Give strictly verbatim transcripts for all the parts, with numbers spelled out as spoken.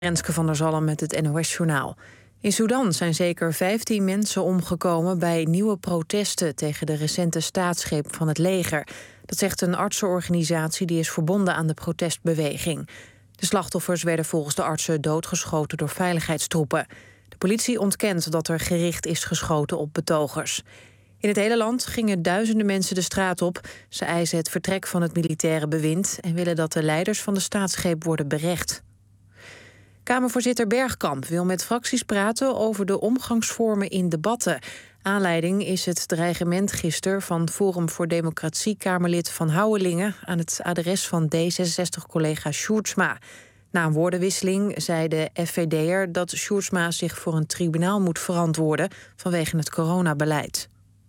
Renske van der Zalm met het N O S-journaal. In Sudan zijn zeker vijftien mensen omgekomen bij nieuwe protesten tegen de recente staatsgreep van het leger. Dat zegt een artsenorganisatie die is verbonden aan de protestbeweging. De slachtoffers werden volgens de artsen doodgeschoten door veiligheidstroepen. De politie ontkent dat er gericht is geschoten op betogers. In het hele land gingen duizenden mensen de straat op. Ze eisen het vertrek van het militaire bewind en willen dat de leiders van de staatsgreep worden berecht. Kamervoorzitter Bergkamp wil met fracties praten over de omgangsvormen in debatten. Aanleiding is het dreigement gisteren van Forum voor Democratie-Kamerlid Van Houwelingen aan het adres van D zesenzestig-collega Sjoerdsma. Na een woordenwisseling zei de F V D'er dat Sjoerdsma zich voor een tribunaal moet verantwoorden vanwege het coronabeleid.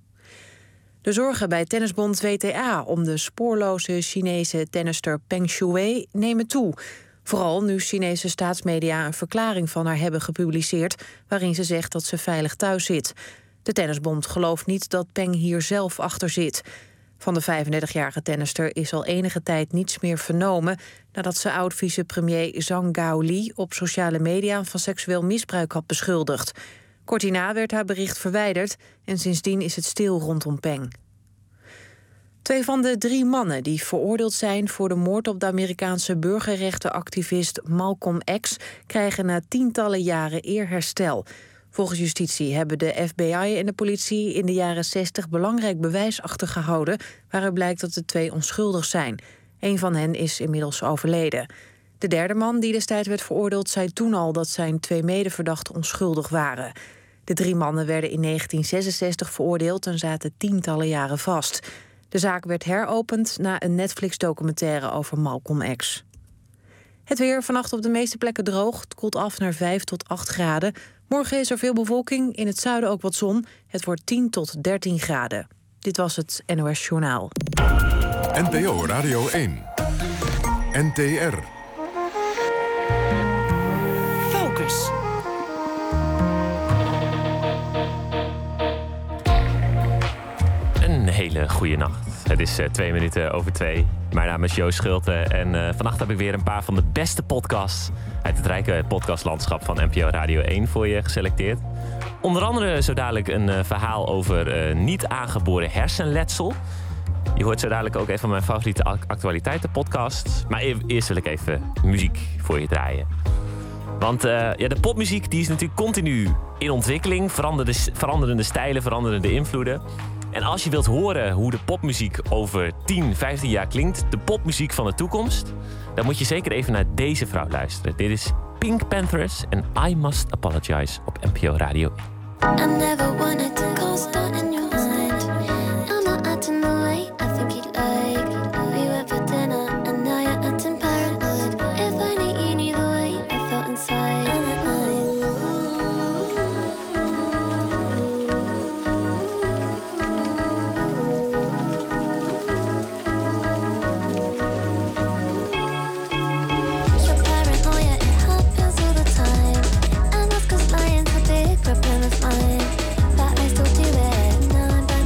De zorgen bij tennisbond W T A om de spoorloze Chinese tennister Peng Shuai nemen toe. Vooral nu Chinese staatsmedia een verklaring van haar hebben gepubliceerd waarin ze zegt dat ze veilig thuis zit. De tennisbond gelooft niet dat Peng hier zelf achter zit. Van de vijfendertigjarige tennister is al enige tijd niets meer vernomen nadat ze oud-vicepremier Zhang Gaoli op sociale media van seksueel misbruik had beschuldigd. Kort hierna werd haar bericht verwijderd en sindsdien is het stil rondom Peng. Twee van de drie mannen die veroordeeld zijn voor de moord op de Amerikaanse burgerrechtenactivist Malcolm X krijgen na tientallen jaren eerherstel. Volgens justitie hebben de F B I en de politie in de jaren zestig belangrijk bewijs achtergehouden waaruit blijkt dat de twee onschuldig zijn. Een van hen is inmiddels overleden. De derde man die destijds werd veroordeeld zei toen al dat zijn twee medeverdachten onschuldig waren. De drie mannen werden in negentien zesenzestig veroordeeld en zaten tientallen jaren vast. De zaak werd heropend na een Netflix-documentaire over Malcolm X. Het weer, vannacht op de meeste plekken droog. Het koelt af naar vijf tot acht graden. Morgen is er veel bewolking, in het zuiden ook wat zon. Het wordt tien tot dertien graden. Dit was het N O S-journaal. N P O Radio één. N T R. Focus. Een hele goede nacht. Het is uh, twee minuten over twee. Mijn naam is Joost Schulte en uh, vannacht heb ik weer een paar van de beste podcasts uit het rijke podcastlandschap van N P O Radio één voor je geselecteerd. Onder andere zo dadelijk een uh, verhaal over uh, niet aangeboren hersenletsel. Je hoort zo dadelijk ook een van mijn favoriete actualiteitenpodcasts. Maar eerst wil ik even muziek voor je draaien. Want uh, ja, de popmuziek die is natuurlijk continu in ontwikkeling. Veranderende, veranderende stijlen, veranderende invloeden. En als je wilt horen hoe de popmuziek over tien, vijftien jaar klinkt, de popmuziek van de toekomst, dan moet je zeker even naar deze vrouw luisteren. Dit is Pink Panthers en I Must Apologize op N P O Radio één. I never wanted to co-star in your mind. I'm not acting the way I think you'd like. We went for dinner and now you're acting paranoid. If only you knew the way I felt inside. And at night. Your paranoia, it happens all the time. And that's 'cause lying's a big problem of mine. But I still do it. Now I'm back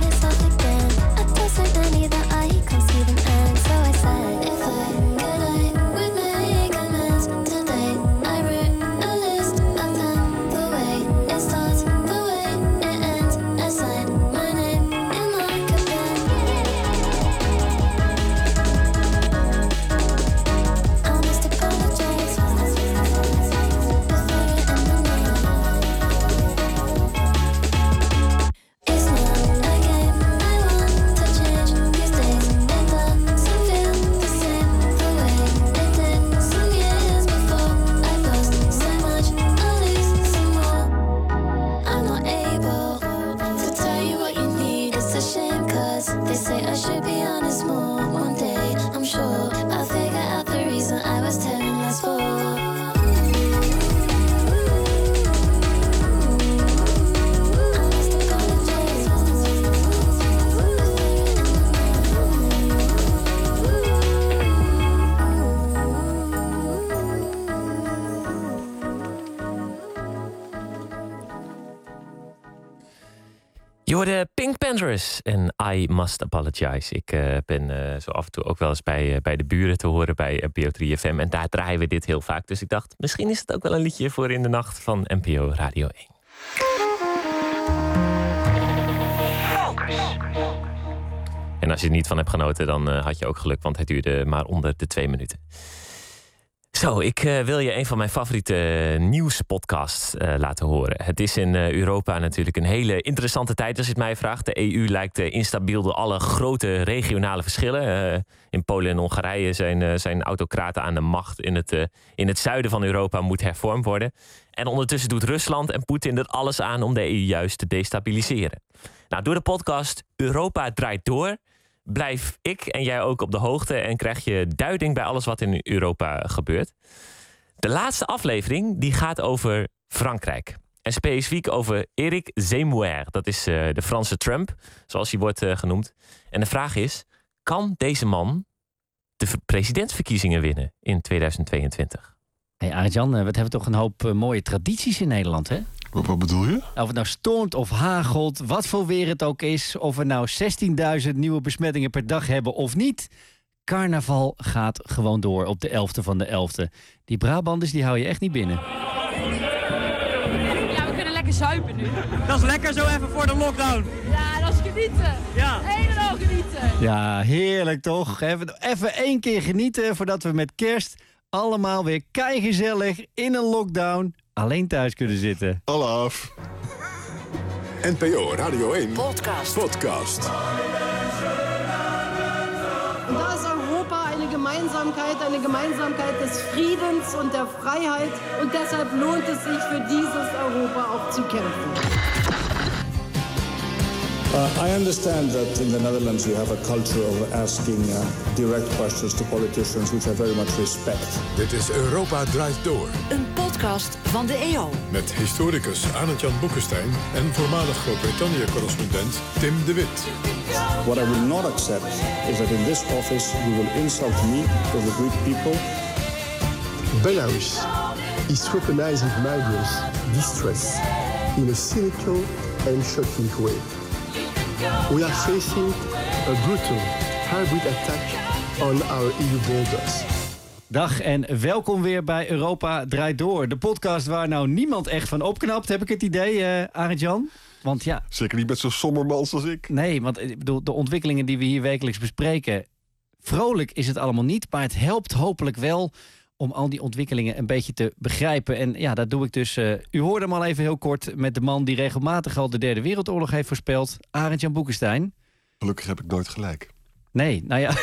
de Pink Panthers en I Must Apologize. Ik uh, ben uh, zo af en toe ook wel eens bij, uh, bij de buren te horen bij N P O drie F M. En daar draaien we dit heel vaak. Dus ik dacht, misschien is het ook wel een liedje voor in de nacht van N P O Radio één. En als je er niet van hebt genoten, dan uh, had je ook geluk, want het duurde maar onder de twee minuten. Zo, ik uh, wil je een van mijn favoriete uh, nieuwspodcasts uh, laten horen. Het is in uh, Europa natuurlijk een hele interessante tijd als je het mij vraagt. De E U lijkt uh, instabiel door alle grote regionale verschillen. Uh, in Polen en Hongarije zijn, uh, zijn autocraten aan de macht. In het, uh, in het zuiden van Europa moet hervormd worden. En ondertussen doet Rusland en Poetin er alles aan om de E U juist te destabiliseren. Nou, door de podcast Europa draait door blijf ik en jij ook op de hoogte en krijg je duiding bij alles wat in Europa gebeurt. De laatste aflevering die gaat over Frankrijk. En specifiek over Éric Zemmour. Dat is uh, de Franse Trump, zoals hij wordt uh, genoemd. En de vraag is, kan deze man de presidentsverkiezingen winnen in tweeduizend tweeëntwintig? Hey Arjan, we hebben toch een hoop uh, mooie tradities in Nederland, hè? Wat, wat bedoel je? Of het nou stormt of hagelt, wat voor weer het ook is, of we nou zestienduizend nieuwe besmettingen per dag hebben of niet. Carnaval gaat gewoon door op de elfde van de elfde. Die Brabanders die hou je echt niet binnen. Ja, we kunnen lekker zuipen nu. Dat is lekker zo even voor de lockdown. Ja, dat is genieten. Ja. Helemaal genieten. Ja, heerlijk toch? Even, even één keer genieten voordat we met kerst allemaal weer keigezellig in een lockdown alleen thuis kunnen zitten. Alle af. N P O Radio één Podcast. Podcast. Und da ist Europa eine Gemeinsamkeit, eine Gemeinsamkeit des Friedens und der Freiheit. Und deshalb lohnt es sich, für dieses Europa auch zu kämpfen. Uh, I understand that in the Netherlands you have a culture of asking uh, direct questions to politicians, which I very much respect. Dit is Europa draait door. Een podcast van de E O. Met historicus Arend-Jan Boekenstein en voormalig Groot-Brittannië-correspondent Tim de Wit. What I will not accept is that in this office you will insult me or the Greek people. Belarus is weaponizing migrants' distress in a cynical and shocking way. We are facing a brutal hybrid attack on our E U borders. Dag en welkom weer bij Europa draait door. De podcast waar nou niemand echt van opknapt, heb ik het idee, uh, Arend-Jan. Want ja... Zeker niet met zo'n sombermans als ik. Nee, want ik bedoel, de ontwikkelingen die we hier wekelijks bespreken, vrolijk is het allemaal niet, maar het helpt hopelijk wel om al die ontwikkelingen een beetje te begrijpen. En ja, dat doe ik dus. Uh, u hoorde hem al even heel kort met de man die regelmatig al de Derde Wereldoorlog heeft voorspeld, Arend-Jan Boekenstein. Gelukkig heb ik nooit gelijk. Nee, nou ja.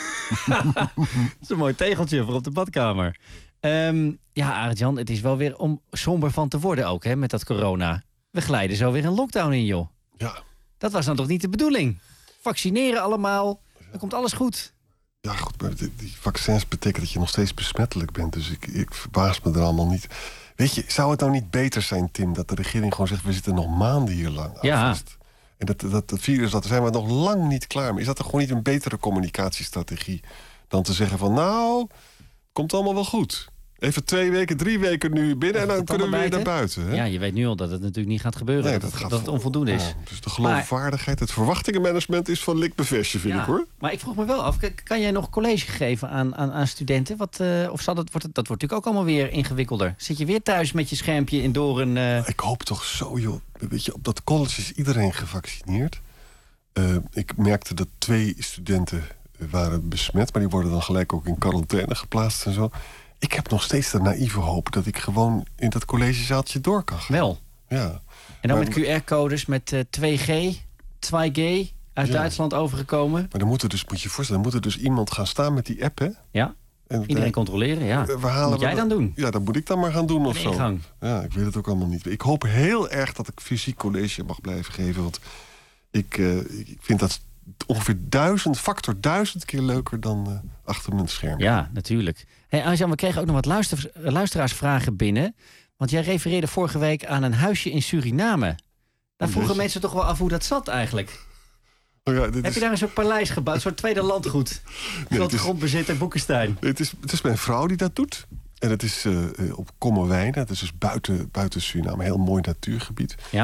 Dat is een mooi tegeltje voor op de badkamer. Um, ja, Arend-Jan, het is wel weer om somber van te worden ook, hè, met dat corona. We glijden zo weer een lockdown in, joh. Ja. Dat was dan toch niet de bedoeling? Vaccineren allemaal, dan komt alles goed. Ja, goed, maar die, die vaccins betekent dat je nog steeds besmettelijk bent. Dus ik, ik verbaas me er allemaal niet. Weet je, zou het nou niet beter zijn, Tim, dat de regering gewoon zegt, we zitten nog maanden hier lang aan ja. vast. En dat, dat, dat virus, daar zijn we nog lang niet klaar mee. Is dat toch gewoon niet een betere communicatiestrategie dan te zeggen van, nou, komt allemaal wel goed. Even twee weken, drie weken nu binnen en dan kunnen we weer naar buiten. Hè? Ja, je weet nu al dat het natuurlijk niet gaat gebeuren. Nee, dat, dat, gaat dat het onvoldoende is. Ja, dus de geloofwaardigheid, het verwachtingenmanagement is van likbevestje, vind ja, ik, hoor. Maar ik vroeg me wel af, kan jij nog college geven aan, aan, aan studenten? Wat, uh, of zal dat, wordt het, dat wordt natuurlijk ook allemaal weer ingewikkelder. Zit je weer thuis met je schermpje in door een... Uh... Ik hoop toch zo, joh. Weet je, op dat college is iedereen gevaccineerd. Uh, ik merkte dat twee studenten waren besmet, maar die worden dan gelijk ook in quarantaine geplaatst en zo. Ik heb nog steeds de naïeve hoop dat ik gewoon in dat collegezaaltje door kan gaan. Wel. Ja. En dan maar, met Q R-codes met uh, twee G, twee G uit ja. Duitsland overgekomen. Maar dan moet er dus, moet je je voorstellen, dan moet er dus iemand gaan staan met die app, hè? Ja. En Iedereen dan, controleren, ja. We halen moet jij dan doen? Ja, dat moet ik dan maar gaan doen of zo. Ingang. Ja, ik weet het ook allemaal niet. Ik hoop heel erg dat ik fysiek college mag blijven geven, want ik, uh, ik vind dat ongeveer duizend, factor duizend keer leuker dan uh, achter mijn scherm. Ja, natuurlijk. Hey, Arjan, we kregen ook nog wat luister, luisteraarsvragen binnen. Want jij refereerde vorige week aan een huisje in Suriname. Daar vroegen je? mensen toch wel af hoe dat zat eigenlijk. Oh ja, dit Heb is... je daar een soort paleis gebouwd, een soort tweede landgoed? Nee, grote is... grondbezitter Boekenstein. Nee, het, is, het is mijn vrouw die dat doet. En het is uh, op Kommerwijnen, dat is dus buiten, buiten Suriname, een heel mooi natuurgebied. Ja.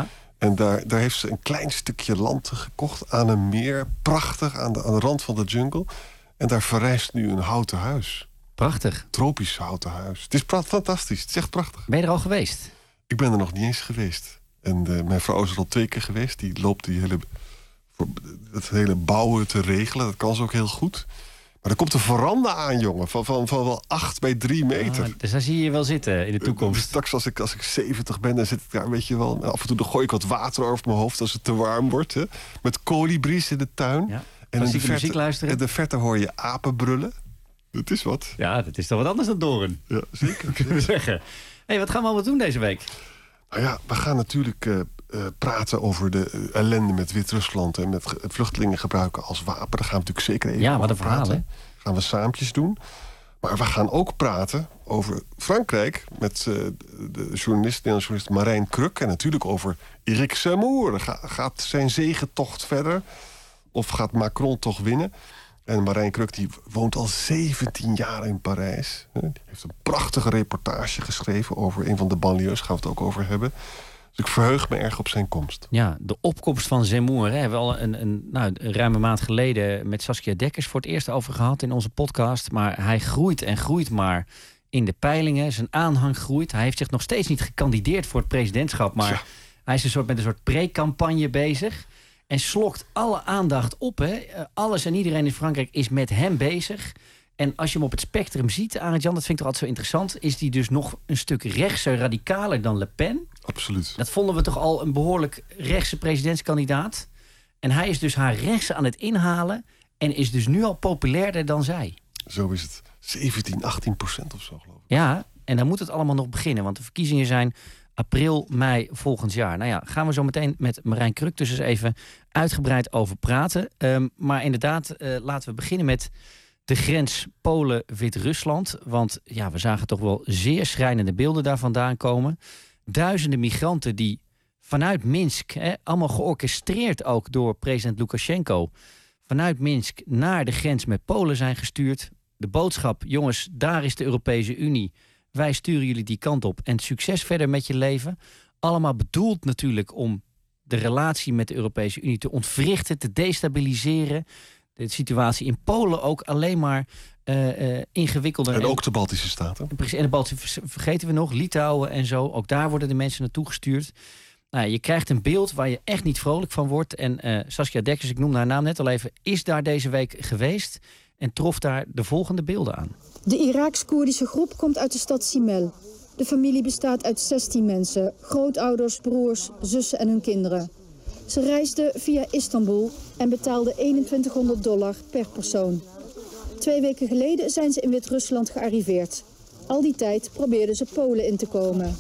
En daar, daar heeft ze een klein stukje land gekocht aan een meer. Prachtig, aan de, aan de rand van de jungle. En daar verrijst nu een houten huis. Prachtig. Tropisch houten huis. Het is pra- fantastisch. Het is echt prachtig. Ben je er al geweest? Ik ben er nog niet eens geweest. En uh, mijn vrouw is er al twee keer geweest. Die loopt die hele, voor, het hele bouwen te regelen. Dat kan ze ook heel goed. Maar er komt een veranda aan, jongen. Van, van, van wel acht bij drie meter. Ah, dus daar zie je wel zitten in de toekomst. Uh, straks als ik, als ik zeventig ben, dan zit ik daar, weet je wel. Af en toe dan gooi ik wat water over mijn hoofd als het te warm wordt. Hè. Met kolibries in de tuin. Ja. En in de, muziek verte, luisteren. in de verte hoor je apen brullen. Dat is wat. Ja, dat is toch wat anders dan Doorn. Ja, zeker. Kunnen we zeggen. Hey, wat gaan we allemaal doen deze week? Nou ja, we gaan natuurlijk uh, uh, praten over de uh, ellende met Wit-Rusland en met ge- vluchtelingen gebruiken als wapen. Daar gaan we natuurlijk zeker even ja, over wat een verhaal, praten. hè? Gaan we saampjes doen. Maar we gaan ook praten over Frankrijk met uh, de journalist, de journalist Marijn Kruk. En natuurlijk over Eric Zemmour. Ga, gaat zijn zegentocht verder? Of gaat Macron toch winnen? En Marijn Kruk die woont al zeventien jaar in Parijs. Die heeft een prachtige reportage geschreven over een van de banlieues. Daar gaan we het ook over hebben. Dus ik verheug me erg op zijn komst. Ja, de opkomst van Zemmour. Hè, hebben we al een, een, nou, een ruime maand geleden met Saskia Dekkers voor het eerst over gehad in onze podcast. Maar hij groeit en groeit maar in de peilingen. Zijn aanhang groeit. Hij heeft zich nog steeds niet gekandideerd voor het presidentschap. Maar ja. hij is een soort, met een soort pre-campagne bezig. En slokt alle aandacht op. Hè. Alles en iedereen in Frankrijk is met hem bezig. En als je hem op het spectrum ziet, Arend-Jan, dat vind ik toch altijd zo interessant, is die dus nog een stuk rechtser, radicaler dan Le Pen. Absoluut. Dat vonden we toch al een behoorlijk rechtse presidentskandidaat. En hij is dus haar rechts aan het inhalen en is dus nu al populairder dan zij. Zo is het. zeventien, achttien procent of zo, geloof ik. Ja, en dan moet het allemaal nog beginnen, want de verkiezingen zijn april, mei volgend jaar. Nou ja, gaan we zo meteen met Marijn Kruk dus eens even uitgebreid over praten. Um, maar inderdaad, uh, laten we beginnen met de grens Polen-Wit-Rusland. Want ja, we zagen toch wel zeer schrijnende beelden daar vandaan komen. Duizenden migranten die vanuit Minsk, hè, allemaal georchestreerd ook door president Lukashenko, vanuit Minsk naar de grens met Polen zijn gestuurd. De boodschap, jongens, daar is de Europese Unie. Wij sturen jullie die kant op en succes verder met je leven. Allemaal bedoeld natuurlijk om de relatie met de Europese Unie te ontwrichten, te destabiliseren. De situatie in Polen ook alleen maar uh, uh, ingewikkelder. En ook de Baltische Staten. Precies, en de Baltische vergeten we nog, Litouwen en zo. Ook daar worden de mensen naartoe gestuurd. Nou, je krijgt een beeld waar je echt niet vrolijk van wordt. En uh, Saskia Dekkers, ik noemde haar naam net al even, is daar deze week geweest en trof daar de volgende beelden aan. De Iraaks-Koerdische groep komt uit de stad Simel. De familie bestaat uit zestien mensen. Grootouders, broers, zussen en hun kinderen. Ze reisden via Istanbul en betaalden eenentwintighonderd dollar per persoon. Twee weken geleden zijn ze in Wit-Rusland gearriveerd. Al die tijd probeerden ze Polen in te komen.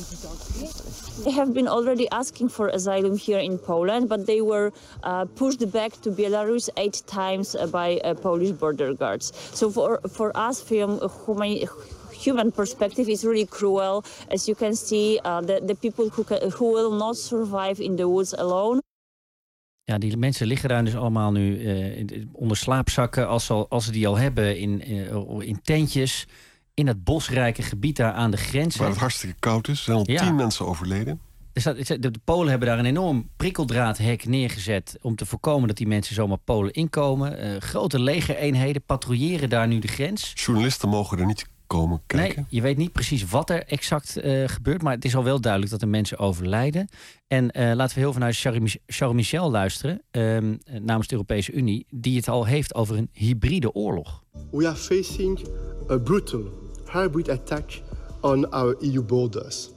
They have been already asking for asylum here in Poland, but they were uh, pushed back to Belarus eight times uh, by uh, Polish border guards. So for for us, from a human, human perspective, it's really cruel. As you can see, uh, the the people who can, who will not survive in the woods alone. Ja, die mensen liggen daar dus allemaal nu uh, onder slaapzakken, als ze, als ze die al hebben, in, uh, in tentjes, in het bosrijke gebied daar aan de grens. Waar het hartstikke koud is. Er zijn al ja. tien mensen overleden. Er staat, de, de Polen hebben daar een enorm prikkeldraadhek neergezet om te voorkomen dat die mensen zomaar Polen inkomen. Uh, grote legereenheden patrouilleren daar nu de grens. Journalisten mogen er niet komen kijken. Nee, je weet niet precies wat er exact uh, gebeurt, maar het is al wel duidelijk dat er mensen overlijden. En uh, laten we heel veel naar Charles Michel luisteren, uh, namens de Europese Unie, die het al heeft over een hybride oorlog. We are facing a brutal hybrid attack on our E U borders.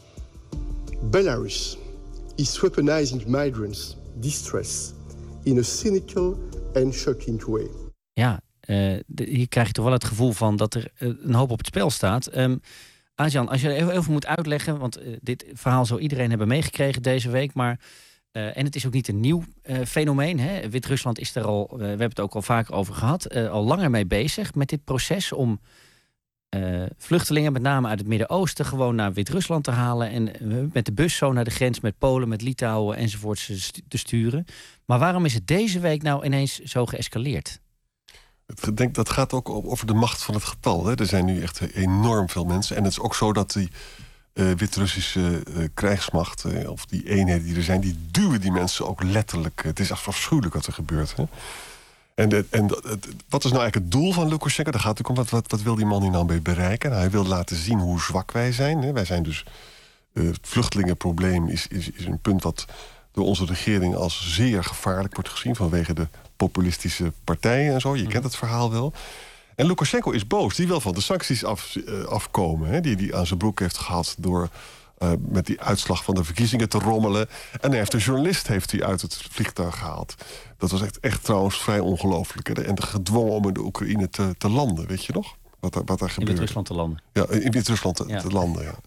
Belarus is weaponizing migrants' distress in a cynical and shocking way. Ja, uh, de, hier krijg je toch wel het gevoel van dat er uh, een hoop op het spel staat. Um, Arend-Jan, als je er heel veel moet uitleggen, want uh, dit verhaal zou iedereen hebben meegekregen deze week, maar uh, en het is ook niet een nieuw uh, fenomeen. Hè? Wit-Rusland is er al, uh, we hebben het ook al vaker over gehad, uh, al langer mee bezig met dit proces om Uh, vluchtelingen, met name uit het Midden-Oosten, gewoon naar Wit-Rusland te halen en uh, met de bus zo naar de grens met Polen, met Litouwen enzovoorts te sturen. Maar waarom is het deze week nou ineens zo geëscaleerd? Ik denk dat gaat ook over de macht van het getal. Hè. Er zijn nu echt enorm veel mensen. En het is ook zo dat die uh, Wit-Russische uh, krijgsmacht, uh, of die eenheden die er zijn, die duwen die mensen ook letterlijk. Het is echt afschuwelijk wat er gebeurt. Hè? En, de, en de, het, wat is nou eigenlijk het doel van Lukasjenko? Daar gaat het om. Wat, wat, wat wil die man hier nou mee bereiken? Nou, hij wil laten zien hoe zwak wij zijn. Hè? Wij zijn dus. Uh, het vluchtelingenprobleem is, is, is een punt wat door onze regering als zeer gevaarlijk wordt gezien vanwege de populistische partijen en zo. Je kent het verhaal wel. En Lukasjenko is boos. Die wil van de sancties af, uh, afkomen. Hè? Die hij aan zijn broek heeft gehad door uh, met die uitslag van de verkiezingen te rommelen. En hij heeft een journalist heeft hij uit het vliegtuig gehaald. Dat was echt, echt trouwens vrij ongelooflijk. Hè? En gedwongen om in de Oekraïne te, te landen. Weet je nog? Wat, er, wat daar gebeurde. In Wit-Rusland te landen. Ja, in Wit-Rusland te, ja. te landen, ja.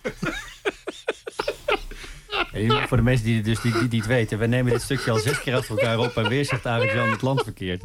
Hey, voor de mensen die, dus die, die, die het weten, wij nemen dit stukje al zes keer achter elkaar op en weer zegt Arend-Jan het land verkeerd.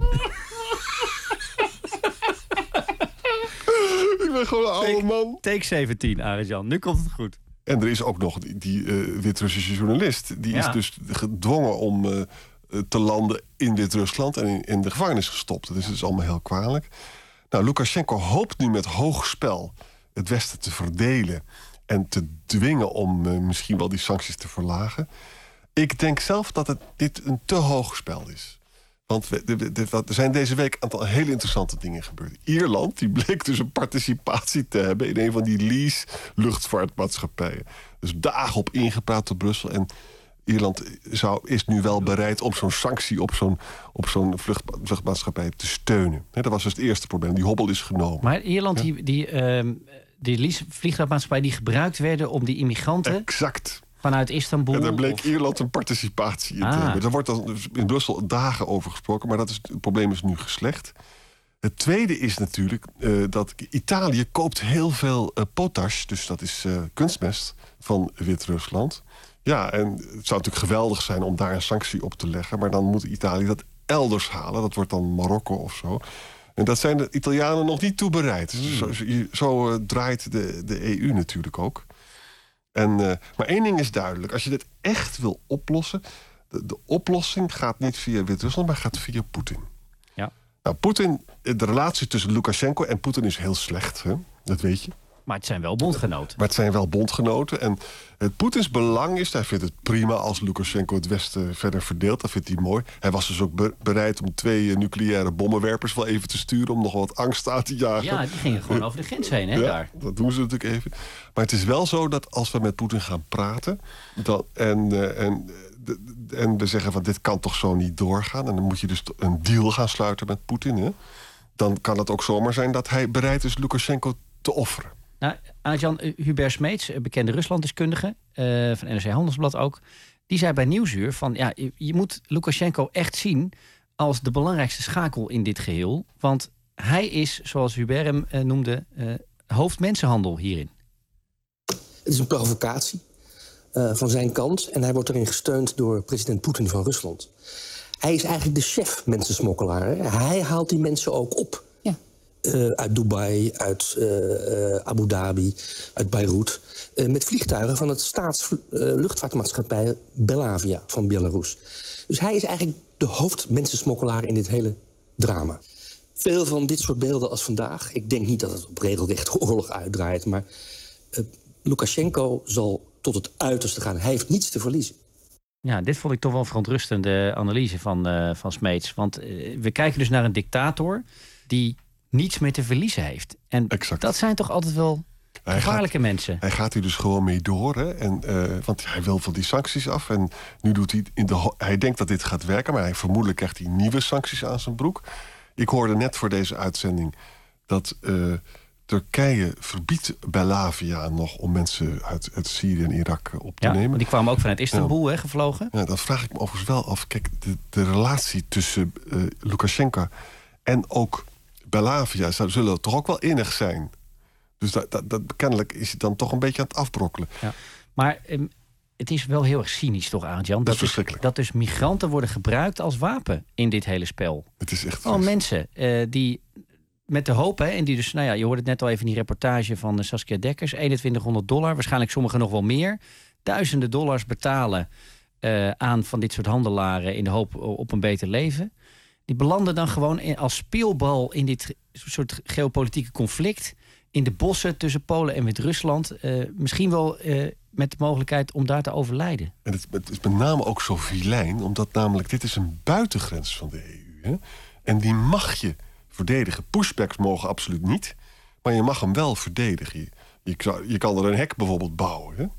Ik ben gewoon een oude man. Take zeventien, Arend-Jan. Nu komt het goed. En er is ook nog die, die uh, Wit-Russische journalist. Die ja. is dus gedwongen om uh, te landen in Wit-Rusland en in, in de gevangenis gestopt. Dus het is allemaal heel kwalijk. Nou, Lukasjenko hoopt nu met hoog spel het Westen te verdelen en te dwingen om uh, misschien wel die sancties te verlagen. Ik denk zelf dat het, dit een te hoog spel is. Want we, de, de, de, er zijn deze week een aantal hele interessante dingen gebeurd. Ierland die bleek dus een participatie te hebben in een van die lease-luchtvaartmaatschappijen. Dus dagen op ingepraat door Brussel. En Ierland zou, is nu wel bereid om zo'n sanctie op zo'n, op zo'n vlucht, vluchtmaatschappij te steunen. He, dat was dus het eerste probleem. Die hobbel is genomen. Maar Ierland, ja? die, die, uh, die lease-vliegtuigmaatschappij die gebruikt werden om die immigranten... Exact. Vanuit Istanbul? En daar bleek of... Ierland een participatie in te ah. hebben. Daar wordt dan in Brussel dagen over gesproken, maar dat is, het probleem is nu geslecht. Het tweede is natuurlijk uh, dat Italië koopt heel veel uh, potash, dus dat is uh, kunstmest, van Wit-Rusland. Ja, en het zou natuurlijk geweldig zijn om daar een sanctie op te leggen, maar dan moet Italië dat elders halen. Dat wordt dan Marokko of zo. En dat zijn de Italianen nog niet toe bereid. Dus zo zo uh, draait de, de E U natuurlijk ook. En, uh, maar één ding is duidelijk. Als je dit echt wil oplossen... de, de oplossing gaat niet via Wit-Rusland, maar gaat via Poetin. Ja. Nou, Poetin, de relatie tussen Lukasjenko en Poetin is heel slecht. Hè? Dat weet je. Maar het zijn wel bondgenoten. Maar het zijn wel bondgenoten. En het Poetins belang is, hij vindt het prima als Lukasjenko het Westen verder verdeelt. Dat vindt hij mooi. Hij was dus ook be- bereid om twee uh, nucleaire bommenwerpers wel even te sturen om nog wat angst aan te jagen. Ja, die gingen gewoon over de grens heen, hè, ja, daar. Dat doen ze natuurlijk even. Maar het is wel zo dat als we met Poetin gaan praten dan, en, uh, en, uh, en we zeggen van dit kan toch zo niet doorgaan, en dan moet je dus een deal gaan sluiten met Poetin, hè? Dan kan het ook zomaar zijn dat hij bereid is Lukasjenko te offeren. Nou, Arend-Jan, uh, Hubert Smeets, bekende Ruslanddeskundige, uh, van N R C Handelsblad ook, die zei bij Nieuwsuur van ja, je, je moet Lukasjenko echt zien als de belangrijkste schakel in dit geheel. Want hij is, zoals Hubert hem uh, noemde, uh, hoofdmensenhandel hierin. Het is een provocatie uh, van zijn kant en hij wordt erin gesteund door president Poetin van Rusland. Hij is eigenlijk de chef mensensmokkelaar. Hè? Hij haalt die mensen ook op. Uh, uit Dubai, uit uh, uh, Abu Dhabi, uit Beirut. Uh, met vliegtuigen van het staatsluchtvaartmaatschappij uh, Belavia van Belarus. Dus hij is eigenlijk de hoofdmensensmokkelaar in dit hele drama. Veel van dit soort beelden als vandaag. Ik denk niet dat het op regelrechte oorlog uitdraait. Maar uh, Lukasjenko zal tot het uiterste gaan. Hij heeft niets te verliezen. Ja, dit vond ik toch wel een verontrustende analyse van, uh, van Smeets. Want uh, we kijken dus naar een dictator die niets meer te verliezen heeft. En exact. Dat zijn toch altijd wel gevaarlijke hij gaat, mensen. Hij gaat hier dus gewoon mee door. Hè? En, uh, want hij wil van die sancties af. En nu doet hij in de ho- hij denkt dat dit gaat werken, maar hij vermoedelijk krijgt hij nieuwe sancties aan zijn broek. Ik hoorde net voor deze uitzending dat uh, Turkije verbiedt Belavia nog om mensen uit, uit Syrië en Irak op te ja, nemen. Die kwamen ook vanuit Istanbul, ja. hè, gevlogen. Ja, dan vraag ik me overigens wel af. Kijk, de, de relatie tussen uh, Lukasjenko en ook Belavia zullen toch ook wel innig zijn. Dus dat, dat, dat, kennelijk is het dan toch een beetje aan het afbrokkelen. Ja. Maar um, het is wel heel erg cynisch toch, Arend-Jan? Dat is verschrikkelijk. Dat dus migranten worden gebruikt als wapen in dit hele spel. Het is echt... Al mensen uh, die met de hoop, hè, en die dus, nou ja, je hoorde het net al even in die reportage van uh, Saskia Dekkers, eenentwintighonderd dollar, waarschijnlijk sommigen nog wel meer, duizenden dollars betalen uh, aan van dit soort handelaren in de hoop op een beter leven. Die belanden dan gewoon in, als speelbal in dit soort geopolitieke conflict. in de bossen tussen Polen en Wit-Rusland. Uh, misschien wel uh, met de mogelijkheid om daar te overlijden. En het, het is met name ook zo vilijn, omdat namelijk dit is een buitengrens van de E U. Hè? En die mag je verdedigen. Pushbacks mogen absoluut niet, maar je mag hem wel verdedigen. Je, je, je kan er een hek bijvoorbeeld bouwen. Hè?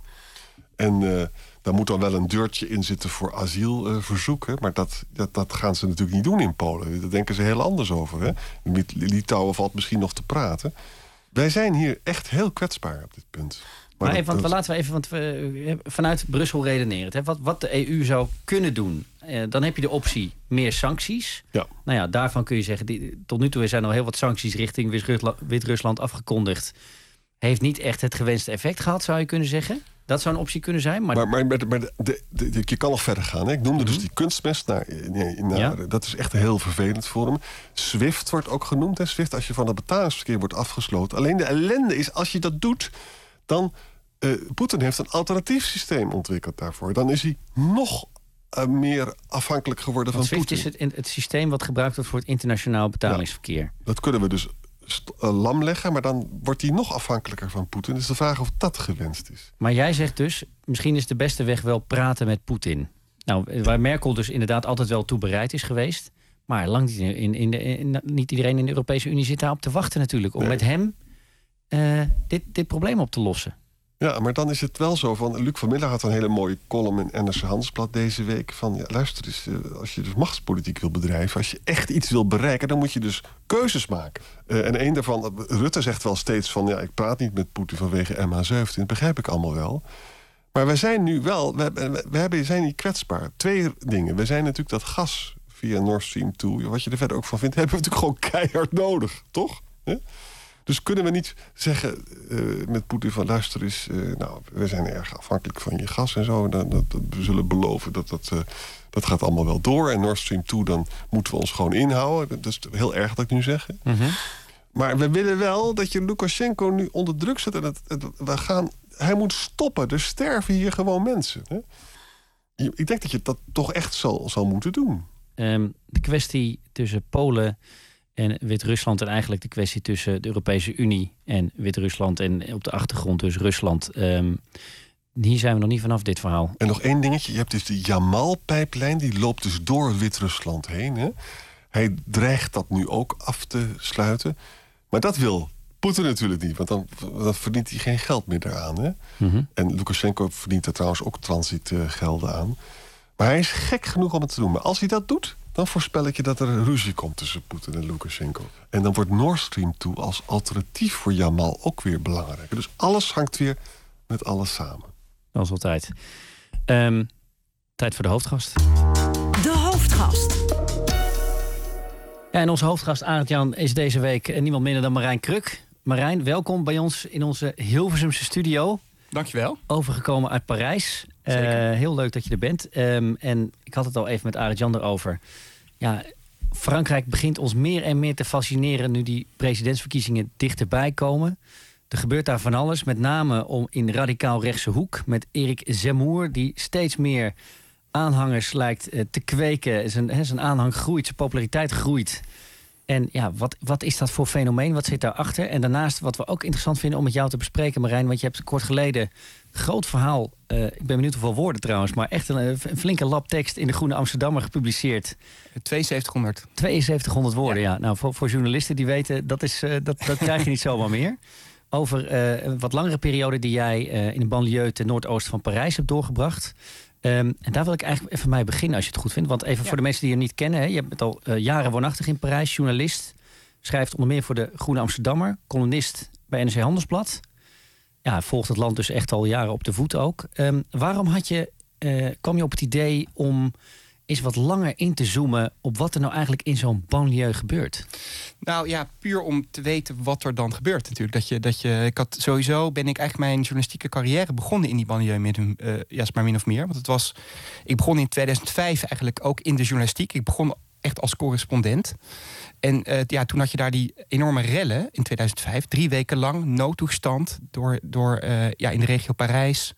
En uh, daar moet dan wel een deurtje in zitten voor asielverzoeken. Uh, maar dat, dat, dat gaan ze natuurlijk niet doen in Polen. Daar denken ze heel anders over. Hè? Met Litouwen valt misschien nog te praten. Wij zijn hier echt heel kwetsbaar op dit punt. Maar, maar dat, even, want dat... laten we even want we, vanuit Brussel redeneren. Hè? Wat, wat de E U zou kunnen doen. Eh, dan heb je de optie meer sancties. Ja. Nou ja, daarvan kun je zeggen, die, tot nu toe zijn al heel wat sancties richting Wit-Rusland afgekondigd. Heeft niet echt het gewenste effect gehad, zou je kunnen zeggen. Dat zou een optie kunnen zijn. Maar, maar, maar, maar, maar de, de, de, de, je kan nog verder gaan. Hè? Ik noemde mm-hmm. dus die kunstmest. Nou, nee, nou, ja. Dat is echt heel vervelend voor hem. SWIFT wordt ook genoemd. Hè? SWIFT, als je van het betalingsverkeer wordt afgesloten. Alleen de ellende is, als je dat doet, dan... Uh, Poetin heeft een alternatief systeem ontwikkeld daarvoor. Dan is hij nog uh, meer afhankelijk geworden Want van SWIFT Poetin. is het, het systeem wat gebruikt wordt voor het internationaal betalingsverkeer. Ja, dat kunnen we dus st- uh, lam leggen, maar dan wordt hij nog afhankelijker van Poetin. Dus de vraag of dat gewenst is. Maar jij zegt dus, misschien is de beste weg wel praten met Poetin. Nou, waar Merkel dus inderdaad altijd wel toe bereid is geweest. Maar lang niet, in, in de, in, niet iedereen in de Europese Unie zit daarop te wachten natuurlijk. Om nee. met hem uh, dit, dit probleem op te lossen. Ja, maar dan is het wel zo van... Luc van Miller had een hele mooie column in N R C Handelsblad deze week. Van, ja, luister eens, als je dus machtspolitiek wil bedrijven... als je echt iets wil bereiken, dan moet je dus keuzes maken. Uh, en een daarvan, Rutte zegt wel steeds van... ja, ik praat niet met Poetin vanwege M H zeventien. Dat begrijp ik allemaal wel. Maar wij zijn nu wel... We, we, we hebben, zijn niet kwetsbaar. Twee dingen. We zijn natuurlijk dat gas via Nord Stream twee... wat je er verder ook van vindt, hebben we natuurlijk gewoon keihard nodig. Toch? He? Dus kunnen we niet zeggen uh, met Poetin van... luister eens, uh, nou, we zijn erg afhankelijk van je gas en zo. Dat, dat, dat, we zullen beloven dat dat, uh, dat gaat allemaal wel door. En Nord Stream twee, dan moeten we ons gewoon inhouden. Dat is heel erg dat ik nu zeg. Mm-hmm. Maar we willen wel dat je Lukashenko nu onder druk zet. En het, het, we gaan, hij moet stoppen. Er sterven hier gewoon mensen. Hè? Ik denk dat je dat toch echt zal, zal moeten doen. Um, de kwestie tussen Polen... en Wit-Rusland en eigenlijk de kwestie tussen de Europese Unie en Wit-Rusland... en op de achtergrond dus Rusland. Um, hier zijn we nog niet vanaf dit verhaal. En nog één dingetje. Je hebt dus de Jamal-pijplijn. Die loopt dus door Wit-Rusland heen. Hè? Hij dreigt dat nu ook af te sluiten. Maar dat wil Poetin natuurlijk niet. Want dan, dan verdient hij geen geld meer daaraan. Hè? Mm-hmm. En Lukashenko verdient er trouwens ook transitgelden aan. Maar hij is gek genoeg om het te doen. Maar als hij dat doet... dan voorspel ik je dat er een ruzie komt tussen Poetin en Lukashenko. En dan wordt Nord Stream twee als alternatief voor Jamal ook weer belangrijk. Dus alles hangt weer met alles samen. Als altijd. Um, tijd voor de hoofdgast. De hoofdgast. Ja, en onze hoofdgast Arend-Jan is deze week niemand minder dan Marijn Kruk. Marijn, welkom bij ons in onze Hilversumse studio. Dankjewel. Overgekomen uit Parijs. Uh, heel leuk dat je er bent. Um, en ik had het al even met Arend-Jan erover. Ja, Frankrijk begint ons meer en meer te fascineren... nu die presidentsverkiezingen dichterbij komen. Er gebeurt daar van alles. Met name om in radicaal rechtse hoek. Met Eric Zemmour, die steeds meer aanhangers lijkt uh, te kweken. Zijn, he, zijn aanhang groeit, zijn populariteit groeit. En ja, wat, wat is dat voor fenomeen? Wat zit daarachter? En daarnaast, wat we ook interessant vinden om met jou te bespreken, Marijn... want je hebt kort geleden een groot verhaal... Uh, ik ben benieuwd hoeveel woorden trouwens... maar echt een, een flinke lap tekst in de Groene Amsterdammer gepubliceerd. tweeënzeventighonderd. tweeënzeventighonderd woorden, ja. ja. Nou, voor, voor journalisten die weten, dat, is, uh, dat, dat krijg je niet zomaar meer. Over uh, een wat langere periode die jij uh, in een banlieue ten noordoosten van Parijs hebt doorgebracht... Um, en daar wil ik eigenlijk even mee beginnen als je het goed vindt. Want even ja. voor de mensen die je niet kennen. Hè, je bent al uh, jaren woonachtig in Parijs, journalist. Schrijft onder meer voor de Groene Amsterdammer. Columnist bij N R C Handelsblad. Ja, volgt het land dus echt al jaren op de voet ook. Um, waarom had je, uh, kwam je op het idee om eens wat langer in te zoomen... op wat er nou eigenlijk in zo'n banlieue gebeurt? Nou ja, puur om te weten wat er dan gebeurt natuurlijk. Dat je, dat je, ik had, sowieso ben ik eigenlijk mijn journalistieke carrière begonnen in die banlieue, min, uh, ja, maar min of meer. Want het was, ik begon in tweeduizend vijf eigenlijk ook in de journalistiek. Ik begon echt als correspondent. En uh, ja, toen had je daar die enorme rellen in tweeduizend vijf. Drie weken lang noodtoestand door, door uh, ja, in de regio Parijs...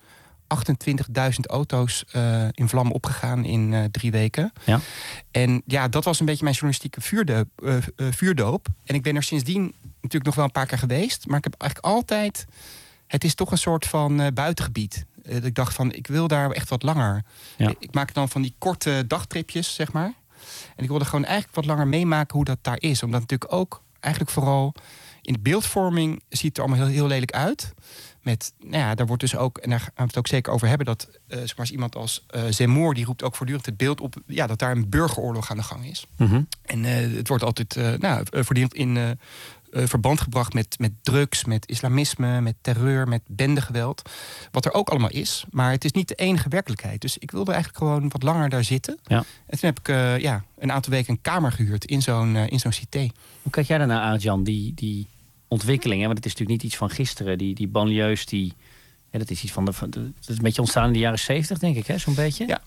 achtentwintigduizend auto's uh, in vlammen opgegaan in uh, drie weken. Ja. En ja, dat was een beetje mijn journalistieke vuurdoop, uh, uh, vuurdoop. En ik ben er sindsdien natuurlijk nog wel een paar keer geweest. Maar ik heb eigenlijk altijd... Het is toch een soort van uh, buitengebied. Uh, dat ik dacht van, ik wil daar echt wat langer. Ja. Ik maak dan van die korte dagtripjes, zeg maar. En ik wilde gewoon eigenlijk wat langer meemaken hoe dat daar is. Omdat natuurlijk ook eigenlijk vooral in de beeldvorming ziet het er allemaal heel, heel lelijk uit. Met, nou ja, daar wordt dus ook, en daar gaan we het ook zeker over hebben, dat uh, zeg maar, iemand als uh, Zemmour, die roept ook voortdurend het beeld op, ja, dat daar een burgeroorlog aan de gang is. Mm-hmm. En uh, het wordt altijd uh, nou, voortdurend in uh, uh, verband gebracht met, met drugs, met islamisme, met terreur, met bendegeweld. Wat er ook allemaal is. Maar het is niet de enige werkelijkheid. Dus ik wilde eigenlijk gewoon wat langer daar zitten. Ja. En toen heb ik uh, ja, een aantal weken een kamer gehuurd in zo'n uh, in zo'n cité. Hoe kijk jij daarnaar, Arjan, die, die ontwikkeling? Hè? Want het is natuurlijk niet iets van gisteren. Die, die banlieues, die, ja, dat is iets van de, van de... Dat is een beetje ontstaan in de jaren zeventig, denk ik, hè, zo'n beetje. Ja.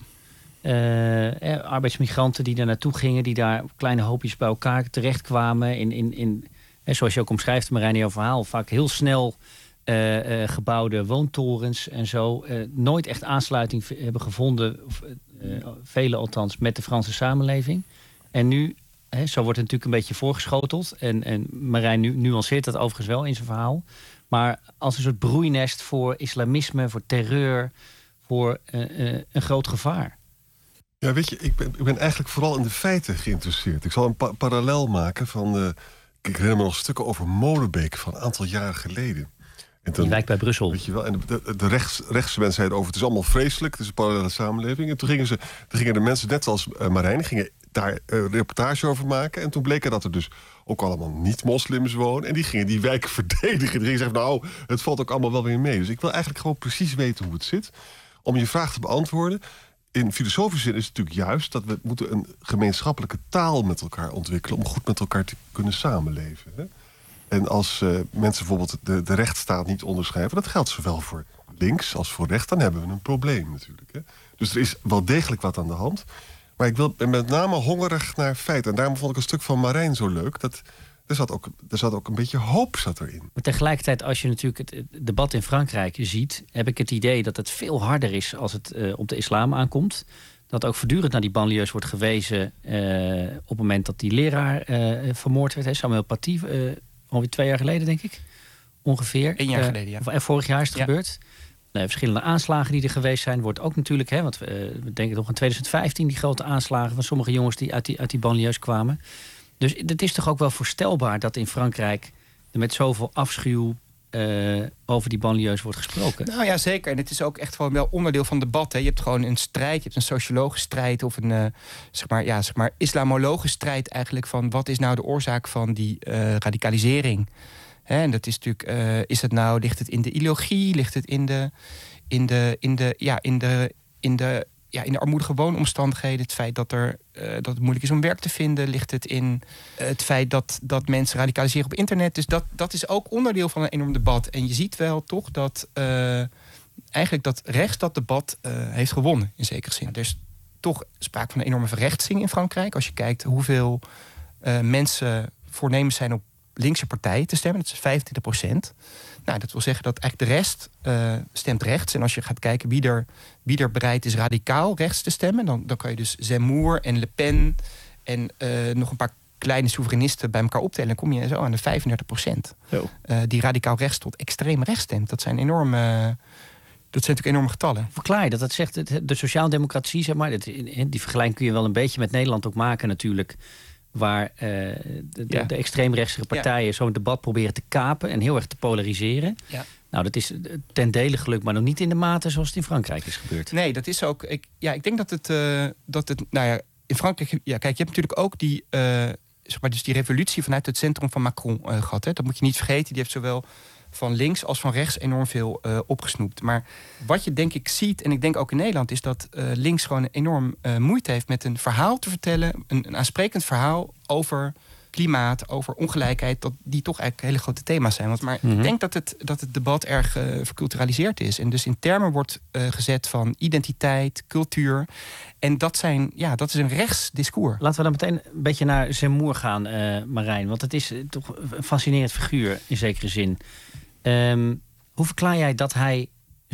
Uh, eh, arbeidsmigranten die daar naartoe gingen, die daar kleine hoopjes bij elkaar terechtkwamen. In, in, in, eh, zoals je ook omschrijft, Marijn, in jouw verhaal, vaak heel snel uh, uh, gebouwde woontorens en zo. Uh, nooit echt aansluiting v- hebben gevonden, of, uh, velen althans, met de Franse samenleving. En nu, hè, zo wordt het natuurlijk een beetje voorgeschoteld. En, en Marijn nu, nuanceert dat overigens wel in zijn verhaal. Maar als een soort broeinest voor islamisme, voor terreur, voor uh, uh, een groot gevaar. Ja, weet je, ik ben, ik ben eigenlijk vooral in de feiten geïnteresseerd. Ik zal een pa- parallel maken van... Uh, ik herinner me nog stukken over Molenbeek van een aantal jaren geleden. En Die wijk bij Brussel. Weet je wel, en de, de, de rechts, rechtse mensen zeiden over... het is allemaal vreselijk, het is een parallele samenleving. En toen gingen, ze, toen gingen de mensen, net als uh, Marijn... gingen daar uh, reportage over maken. En toen bleek er dat er dus ook allemaal niet-moslims wonen. En die gingen die wijken verdedigen. Die gingen zeggen, nou, het valt ook allemaal wel weer mee. Dus ik wil eigenlijk gewoon precies weten hoe het zit. Om je vraag te beantwoorden... In filosofische zin is het natuurlijk juist dat we moeten een gemeenschappelijke taal met elkaar ontwikkelen om goed met elkaar te kunnen samenleven. Hè? En als uh, mensen bijvoorbeeld de, de rechtsstaat niet onderschrijven, dat geldt zowel voor links als voor rechts, dan hebben we een probleem natuurlijk. Hè? Dus er is wel degelijk wat aan de hand. Maar ik wil, ben met name hongerig naar feiten. En daarom vond ik een stuk van Marijn zo leuk. Dat, er, zat ook, er zat ook een beetje hoop zat erin. Maar tegelijkertijd, als je natuurlijk het debat in Frankrijk ziet, heb ik het idee dat het veel harder is als het uh, op de islam aankomt. Dat ook voortdurend naar die banlieues wordt gewezen uh, op het moment dat die leraar uh, vermoord werd. Hè? Samuel Paty, uh, alweer twee jaar geleden, denk ik. Ongeveer. Een jaar uh, geleden, ja. Of, uh, vorig jaar is het ja. gebeurd. Uh, verschillende aanslagen die er geweest zijn, wordt ook natuurlijk, hè, want uh, we denken toch in twintig vijftien die grote aanslagen van sommige jongens die uit die, uit die banlieues kwamen. Dus het is toch ook wel voorstelbaar dat in Frankrijk er met zoveel afschuw uh, over die banlieues wordt gesproken. Nou ja, zeker. En het is ook echt wel, wel onderdeel van het debat. Hè. Je hebt gewoon een strijd, je hebt een sociologische strijd of een uh, zeg maar, ja, zeg maar islamologische strijd eigenlijk van wat is nou de oorzaak van die uh, radicalisering. Hè, en dat is natuurlijk, uh, is het nou, ligt het in de ideologie, ligt het in de, in de, in de, ja, in de, in de Ja, in de armoedige woonomstandigheden, het feit dat, er, uh, dat het moeilijk is om werk te vinden, ligt het in uh, het feit dat, dat mensen radicaliseren op internet. Dus dat, dat is ook onderdeel van een enorm debat. En je ziet wel toch dat uh, eigenlijk dat rechts dat debat uh, heeft gewonnen, in zekere zin. Er is toch sprake van een enorme verrechtsing in Frankrijk. Als je kijkt hoeveel uh, mensen voornemens zijn op linkse partijen te stemmen, dat is vijfentwintig procent. Nou, dat wil zeggen dat eigenlijk de rest uh, stemt rechts. En als je gaat kijken wie er, wie er bereid is radicaal rechts te stemmen, dan, dan kan je dus Zemmour en Le Pen en uh, nog een paar kleine soevereinisten bij elkaar optellen. Dan kom je zo aan de vijfendertig procent. Uh, die radicaal rechts tot extreem rechts stemt. Dat zijn enorme, uh, dat zijn natuurlijk enorme getallen. Verklaar je dat? Dat zegt de sociaaldemocratie, zeg maar. Die vergelijking kun je wel een beetje met Nederland ook maken natuurlijk. Waar uh, de, de, ja. de extreemrechtse partijen ja. zo'n debat proberen te kapen en heel erg te polariseren. Ja. Nou, dat is ten dele gelukt, maar nog niet in de mate zoals het in Frankrijk is gebeurd. Nee, dat is ook. Ik, ja, ik denk dat het, uh, dat het. Nou ja, in Frankrijk. Ja, kijk, je hebt natuurlijk ook die. Uh, zeg maar, dus die revolutie vanuit het centrum van Macron uh, gehad. Hè. Dat moet je niet vergeten. Die heeft zowel van links als van rechts enorm veel uh, opgesnoept. Maar wat je denk ik ziet, en ik denk ook in Nederland, is dat uh, links gewoon enorm uh, moeite heeft met een verhaal te vertellen, een, een aansprekend verhaal over klimaat, over ongelijkheid, dat die toch eigenlijk hele grote thema's zijn. Want maar mm-hmm. ik denk dat het, dat het debat erg uh, verculturaliseerd is. En dus in termen wordt uh, gezet van identiteit, cultuur. En dat zijn, ja, dat is een rechts discours. Laten we dan meteen een beetje naar Zemmour gaan, uh, Marijn. Want het is uh, toch een fascinerend figuur in zekere zin. Um, hoe verklaar jij dat hij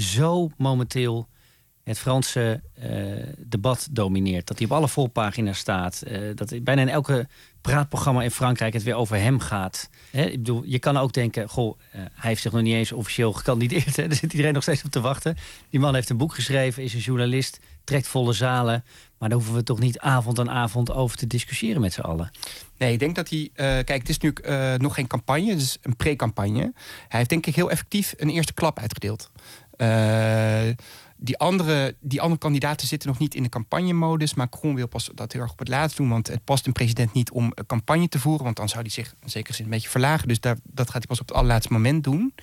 zo momenteel het Franse uh, debat domineert. Dat hij op alle voorpagina's staat. Uh, dat bijna in elke praatprogramma in Frankrijk het weer over hem gaat. Hè, ik bedoel, je kan ook denken, goh, uh, hij heeft zich nog niet eens officieel gekandideerd. Hè? Daar zit iedereen nog steeds op te wachten. Die man heeft een boek geschreven, is een journalist, trekt volle zalen. Maar daar hoeven we toch niet avond aan avond over te discussiëren met z'n allen. Nee, ik denk dat hij... Uh, kijk, het is nu uh, nog geen campagne, het is een pre-campagne. Hij heeft denk ik heel effectief een eerste klap uitgedeeld. Uh, die, andere, die andere kandidaten zitten nog niet in de campagnemodus. Macron wil pas dat heel erg op het laatst doen. Want het past een president niet om een campagne te voeren. Want dan zou hij zich in zekere zin een beetje verlagen. Dus daar, dat gaat hij pas op het allerlaatste moment doen.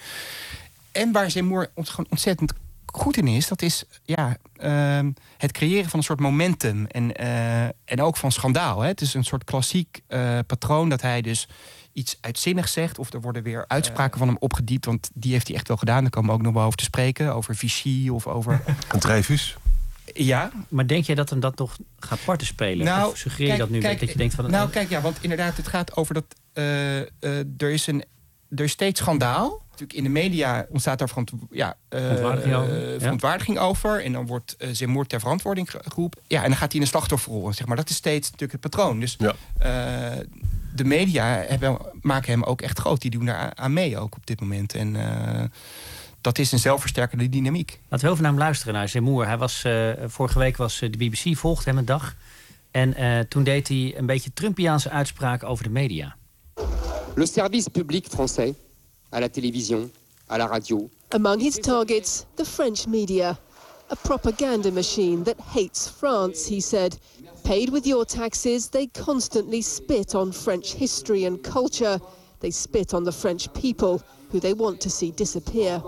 En waar Zemmour ontzettend goed in is, dat is ja, uh, het creëren van een soort momentum. En, uh, en ook van schandaal. Hè. Het is een soort klassiek uh, patroon dat hij dus iets uitzinnigs zegt. Of er worden weer uitspraken van hem opgediept. Want die heeft hij echt wel gedaan. Daar komen we ook nog wel over te spreken. Over Vichy of over... Een Dreyfus. Ja. Maar denk jij dat hem dat toch gaat parten spelen? Nou, of suggereer je kijk, dat nu? Kijk, dat je denkt van, nou, kijk, ja, want inderdaad, het gaat over dat... Uh, uh, er, is een, er is steeds schandaal. Natuurlijk in de media ontstaat daar veront, ja, uh, verontwaardiging, over. Uh, verontwaardiging ja. over. En dan wordt uh, Zemmour ter verantwoording geroepen. Ja, en dan gaat hij in een slachtofferrol. Zeg maar. Dat is steeds natuurlijk het patroon. Dus ja. uh, de media hebben, maken hem ook echt groot. Die doen daar aan mee ook op dit moment. En uh, dat is een zelfversterkende dynamiek. Laten we heel even naar hem luisteren, naar Zemmour. Hij was, uh, vorige week was uh, de B B C, volgde hem een dag. En uh, toen deed hij een beetje Trumpiaanse uitspraken over de media. Le service public français, à la télévision, à la radio. Among his targets, the French media. A propaganda machine that hates France, he said. Paid with your taxes, they constantly spit on French history and culture. They spit on the French people, who they want to see disappear.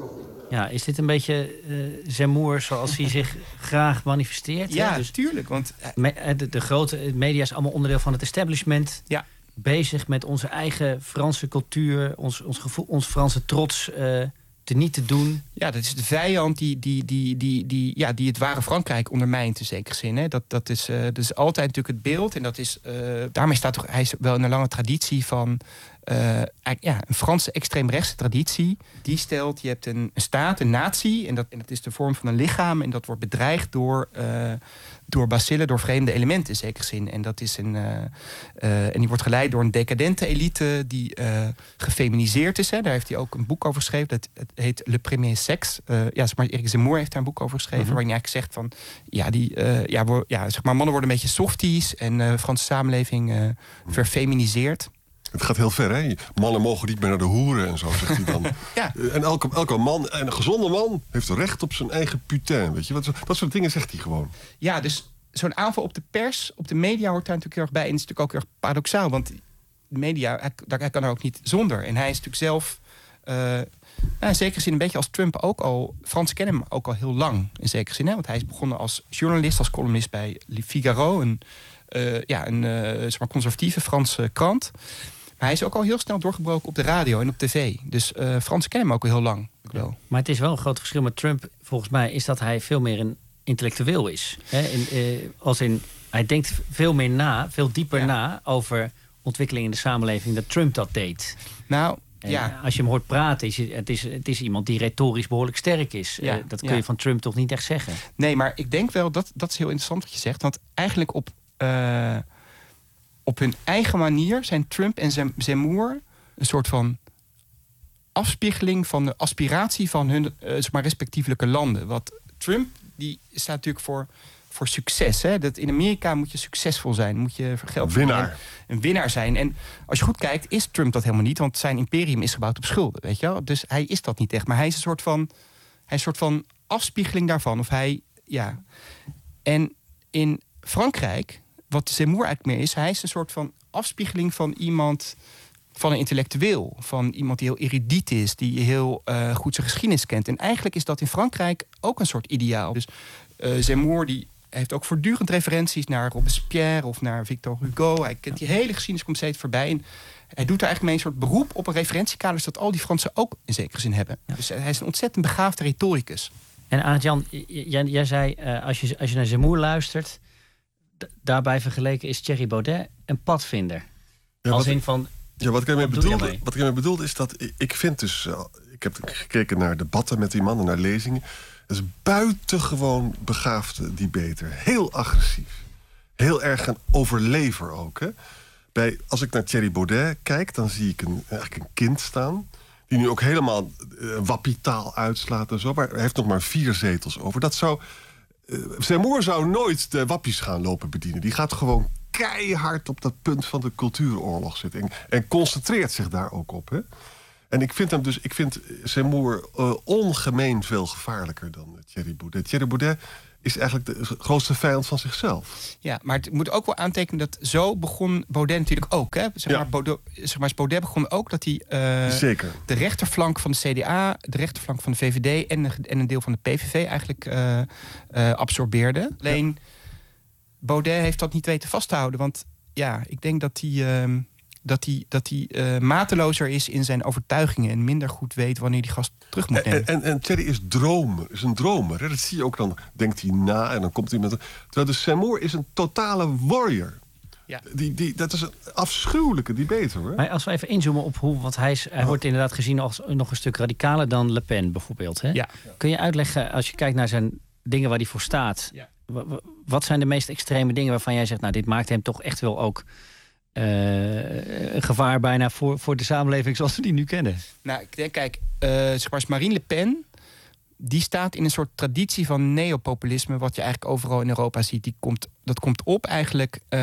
Ja, is dit een beetje uh, Zemmour zoals hij zich graag manifesteert? Ja, hè? Dus tuurlijk. Want me, de, de grote media is allemaal onderdeel van het establishment. Ja. Bezig met onze eigen Franse cultuur, ons, ons, gevoel, ons Franse trots uh, te niet te doen. Ja, dat is de vijand die, die, die, die, die, ja, die het ware Frankrijk ondermijnt in zekere zin. Hè. Dat, dat, is, uh, dat is altijd natuurlijk het beeld. En dat is, uh, daarmee staat toch, hij is wel in een lange traditie van uh, ja, een Franse extreemrechtse traditie. Die stelt, je hebt een, een staat, een natie. En dat, en dat is de vorm van een lichaam. En dat wordt bedreigd door... Uh, door bacillen, door vreemde elementen in zekere zin. En dat is een uh, uh, en die wordt geleid door een decadente elite die uh, gefeminiseerd is. Hè. Daar heeft hij ook een boek over geschreven. Dat het heet Le Premier Sexe. Uh, ja, zeg maar, Erik Zemmour heeft daar een boek over geschreven. Mm-hmm. Waarin hij eigenlijk zegt van ja, die uh, ja, wo- ja, zeg maar, mannen worden een beetje softies en uh, Franse samenleving uh, verfeminiseerd. Het gaat heel ver, hè? Mannen mogen niet meer naar de hoeren en zo, zegt hij dan. Ja. En elke, elke man, en een gezonde man, heeft recht op zijn eigen putain, weet je? Dat, dat soort dingen zegt hij gewoon. Ja, dus zo'n aanval op de pers, op de media hoort daar natuurlijk heel erg bij. En het is natuurlijk ook heel erg paradoxaal, want de media, hij, hij kan er ook niet zonder. En hij is natuurlijk zelf, uh, nou, in zekere zin een beetje als Trump ook al... Fransen kennen hem ook al heel lang, in zekere zin. Hè? Want hij is begonnen als journalist, als columnist bij Le Figaro. Een, uh, ja, een uh, zeg maar conservatieve Franse krant. Maar hij is ook al heel snel doorgebroken op de radio en op tv. Dus uh, Fransen kennen hem ook al heel lang. Wel. Maar het is wel een groot verschil met Trump, volgens mij, is dat hij veel meer een intellectueel is. Hè? In, uh, als in, hij denkt veel meer na, veel dieper ja. na over ontwikkelingen in de samenleving, dat Trump dat deed. Nou, en ja. Als je hem hoort praten, is het, is, het is iemand die retorisch behoorlijk sterk is. Ja. Uh, dat kun je ja. van Trump toch niet echt zeggen? Nee, maar ik denk wel, dat, dat is heel interessant wat je zegt. Want eigenlijk op... Uh, Op hun eigen manier zijn Trump en Zemmour een soort van afspiegeling van de aspiratie van hun uh, zeg maar respectievelijke landen. Wat Trump, die staat natuurlijk voor, voor succes. Hè? Dat in Amerika moet je succesvol zijn, moet je geld winnaar. verdienen, een winnaar zijn. En als je goed kijkt, is Trump dat helemaal niet, want zijn imperium is gebouwd op schulden, weet je wel? Dus hij is dat niet echt. Maar hij is een soort van, hij is een soort van afspiegeling daarvan. Of hij, ja. En in Frankrijk, wat Zemmour eigenlijk meer is, hij is een soort van afspiegeling van iemand, van een intellectueel, van iemand die heel erudiet is, die heel uh, goed zijn geschiedenis kent. En eigenlijk is dat in Frankrijk ook een soort ideaal. Dus uh, Zemmour die heeft ook voortdurend referenties naar Robespierre of naar Victor Hugo. Hij kent die hele geschiedenis, komt steeds voorbij. En hij doet er eigenlijk mee een soort beroep op een referentiekader, dat al die Fransen ook in zekere zin hebben. Ja. Dus hij is een ontzettend begaafde retoricus. En Arend-Jan, jij, jij zei, uh, als, je, als je naar Zemmour luistert, d- daarbij vergeleken is Thierry Baudet een padvinder. Ja, Als wat, in van... Ja, wat ik ermee wat bedoelde, wat ik ermee bedoelde is dat ik, ik vind dus... Uh, ik heb gekeken naar debatten met die man en naar lezingen. Dat is buitengewoon begaafde debater. Heel agressief. Heel erg een overlever ook. Hè? Bij, als ik naar Thierry Baudet kijk, dan zie ik een, eigenlijk een kind staan... die nu ook helemaal uh, wappitaal uitslaat en zo. Maar hij heeft nog maar vier zetels over. Dat zou... Uh, Zemmour zou nooit de wappies gaan lopen bedienen. Die gaat gewoon keihard op dat punt van de cultuuroorlog zitten. En, en concentreert zich daar ook op. Hè? En ik vind hem dus, ik vind Zemmour uh, ongemeen veel gevaarlijker dan Thierry Baudet. Thierry Baudet is eigenlijk de grootste vijand van zichzelf. Ja, maar het moet ook wel aantekenen dat zo begon Baudet natuurlijk ook. Hè? Zeg maar, ja. Baudet, zeg maar, Baudet begon ook dat hij uh, Zeker. de rechterflank van de C D A, de rechterflank van de V V D en, de, en een deel van de P V V eigenlijk uh, uh, absorbeerde. Alleen ja. Baudet heeft dat niet weten vast te houden. Want ja, ik denk dat hij... Uh, dat hij, dat hij uh, matelozer is in zijn overtuigingen... en minder goed weet wanneer die gast terug moet nemen. En, en, en Thierry is dromer, is een dromer. Hè? Dat zie je ook, dan denkt hij na en dan komt hij met... Een... Terwijl de Zemmour is een totale warrior. Ja. Die, die, dat is een afschuwelijke debater, hoor. Maar als we even inzoomen op hoe... want hij, is, hij oh. wordt inderdaad gezien als nog een stuk radicaler dan Le Pen, bijvoorbeeld. Hè? Ja. Kun je uitleggen, als je kijkt naar zijn dingen waar hij voor staat... Ja. Wat zijn de meest extreme dingen waarvan jij zegt... nou, dit maakt hem toch echt wel ook... Uh, een gevaar bijna voor, voor de samenleving zoals we die nu kennen? Nou, ik denk, kijk, uh, zeg maar, Marine Le Pen... die staat in een soort traditie van neopopulisme... wat je eigenlijk overal in Europa ziet. Die komt, dat komt op eigenlijk uh,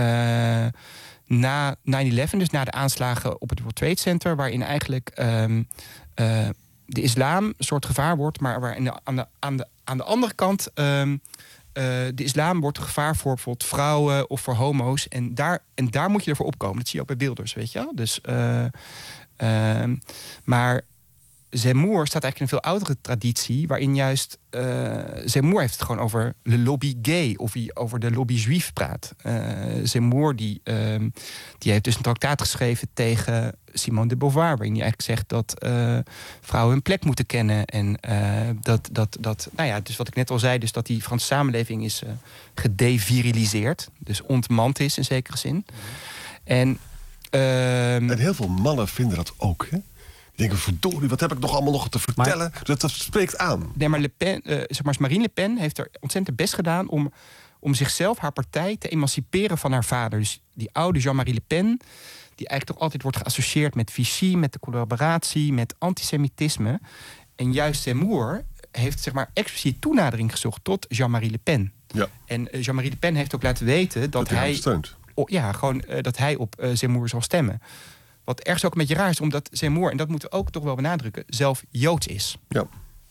na nine eleven, dus na de aanslagen op het World Trade Center... waarin eigenlijk um, uh, de islam een soort gevaar wordt... maar waar aan de, aan de, aan de, aan de andere kant... Um, Uh, de islam wordt een gevaar voor bijvoorbeeld vrouwen of voor homo's. En daar, en daar moet je ervoor opkomen. Dat zie je ook bij Wilders, weet je wel. Dus, uh, uh, maar Zemmour staat eigenlijk in een veel oudere traditie... waarin juist uh, Zemmour heeft het gewoon over de lobby gay... of hij over de lobby juif praat. Uh, Zemmour die, uh, die heeft dus een traktaat geschreven tegen Simone de Beauvoir... waarin hij eigenlijk zegt dat uh, vrouwen hun plek moeten kennen. En uh, dat, dat, dat, nou ja, dus wat ik net al zei... dus dat die Franse samenleving is uh, gedeviriliseerd. Dus ontmand is in zekere zin. En, uh, en heel veel mannen vinden dat ook, hè? Die denken, verdorie, wat heb ik nog allemaal nog te vertellen? Maar, dat, dat spreekt aan. Nee, maar, Le Pen, uh, zeg maar Marine Le Pen heeft er ontzettend het best gedaan... om, om zichzelf, haar partij, te emanciperen van haar vader. Dus die oude Jean-Marie Le Pen... die eigenlijk toch altijd wordt geassocieerd met Vichy... met de collaboratie, met antisemitisme. En juist Zemmour heeft zeg maar expliciet toenadering gezocht... tot Jean-Marie Le Pen. Ja. En uh, Jean-Marie Le Pen heeft ook laten weten dat, dat hij... hij steunt. Oh, ja, gewoon uh, dat hij op uh, Zemmour zal stemmen. Wat ergens ook een beetje raar is, omdat Zemmour... en dat moeten we ook toch wel benadrukken, zelf Joods is. Ja.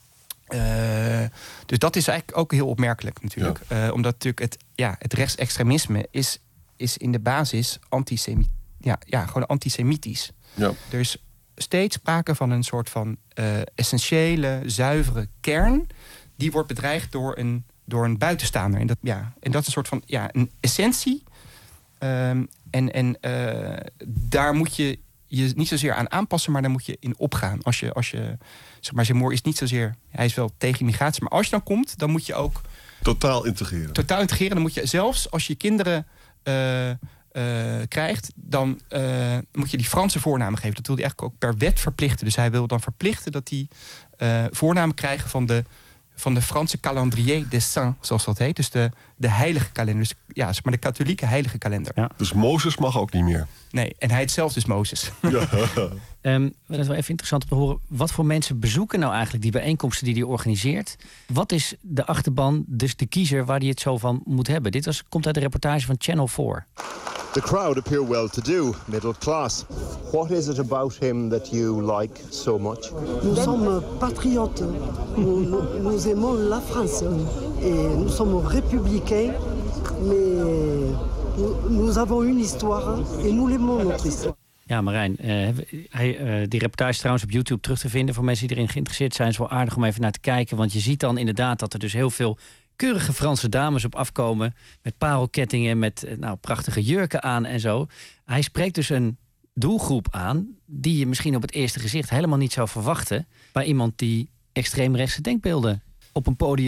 Uh, dus dat is eigenlijk ook heel opmerkelijk natuurlijk. Ja. Uh, omdat natuurlijk het, ja, het rechtsextremisme is, is in de basis antisemi- ja, ja, gewoon antisemitisch. Ja. Er is steeds sprake van een soort van uh, essentiële, zuivere kern... die wordt bedreigd door een, door een buitenstaander. En dat, ja, en dat is een soort van ja, een essentie... Um, en en uh, daar moet je je niet zozeer aan aanpassen, maar daar moet je in opgaan. Als je, als je zeg maar, Zemmour is niet zozeer, hij is wel tegen immigratie, maar als je dan komt, dan moet je ook totaal integreren. Totaal integreren. Dan moet je zelfs als je kinderen uh, uh, krijgt, dan uh, moet je die Franse voornamen geven. Dat wil hij eigenlijk ook per wet verplichten. Dus hij wil dan verplichten dat die uh, voornamen krijgen van de van de Franse calendrier des saints, zoals dat heet. Dus de, de heilige kalender. Dus ja, zeg maar de katholieke heilige kalender. Ja. Dus Mozes mag ook niet meer? Nee, en hij het zelf dus Mozes. Ja. um, dat is wel even interessant om te horen. Wat voor mensen bezoeken nou eigenlijk die bijeenkomsten die hij organiseert? Wat is de achterban, dus de kiezer, waar hij het zo van moet hebben? Dit was, komt uit de reportage van Channel four. The crowd appear well-to-do, middle class. What is it about him that you like so much? Nous sommes patriotes. Nous, nous, nous aimons la France. Et nous sommes républicains, mais nous, nous avons une histoire et nous l'aimons notre histoire. Ja, Marijn, uh, hij, uh, die reportage is trouwens op YouTube terug te vinden. Voor mensen die erin geïnteresseerd zijn, is wel aardig om even naar te kijken. Want je ziet dan inderdaad dat er dus heel veel keurige Franse dames op afkomen. Met parelkettingen, met nou, prachtige jurken aan en zo. Hij spreekt dus een doelgroep aan die je misschien op het eerste gezicht helemaal niet zou verwachten bij iemand die extreemrechtse denkbeelden op een podium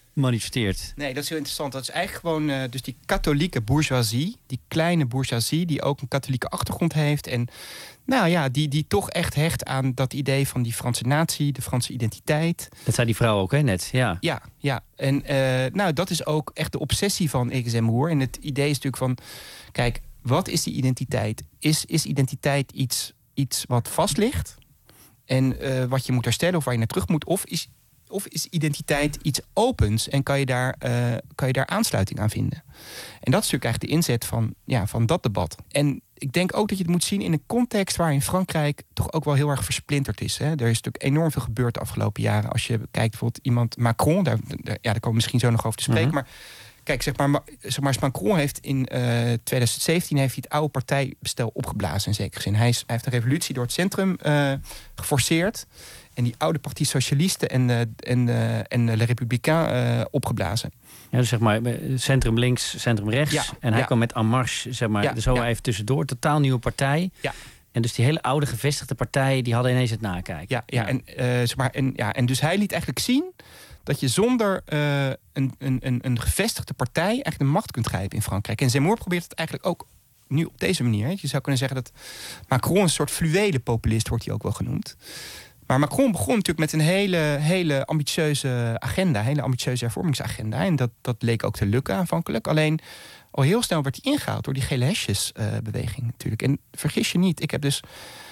manifesteert. Nee, dat is heel interessant. Dat is eigenlijk gewoon uh, dus die katholieke bourgeoisie, die kleine bourgeoisie, die ook een katholieke achtergrond heeft. En nou ja, die, die toch echt hecht aan dat idee van die Franse natie, de Franse identiteit. Dat zei die vrouw ook, hè, net? Ja, ja. ja. En uh, nou, dat is ook echt de obsessie van Eke Zemmour. En het idee is natuurlijk van, kijk, wat is die identiteit? Is, is identiteit iets, iets wat vast ligt en uh, wat je moet herstellen of waar je naar terug moet? Of is, of is identiteit iets opens en kan je, daar, uh, kan je daar aansluiting aan vinden? En dat is natuurlijk eigenlijk de inzet van, ja, van dat debat. En ik denk ook dat je het moet zien in een context waarin Frankrijk toch ook wel heel erg versplinterd is. Hè. Er is natuurlijk enorm veel gebeurd de afgelopen jaren. Als je kijkt bijvoorbeeld iemand, Macron, daar, daar, ja, daar komen we misschien zo nog over te spreken. Mm-hmm. Maar kijk, zeg maar, zeg maar, Macron heeft in uh, twintig zeventien heeft hij het oude partijbestel opgeblazen in zekere zin. Hij, is, hij heeft een revolutie door het centrum uh, geforceerd. En die oude Parti Socialiste en, uh, en, uh, en Le Républicain uh, opgeblazen. Ja, dus zeg maar centrum links, centrum rechts. Ja, en hij ja. kwam met En Marche, zeg maar, ja, zo ja. even tussendoor. Totaal nieuwe partij. Ja. En dus die hele oude gevestigde partijen, die hadden ineens het nakijken. Ja, ja, ja. En, uh, zeg maar, en, ja, en dus hij liet eigenlijk zien dat je zonder uh, een, een, een gevestigde partij eigenlijk de macht kunt grijpen in Frankrijk. En Zemmour probeert het eigenlijk ook nu op deze manier. Hè. Je zou kunnen zeggen dat Macron een soort fluwele populist wordt hij ook wel genoemd. Maar Macron begon natuurlijk met een hele, hele ambitieuze agenda, een hele ambitieuze hervormingsagenda. En dat, dat leek ook te lukken aanvankelijk. Alleen al heel snel werd hij ingehaald door die gele hesjesbeweging uh, natuurlijk. En vergis je niet, ik heb dus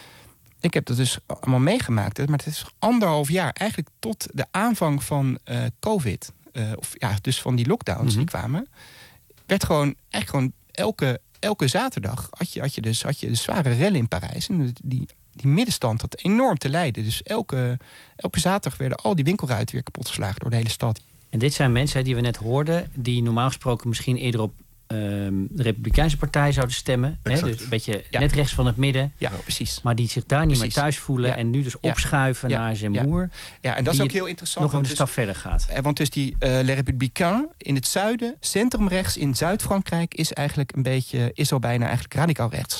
ik heb dat dus allemaal meegemaakt. Maar het is anderhalf jaar, eigenlijk tot de aanvang van uh, COVID, uh, of ja, dus van die lockdowns mm-hmm. die kwamen, werd gewoon eigenlijk gewoon elke, elke zaterdag had je, had je dus had je de zware rellen in Parijs. En die Die middenstand had enorm te lijden. Dus elke, elke zaterdag werden al die winkelruiten weer kapotgeslagen door de hele stad. En dit zijn mensen die we net hoorden, die normaal gesproken misschien eerder op um, de Republikeinse Partij zouden stemmen. Hè? Dus een beetje ja. net rechts van het midden. Ja, precies. Maar die zich daar niet precies. meer thuis voelen. Ja. En nu dus opschuiven ja. naar Zemmour. Ja. ja, en dat is ook heel interessant. Nog een dus, stap verder gaat. Want dus die uh, Le Républicain in het zuiden, centrumrechts in Zuid-Frankrijk, is eigenlijk een beetje, is al bijna eigenlijk radicaal rechts.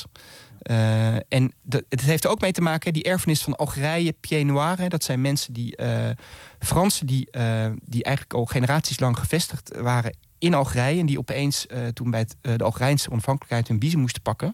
Uh, en de, het heeft er ook mee te maken, die erfenis van Algerije, Pied Noir. Hè, dat zijn mensen die, uh, Fransen die, uh, die eigenlijk al generaties lang gevestigd waren in Algerije. En die opeens uh, toen bij het, uh, de Algerijnse onafhankelijkheid hun visum moesten pakken.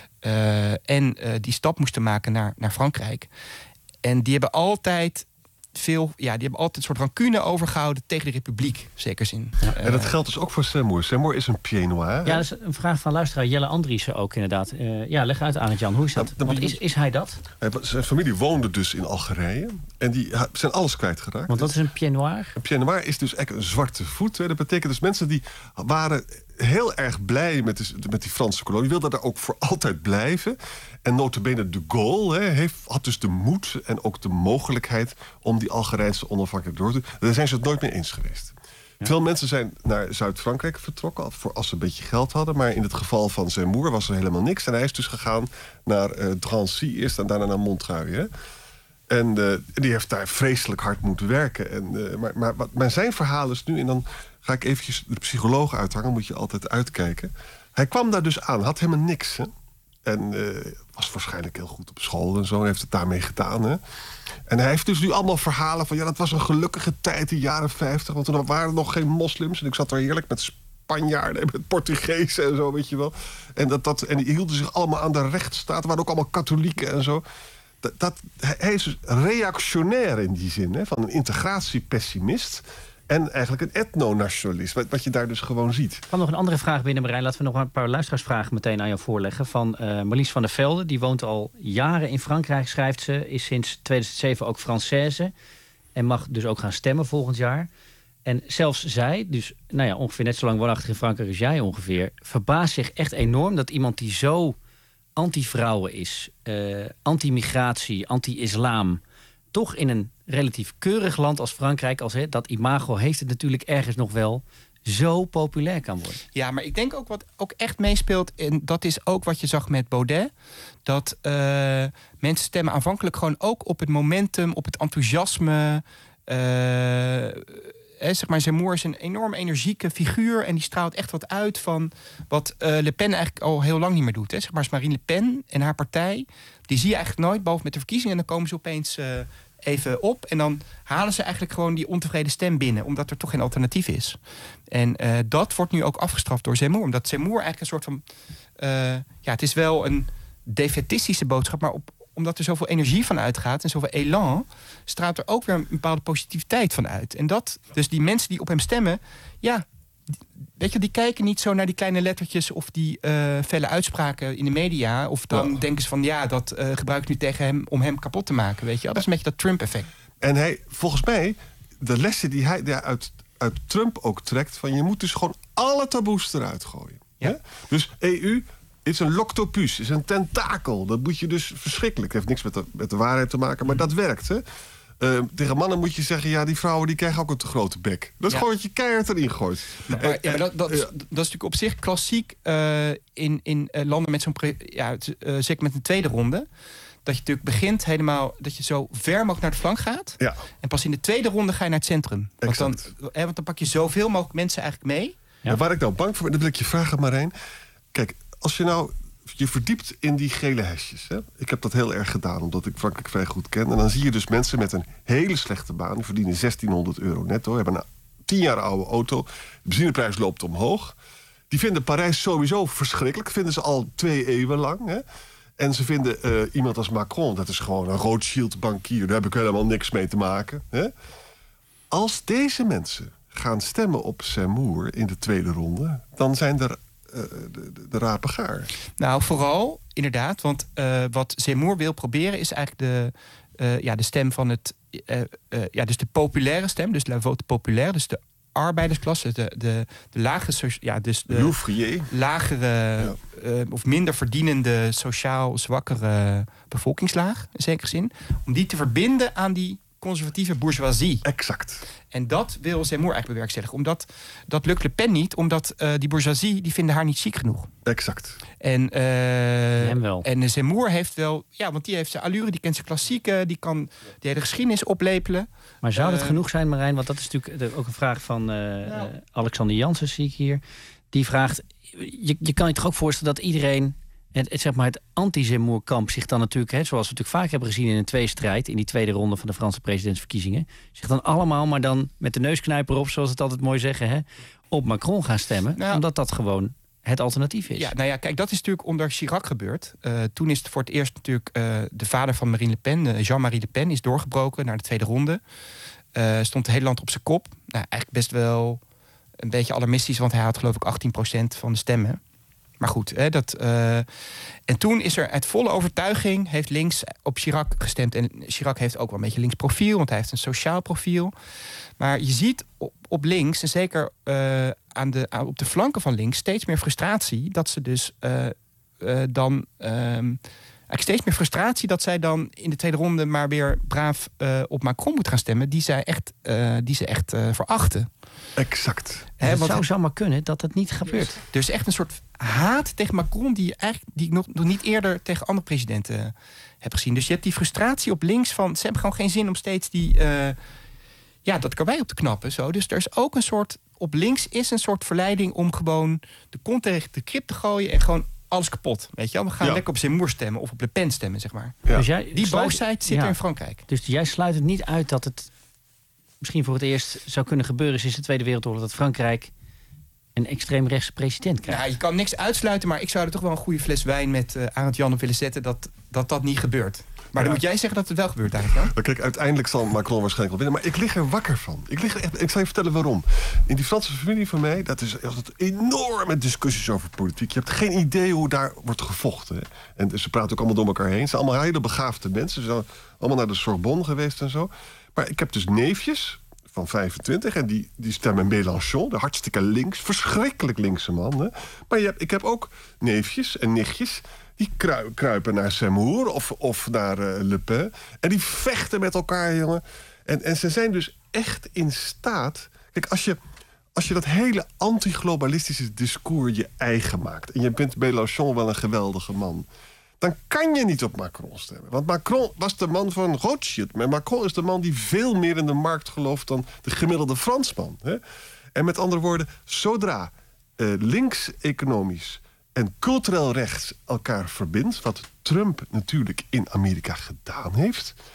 Uh, en uh, die stap moesten maken naar, naar Frankrijk. En die hebben altijd veel, ja, die hebben altijd een soort rancune overgehouden tegen de Republiek, zeker zin. Ja. En dat geldt dus ook voor Zemmour. Zemmour is een Pied Noir. Ja, dat is een vraag van luisteraar Jelle Andriessen ook inderdaad. Uh, ja, leg uit aan het Jan, hoe is dat? Ja, Want is, is hij dat? Zijn familie woonde dus in Algerije. En die zijn alles kwijtgeraakt. Want dat is een Pied Noir? Een Pied Noir is dus echt een zwarte voet. Hè. Dat betekent dus mensen die waren heel erg blij met, de, met die Franse kolonie. Die wilden daar ook voor altijd blijven. En nota bene de Gaulle hè, heeft, had dus de moed en ook de mogelijkheid om die Algerijnse onafhankelijkheid door te doen. Daar zijn ze het nooit mee eens geweest. Ja. Veel mensen zijn naar Zuid-Frankrijk vertrokken voor als ze een beetje geld hadden. Maar in het geval van Zemmour was er helemaal niks. En hij is dus gegaan naar uh, Drancy eerst en daarna naar Montreuil. Hè. En uh, die heeft daar vreselijk hard moeten werken. En, uh, maar, maar, maar zijn verhaal is nu, en dan ga ik eventjes de psycholoog uithangen, moet je altijd uitkijken. Hij kwam daar dus aan, had helemaal niks. Hè. En uh, was waarschijnlijk heel goed op school en zo. En heeft het daarmee gedaan. Hè. En hij heeft dus nu allemaal verhalen van, ja, dat was een gelukkige tijd, de jaren vijftig. Want toen waren er nog geen moslims. En ik zat er heerlijk met Spanjaarden en met Portugezen en zo, weet je wel. En, dat, dat, en die hielden zich allemaal aan de rechtsstaat. Er waren ook allemaal katholieken en zo. Dat, dat, hij is dus reactionair in die zin, hè, van een integratiepessimist. En eigenlijk een etnonationalist, wat, wat je daar dus gewoon ziet. Er kwam nog een andere vraag binnen, Marijn. Laten we nog een paar luisteraarsvragen meteen aan jou voorleggen. Van uh, Marlies van der Velde, die woont al jaren in Frankrijk, schrijft ze. Is sinds tweeduizend zeven ook Française. En mag dus ook gaan stemmen volgend jaar. En zelfs zij, dus nou ja, ongeveer net zo lang woonachtig in Frankrijk als jij ongeveer, verbaast zich echt enorm dat iemand die zo anti-vrouwen is, uh, anti-migratie, anti-islam, toch in een relatief keurig land als Frankrijk, als hè, dat imago heeft het natuurlijk ergens nog wel, zo populair kan worden. Ja, maar ik denk ook wat ook echt meespeelt, en dat is ook wat je zag met Baudet, dat uh, mensen stemmen aanvankelijk gewoon ook op het momentum, op het enthousiasme. Uh, He, zeg maar, Zemmour is een enorm energieke figuur en die straalt echt wat uit van wat uh, Le Pen eigenlijk al heel lang niet meer doet. Hè. Zeg maar, Marine Le Pen en haar partij, die zie je eigenlijk nooit, behalve met de verkiezingen. En dan komen ze opeens uh, even op. En dan halen ze eigenlijk gewoon die ontevreden stem binnen. Omdat er toch geen alternatief is. En uh, dat wordt nu ook afgestraft door Zemmour. Omdat Zemmour eigenlijk een soort van... Uh, ja, het is wel een defetistische boodschap. Maar op, omdat er zoveel energie van uitgaat en zoveel elan... straalt er ook weer een bepaalde positiviteit van uit. En dat, dus die mensen die op hem stemmen... ja, weet je, die kijken niet zo naar die kleine lettertjes... of die uh, felle uitspraken in de media. Of dan ja. denken ze van, ja, dat uh, gebruik ik nu tegen hem... om hem kapot te maken, weet je. Dat is een beetje dat Trump-effect. En hij, volgens mij, de lessen die hij ja, uit, uit Trump ook trekt... van je moet dus gewoon alle taboes eruit gooien. Ja. Hè? Dus E U... is een loctopus, is een tentakel. Dat moet je dus verschrikkelijk. Het heeft niks met de, met de waarheid te maken, maar dat werkt. Hè? Uh, tegen mannen moet je zeggen... ja, die vrouwen die krijgen ook een te grote bek. Dat is ja. gewoon wat je keihard erin gooit. Maar, maar, ja, maar dat, dat, is, dat is natuurlijk op zich klassiek... Uh, in, in uh, landen met zo'n... Pre- ja, uh, zeker met een tweede ronde... dat je natuurlijk begint helemaal... dat je zo ver mogelijk naar de flank gaat. Ja. En pas in de tweede ronde ga je naar het centrum. Want dan, hè, want dan pak je zoveel mogelijk mensen eigenlijk mee. Ja. Waar ik nou bang voor ben, dat wil ik je vragen, Marijn. Kijk, als je nou je verdiept in die gele hesjes. Hè? Ik heb dat heel erg gedaan, omdat ik Frankrijk vrij goed ken. En dan zie je dus mensen met een hele slechte baan. Die verdienen zestienhonderd euro netto. Hebben een tien jaar oude auto. De benzineprijs loopt omhoog. Die vinden Parijs sowieso verschrikkelijk. Vinden ze al twee eeuwen lang. Hè? En ze vinden uh, iemand als Macron, dat is gewoon een Rothschild-bankier. Daar heb ik helemaal niks mee te maken. Hè? Als deze mensen gaan stemmen op Zemmour in de tweede ronde... dan zijn er uh, de, de, de rapen gaar. Nou, vooral, inderdaad. Want uh, wat Zemmour wil proberen is eigenlijk de, uh, ja, de stem van het... Uh, uh, ja, dus de populaire stem, dus la vote populaire, dus de arbeidersklasse, de, de, de lagere... Ja, dus de lagere ja. uh, of minder verdienende, sociaal zwakkere bevolkingslaag, in zekere zin. Om die te verbinden aan die conservatieve bourgeoisie. Exact. En dat wil Zemmour eigenlijk bewerkstelligen. Omdat, dat lukt Le Pen niet, omdat uh, die bourgeoisie... die vinden haar niet chic genoeg. Exact. En, uh, Hem wel. en Zemmour heeft wel... Ja, want die heeft zijn allure, die kent zijn klassieken... die kan de hele geschiedenis oplepelen. Maar zou dat uh, genoeg zijn, Marijn? Want dat is natuurlijk ook een vraag van uh, nou. Alexander Jansen, zie ik hier. Die vraagt... Je, je kan je toch ook voorstellen dat iedereen... Het, het, zeg maar het anti-Zemmour-kamp zich dan natuurlijk... Hè, zoals we natuurlijk vaak hebben gezien in een tweestrijd... in die tweede ronde van de Franse presidentsverkiezingen... zich dan allemaal maar dan met de neusknijper op... zoals het altijd mooi zeggen, hè, op Macron gaan stemmen. Nou, omdat dat gewoon het alternatief is. Ja, nou ja, kijk, dat is natuurlijk onder Chirac gebeurd. Uh, toen is het voor het eerst natuurlijk... Uh, de vader van Marine Le Pen, uh, Jean-Marie Le Pen... is doorgebroken naar de tweede ronde. Uh, stond het hele land op zijn kop. Nou, eigenlijk best wel een beetje alarmistisch... want hij had geloof ik achttien procent van de stemmen. Maar goed, hè, dat, uh, en toen is er uit volle overtuiging... heeft links op Chirac gestemd. En Chirac heeft ook wel een beetje links profiel... want hij heeft een sociaal profiel. Maar je ziet op, op links, en zeker uh, aan de, aan, op de flanken van links... steeds meer frustratie dat ze dus uh, uh, dan... Uh, eigenlijk steeds meer frustratie dat zij dan in de tweede ronde... maar weer braaf uh, op Macron moet gaan stemmen... die, zij echt, uh, die ze echt uh, verachten. Exact. He, het zou zomaar kunnen dat het niet gebeurt. Er is echt een soort haat tegen Macron... die, eigenlijk, die ik nog, nog niet eerder tegen andere presidenten uh, heb gezien. Dus je hebt die frustratie op links van... ze hebben gewoon geen zin om steeds die... Uh, ja, dat karwei op te knappen. Zo. Dus er is ook een soort... op links is een soort verleiding om gewoon... de kont tegen de krip te gooien... en gewoon alles kapot. Weet je wel? We gaan ja. lekker op Zemmour stemmen... of op Le Pen stemmen, zeg maar. Ja. Dus jij die sluit, boosheid zit ja. er in Frankrijk. Dus jij sluit het niet uit dat het... misschien voor het eerst zou kunnen gebeuren... sinds de Tweede Wereldoorlog dat Frankrijk... een extreemrechtse president krijgt. Ja, je kan niks uitsluiten, maar ik zou er toch wel een goede fles wijn met uh, Arend Jan op willen zetten dat, dat dat niet gebeurt. Maar ja. dan moet jij zeggen dat het wel gebeurt eigenlijk. Ja? Kijk, uiteindelijk zal Macron waarschijnlijk wel winnen. Maar ik lig er wakker van. Ik, lig er echt, ik zal je vertellen waarom. In die Franse familie van mij, dat is altijd enorme discussies over politiek. Je hebt geen idee hoe daar wordt gevochten. Hè? En ze praten ook allemaal door elkaar heen. Ze zijn allemaal hele begaafde mensen. Ze zijn allemaal naar de Sorbonne geweest en zo. Maar ik heb dus neefjes... van vijfentwintig. En die, die stemmen Mélenchon, de hartstikke links. Verschrikkelijk linkse man. Hè? Maar je hebt, ik heb ook neefjes en nichtjes... die krui, kruipen naar Zemmour of, of naar uh, Le Pen. En die vechten met elkaar, jongen. En, en ze zijn dus echt in staat... Kijk, als je, als je dat hele anti-globalistische discours je eigen maakt... en je vindt Mélenchon wel een geweldige man... dan kan je niet op Macron stemmen. Want Macron was de man van Rothschild. Maar Macron is de man die veel meer in de markt gelooft... dan de gemiddelde Fransman. Hè? En met andere woorden, zodra uh, links economisch... en cultureel rechts elkaar verbindt... wat Trump natuurlijk in Amerika gedaan heeft...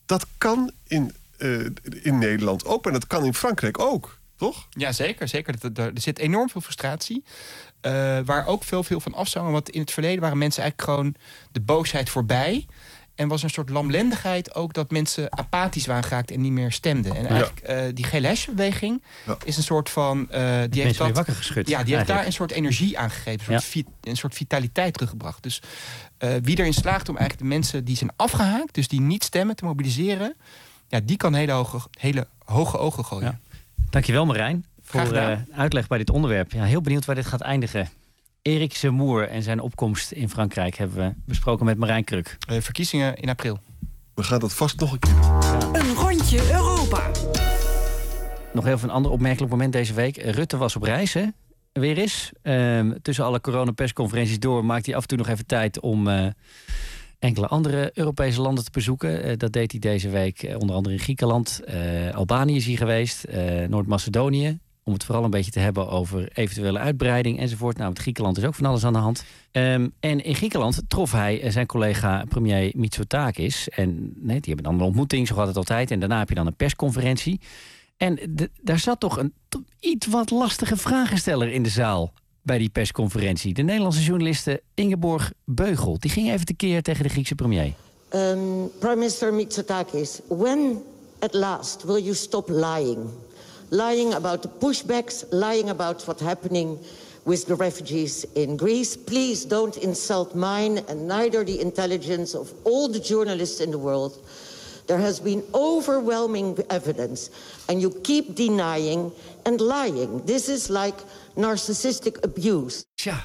dat kan in, uh, in Nederland ook, en dat kan in Frankrijk ook, toch? Ja, zeker. zeker. Er, er zit enorm veel frustratie. Uh, waar ook veel, veel van afzangen. Want in het verleden waren mensen eigenlijk gewoon de boosheid voorbij. En was een soort lamlendigheid ook dat mensen apathisch waren geraakt en niet meer stemden. En eigenlijk ja. uh, die gele hesbeweging ja. is een soort van... Uh, die heeft dat, wakker geschud. Ja, die eigenlijk. heeft daar een soort energie aangegeven. Een soort, ja. vi, een soort vitaliteit teruggebracht. Dus uh, wie erin slaagt om eigenlijk de mensen die zijn afgehaakt, dus die niet stemmen, te mobiliseren, ja, die kan hele hoge, hele hoge ogen gooien. Ja. Dankjewel Marijn voor uh, uitleg bij dit onderwerp. Ja, heel benieuwd waar dit gaat eindigen. Erik Zemmour en zijn opkomst in Frankrijk hebben we besproken met Marijn Kruk. Uh, verkiezingen in april. We gaan dat vast nog een keer. Ja. Een rondje Europa. Nog even een ander opmerkelijk moment deze week. Rutte was op reis, hè? Weer eens. Uh, tussen alle coronapersconferenties door maakt hij af en toe nog even tijd om uh, enkele andere Europese landen te bezoeken. Uh, dat deed hij deze week uh, onder andere in Griekenland. Uh, Albanië is hij geweest. Uh, Noord-Macedonië. Om het vooral een beetje te hebben over eventuele uitbreiding enzovoort. Nou, met Griekenland is ook van alles aan de hand. Um, en in Griekenland trof hij zijn collega premier Mitsotakis. En nee, die hebben dan een ontmoeting, zo gaat het altijd. En daarna heb je dan een persconferentie. En de, daar zat toch een t- iets wat lastige vragensteller in de zaal bij die persconferentie. De Nederlandse journaliste Ingeborg Beugel. Die ging even tekeer tegen de Griekse premier. Um, Prime Minister Mitsotakis, when at last will you stop lying? Lying about the pushbacks, lying about what's happening with the refugees in Greece. Please don't insult mine and neither the intelligence of all the journalists in the world. There has been overwhelming evidence and you keep denying and lying. This is like narcissistic abuse. Tja.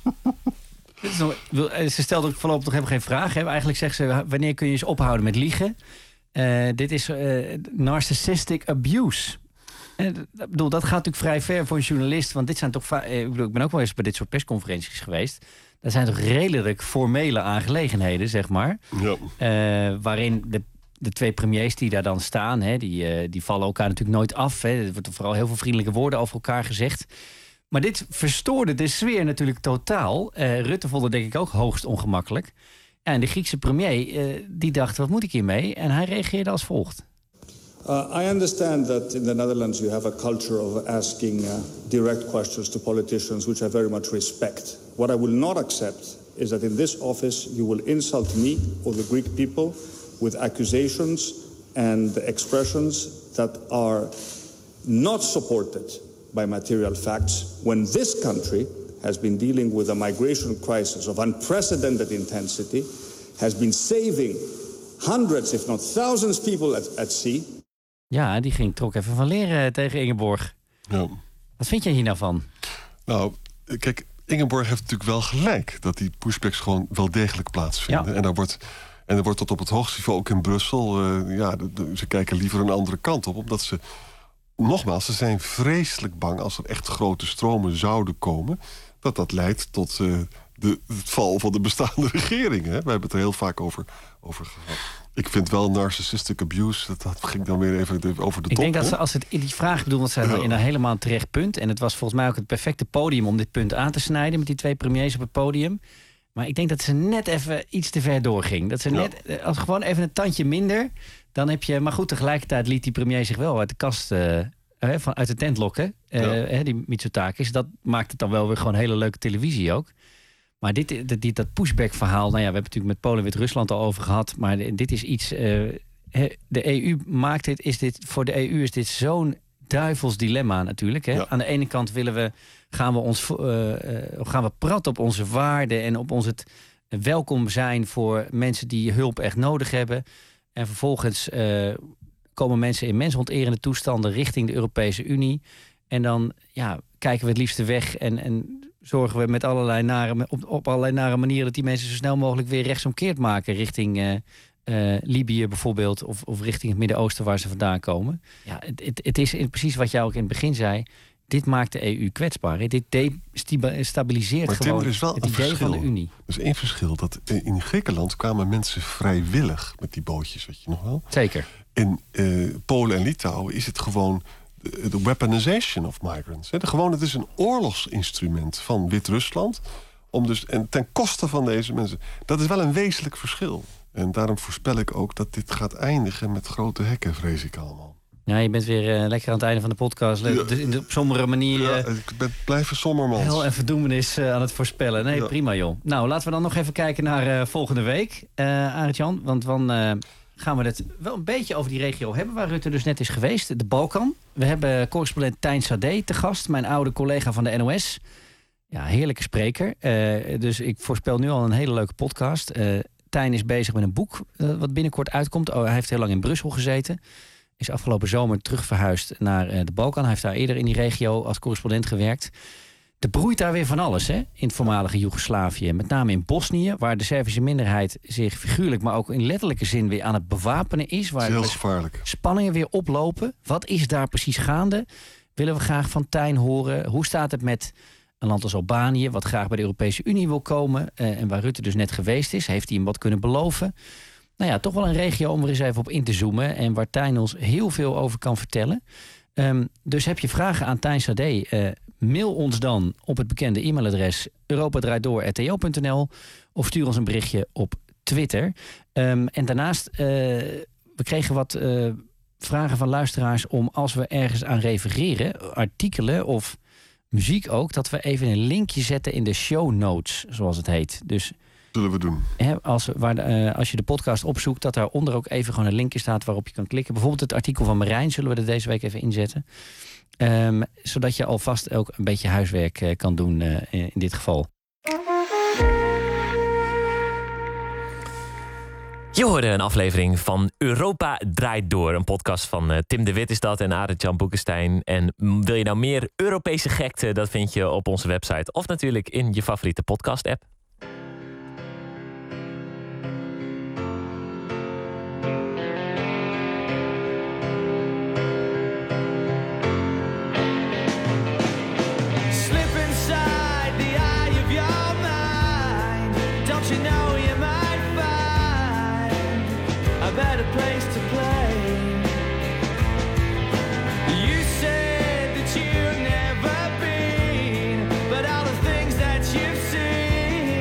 Ze stelt ook voorlopig nog even geen vraag. Hè? Eigenlijk zegt ze, wanneer kun je eens ophouden met liegen? Uh, dit is uh, narcissistic abuse. Ik bedoel, dat gaat natuurlijk vrij ver voor een journalist. Want dit zijn toch va- ik, bedoel, ik ben ook wel eens bij dit soort persconferenties geweest. Dat zijn toch redelijk formele aangelegenheden, zeg maar. Ja. Uh, waarin de, de twee premiers die daar dan staan, hè, die, uh, die vallen elkaar natuurlijk nooit af. Hè. Er wordt vooral heel veel vriendelijke woorden over elkaar gezegd. Maar dit verstoorde de sfeer natuurlijk totaal. Uh, Rutte vond het denk ik ook hoogst ongemakkelijk. Ja, en de Griekse premier uh, die dacht, wat moet ik hiermee? En hij reageerde als volgt. Uh, I understand that in the Netherlands you have a culture of asking uh, direct questions to politicians, which I very much respect. What I will not accept is that in this office you will insult me or the Greek people with accusations and expressions that are not supported by material facts when this country has been dealing with a migration crisis of unprecedented intensity, has been saving hundreds, if not thousands, people at, at sea. Ja, die ging trok even van leren tegen Ingeborg. Ja. Wat vind jij hier nou van? Nou, kijk, Ingeborg heeft natuurlijk wel gelijk dat die pushbacks gewoon wel degelijk plaatsvinden. Ja. En daar wordt, en er wordt tot op het hoogste niveau, ook in Brussel, uh, ja, de, de, ze kijken liever een andere kant op. Omdat ze, nogmaals, ze zijn vreselijk bang als er echt grote stromen zouden komen, dat dat leidt tot uh, de, het val van de bestaande regering. Hè? We hebben het er heel vaak over, over gehad. Ik vind wel narcissistic abuse, dat, dat ging dan weer even de, over de ik top. Ik denk dat ze, als het in die vraag bedoelt, dat ze ja. in een helemaal terecht punt. En het was volgens mij ook het perfecte podium om dit punt aan te snijden met die twee premiers op het podium. Maar ik denk dat ze net even iets te ver doorging. Dat ze net, ja. als gewoon even een tandje minder, dan heb je. Maar goed, tegelijkertijd liet die premier zich wel uit de kast, uh, van, uit de tent lokken. Uh, ja. Die Mitsotakis. Dat maakt het dan wel weer gewoon hele leuke televisie ook. Maar dit, dit, dat pushback-verhaal, nou ja, we hebben het natuurlijk met Polen en Wit-Rusland al over gehad. Maar dit is iets. Uh, de E U maakt dit, is dit. Voor de E U is dit zo'n duivels dilemma natuurlijk. Hè? Ja. Aan de ene kant willen we, gaan we ons, uh, uh, gaan we praten op onze waarden en op ons het welkom zijn voor mensen die hulp echt nodig hebben. En vervolgens uh, komen mensen in mensonterende toestanden richting de Europese Unie. En dan ja, kijken we het liefste weg en. en zorgen we met allerlei nare, op, op allerlei nare manieren dat die mensen zo snel mogelijk weer rechtsomkeerd maken richting uh, uh, Libië bijvoorbeeld of, of richting het Midden-Oosten waar ze vandaan komen. Ja, het, het, het is precies wat jij ook in het begin zei. Dit maakt de E U kwetsbaar. Hè? Dit destabiliseert maar gewoon Tim, er is wel het een idee verschil. van de Unie. Er is één verschil. Dat in Griekenland kwamen mensen vrijwillig met die bootjes, weet je nog wel? Zeker. In uh, Polen en Litouwen is het gewoon de weaponization of migrants. He, gewoon, het is een oorlogsinstrument van Wit-Rusland. Om dus, en ten koste van deze mensen. Dat is wel een wezenlijk verschil. En daarom voorspel ik ook dat dit gaat eindigen met grote hekken, vrees ik allemaal. Ja, je bent weer uh, lekker aan het einde van de podcast. Ja. De, in de, op sombere manier... Uh, ja, ik ben blijven sombermans. Hel en verdoemenis uh, aan het voorspellen. Nee, ja. Prima joh. Nou, laten we dan nog even kijken naar uh, volgende week, uh, Arend-Jan. Want dan uh, gaan we het wel een beetje over die regio hebben... waar Rutte dus net is geweest, de Balkan. We hebben correspondent Tijn Sade te gast, mijn oude collega van de N O S. Ja, heerlijke spreker. Uh, dus ik voorspel nu al een hele leuke podcast. Uh, Tijn is bezig met een boek uh, wat binnenkort uitkomt. Oh, hij heeft heel lang in Brussel gezeten. Is afgelopen zomer terugverhuisd naar uh, de Balkan. Hij heeft daar eerder in die regio als correspondent gewerkt. Er broeit daar weer van alles, hè? In het voormalige Joegoslavië. Met name in Bosnië, waar de Servische minderheid zich figuurlijk... maar ook in letterlijke zin weer aan het bewapenen is. Waar heel gevaarlijk. Spanningen weer oplopen. Wat is daar precies gaande? Willen we graag van Tijn horen. Hoe staat het met een land als Albanië... wat graag bij de Europese Unie wil komen... Uh, en waar Rutte dus net geweest is? Heeft hij hem wat kunnen beloven? Nou ja, toch wel een regio om er eens even op in te zoomen... en waar Tijn ons heel veel over kan vertellen. Um, dus heb je vragen aan Tijn Sade... Uh, mail ons dan op het bekende e-mailadres... europadraaidoor apenstaartje t o punt n l... of stuur ons een berichtje op Twitter. Um, en daarnaast, uh, we kregen wat uh, vragen van luisteraars... om als we ergens aan refereren, artikelen of muziek ook... dat we even een linkje zetten in de show notes, zoals het heet. Dus... zullen we doen. He, als, waar de, uh, als je de podcast opzoekt, dat daaronder ook even gewoon een linkje staat waarop je kan klikken. Bijvoorbeeld het artikel van Marijn zullen we er deze week even inzetten. Um, zodat je alvast ook een beetje huiswerk uh, kan doen uh, in dit geval. Je hoorde een aflevering van Europa Draait Door. Een podcast van uh, Tim de Wit is dat en Arend-Jan Boekenstein. En wil je nou meer Europese gekte, dat vind je op onze website. Of natuurlijk in je favoriete podcast-app. You've seen, but all the things that you've seen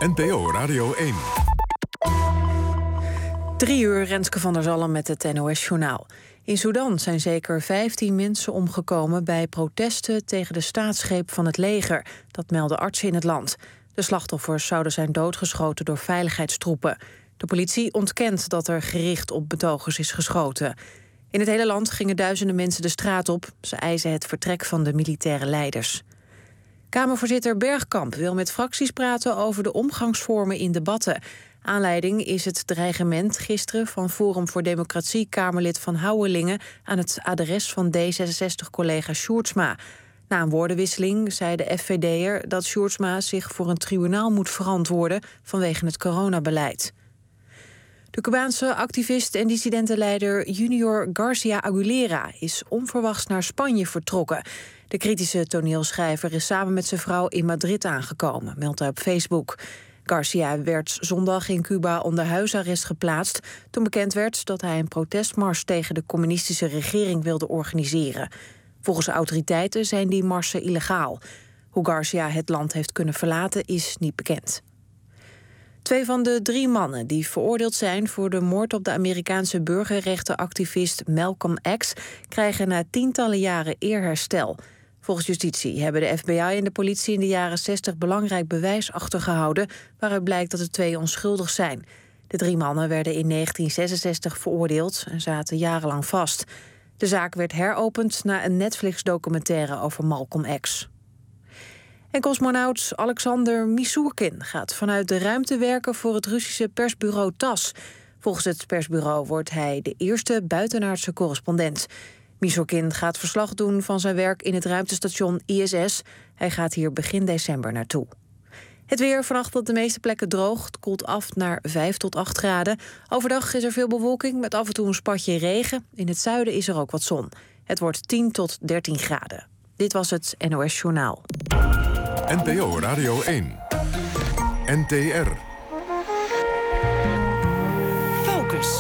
N P O Radio één. Drie uur, Renske van der Zalm met het N O S-journaal. In Sudan zijn zeker vijftien mensen omgekomen bij protesten tegen de staatsgreep van het leger. Dat melden artsen in het land. De slachtoffers zouden zijn doodgeschoten door veiligheidstroepen. De politie ontkent dat er gericht op betogers is geschoten. In het hele land gingen duizenden mensen de straat op. Ze eisen het vertrek van de militaire leiders. Kamervoorzitter Bergkamp wil met fracties praten over de omgangsvormen in debatten. Aanleiding is het dreigement gisteren van Forum voor Democratie Kamerlid Van Houwelingen aan het adres van D zesenzestig-collega Sjoerdsma. Na een woordenwisseling zei de F V D'er dat Sjoerdsma zich voor een tribunaal moet verantwoorden vanwege het coronabeleid. De Cubaanse activist en dissidentenleider Junior Garcia Aguilera is onverwachts naar Spanje vertrokken. De kritische toneelschrijver is samen met zijn vrouw in Madrid aangekomen, meldt hij op Facebook. Garcia werd zondag in Cuba onder huisarrest geplaatst toen bekend werd dat hij een protestmars tegen de communistische regering wilde organiseren. Volgens de autoriteiten zijn die marsen illegaal. Hoe Garcia het land heeft kunnen verlaten is niet bekend. Twee van de drie mannen die veroordeeld zijn voor de moord op de Amerikaanse burgerrechtenactivist Malcolm X krijgen na tientallen jaren eerherstel. Volgens justitie hebben de F B I en de politie in de jaren zestig belangrijk bewijs achtergehouden waaruit blijkt dat de twee onschuldig zijn. De drie mannen werden in negentien zesenzestig veroordeeld en zaten jarenlang vast. De zaak werd heropend na een Netflix-documentaire over Malcolm X. En cosmonaut Alexander Misourkin gaat vanuit de ruimte werken voor het Russische persbureau TASS. Volgens het persbureau wordt hij de eerste buitenaardse correspondent. Misourkin gaat verslag doen van zijn werk in het ruimtestation I S S. Hij gaat hier begin december naartoe. Het weer, vannacht op de meeste plekken droog. Het koelt af naar vijf tot acht graden. Overdag is er veel bewolking met af en toe een spatje regen. In het zuiden is er ook wat zon. Het wordt tien tot dertien graden. Dit was het N O S Journaal. N P O Radio één. N T R. Focus.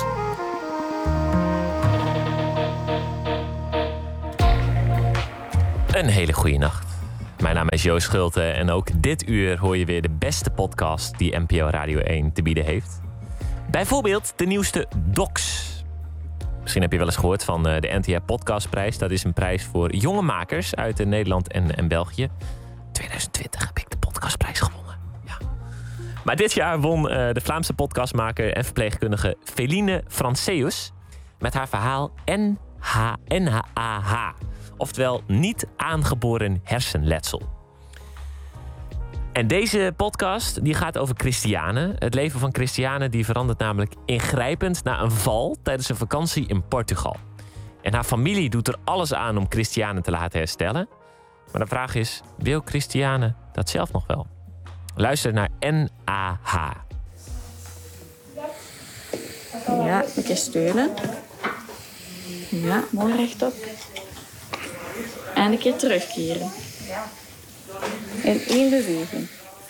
Een hele goede nacht. Mijn naam is Joost Schulte en ook dit uur hoor je weer de beste podcast die N P O Radio één te bieden heeft. Bijvoorbeeld de nieuwste Docs. Misschien heb je wel eens gehoord van de N T R Podcastprijs. Dat is een prijs voor jonge makers uit Nederland en, en België. twintig twintig heb ik de podcastprijs gewonnen. Ja. Maar dit jaar won uh, de Vlaamse podcastmaker en verpleegkundige Feline Franceus met haar verhaal N H A H. Oftewel niet aangeboren hersenletsel. En deze podcast die gaat over Christiane. Het leven van Christiane die verandert namelijk ingrijpend na een val tijdens een vakantie in Portugal. En haar familie doet er alles aan om Christiane te laten herstellen. Maar de vraag is, wil Christiane dat zelf nog wel? Luister naar N A H. Ja, een keer steunen. Ja, mooi rechtop. En een keer terugkeren. In één beweging.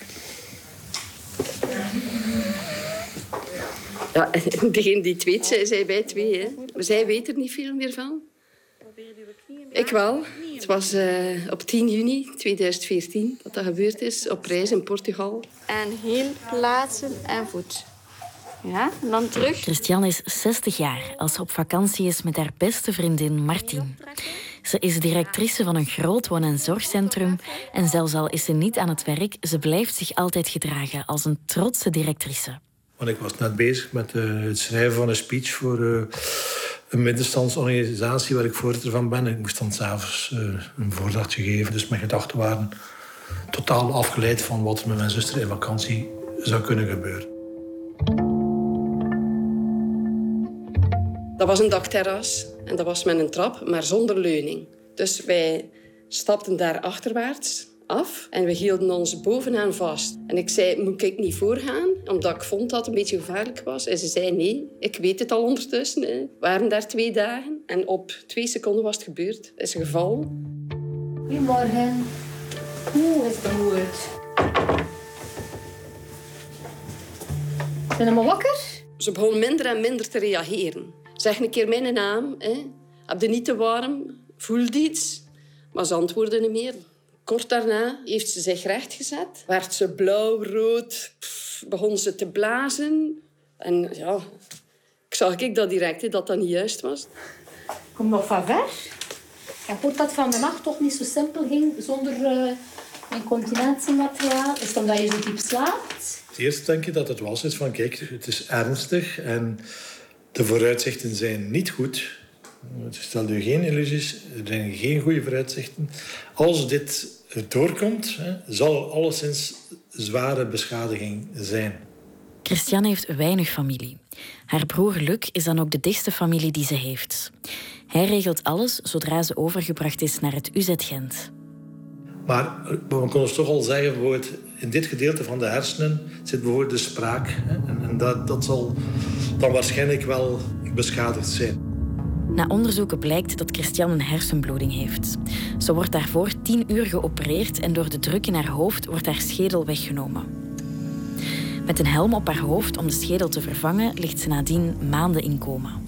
Ja, degene die het weet, zij, zij wij twee. Hè. Maar zij weet er niet veel meer van. Ik wel. Het was uh, op tien juni tweeduizend veertien dat dat gebeurd is. Op reis in Portugal. En heel plaatsen en voet. Ja, en dan terug. Christiane is zestig jaar als ze op vakantie is met haar beste vriendin Martien. Ze is directrice van een groot woon- en zorgcentrum. En zelfs al is ze niet aan het werk, ze blijft zich altijd gedragen als een trotse directrice. Want ik was net bezig met uh, het schrijven van een speech voor uh, een middenstandsorganisatie waar ik voorzitter van ben. Ik moest dan s'avonds uh, een voordrachtje geven. Dus mijn gedachten waren totaal afgeleid van wat er met mijn zuster in vakantie zou kunnen gebeuren. Dat was een dakterras en dat was met een trap, maar zonder leuning. Dus wij stapten daar achterwaarts af en we hielden ons bovenaan vast. En ik zei, moet ik niet voorgaan? Omdat ik vond dat het een beetje gevaarlijk was. En ze zei, nee, ik weet het al ondertussen. Hè. We waren daar twee dagen en op twee seconden was het gebeurd. Het is gevallen. Goedemorgen. Hoe is de moed? Zijn we allemaal wakker? Ze begon minder en minder te reageren. Zeg een keer mijn naam. Hè. Heb je niet te warm? Voelde iets? Maar ze antwoordde niet meer. Kort daarna heeft ze zich rechtgezet. Werd ze blauw, rood, pff, begon ze te blazen. En ja, ik zag ik dat direct, he, dat dat niet juist was. Kom nog van ver. Je hoort dat van de nacht toch niet zo simpel ging zonder uh, incontinentiemateriaal. Is het omdat je zo diep slaapt? Eerst denk je dat het was is van kijk, het is ernstig en de vooruitzichten zijn niet goed. Stel je geen illusies, er zijn geen goede vooruitzichten. Als dit doorkomt, hè, zal er alleszins zware beschadiging zijn. Christiane heeft weinig familie. Haar broer Luc is dan ook de dichtste familie die ze heeft. Hij regelt alles zodra ze overgebracht is naar het U Z Gent. Maar we kunnen ons toch al zeggen, bijvoorbeeld, in dit gedeelte van de hersenen zit bijvoorbeeld de spraak. Hè, en en dat, dat zal dan waarschijnlijk wel beschadigd zijn. Na onderzoeken blijkt dat Christiane een hersenbloeding heeft. Ze wordt daarvoor tien uur geopereerd en door de druk in haar hoofd wordt haar schedel weggenomen. Met een helm op haar hoofd om de schedel te vervangen ligt ze nadien maanden in coma.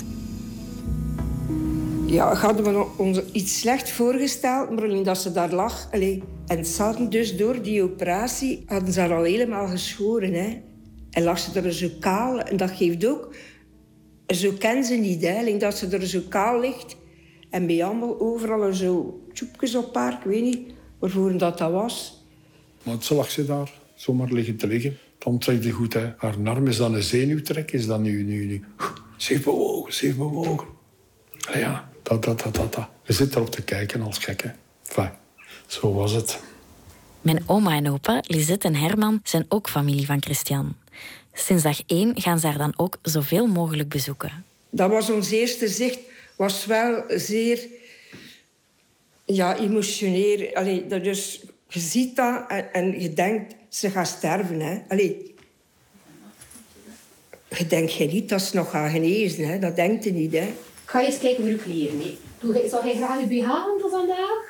Ja, hadden we ons iets slecht voorgesteld, maar alleen dat ze daar lag. Allee, en ze hadden dus door die operatie hadden ze haar al helemaal geschoren. Hè. En lag ze er zo kaal. En dat geeft ook... Zo kennen ze niet, hè. Alleen dat ze er zo kaal ligt. En bij allemaal overal zo tjoepjes op haar. Ik weet niet waarvoor dat, dat was. Maar zo lag ze daar, zomaar liggen te liggen. Dan trekt hij goed, hè. Haar arm is dan een zenuwtrek, is dan nu, nu, nu. Ze heeft bewogen, ze heeft bewogen. En ja, dat, dat, dat, dat, dat. Je zit erop te kijken als gek, hè. Enfin, zo was het. Mijn oma en opa, Lisette en Herman, zijn ook familie van Christiane. Sinds dag één gaan ze haar dan ook zoveel mogelijk bezoeken. Dat was ons eerste zicht. Was wel zeer ja, emotioneel. Allee, dat dus, je ziet dat en, en je denkt, ze gaat sterven. Hè. Allee. Je denkt je niet dat ze nog gaat genezen. Hè. Dat denkt je niet. Hè. Ga je eens kijken voor je kleren. Nee. Zou jij graag je B H handelen vandaag?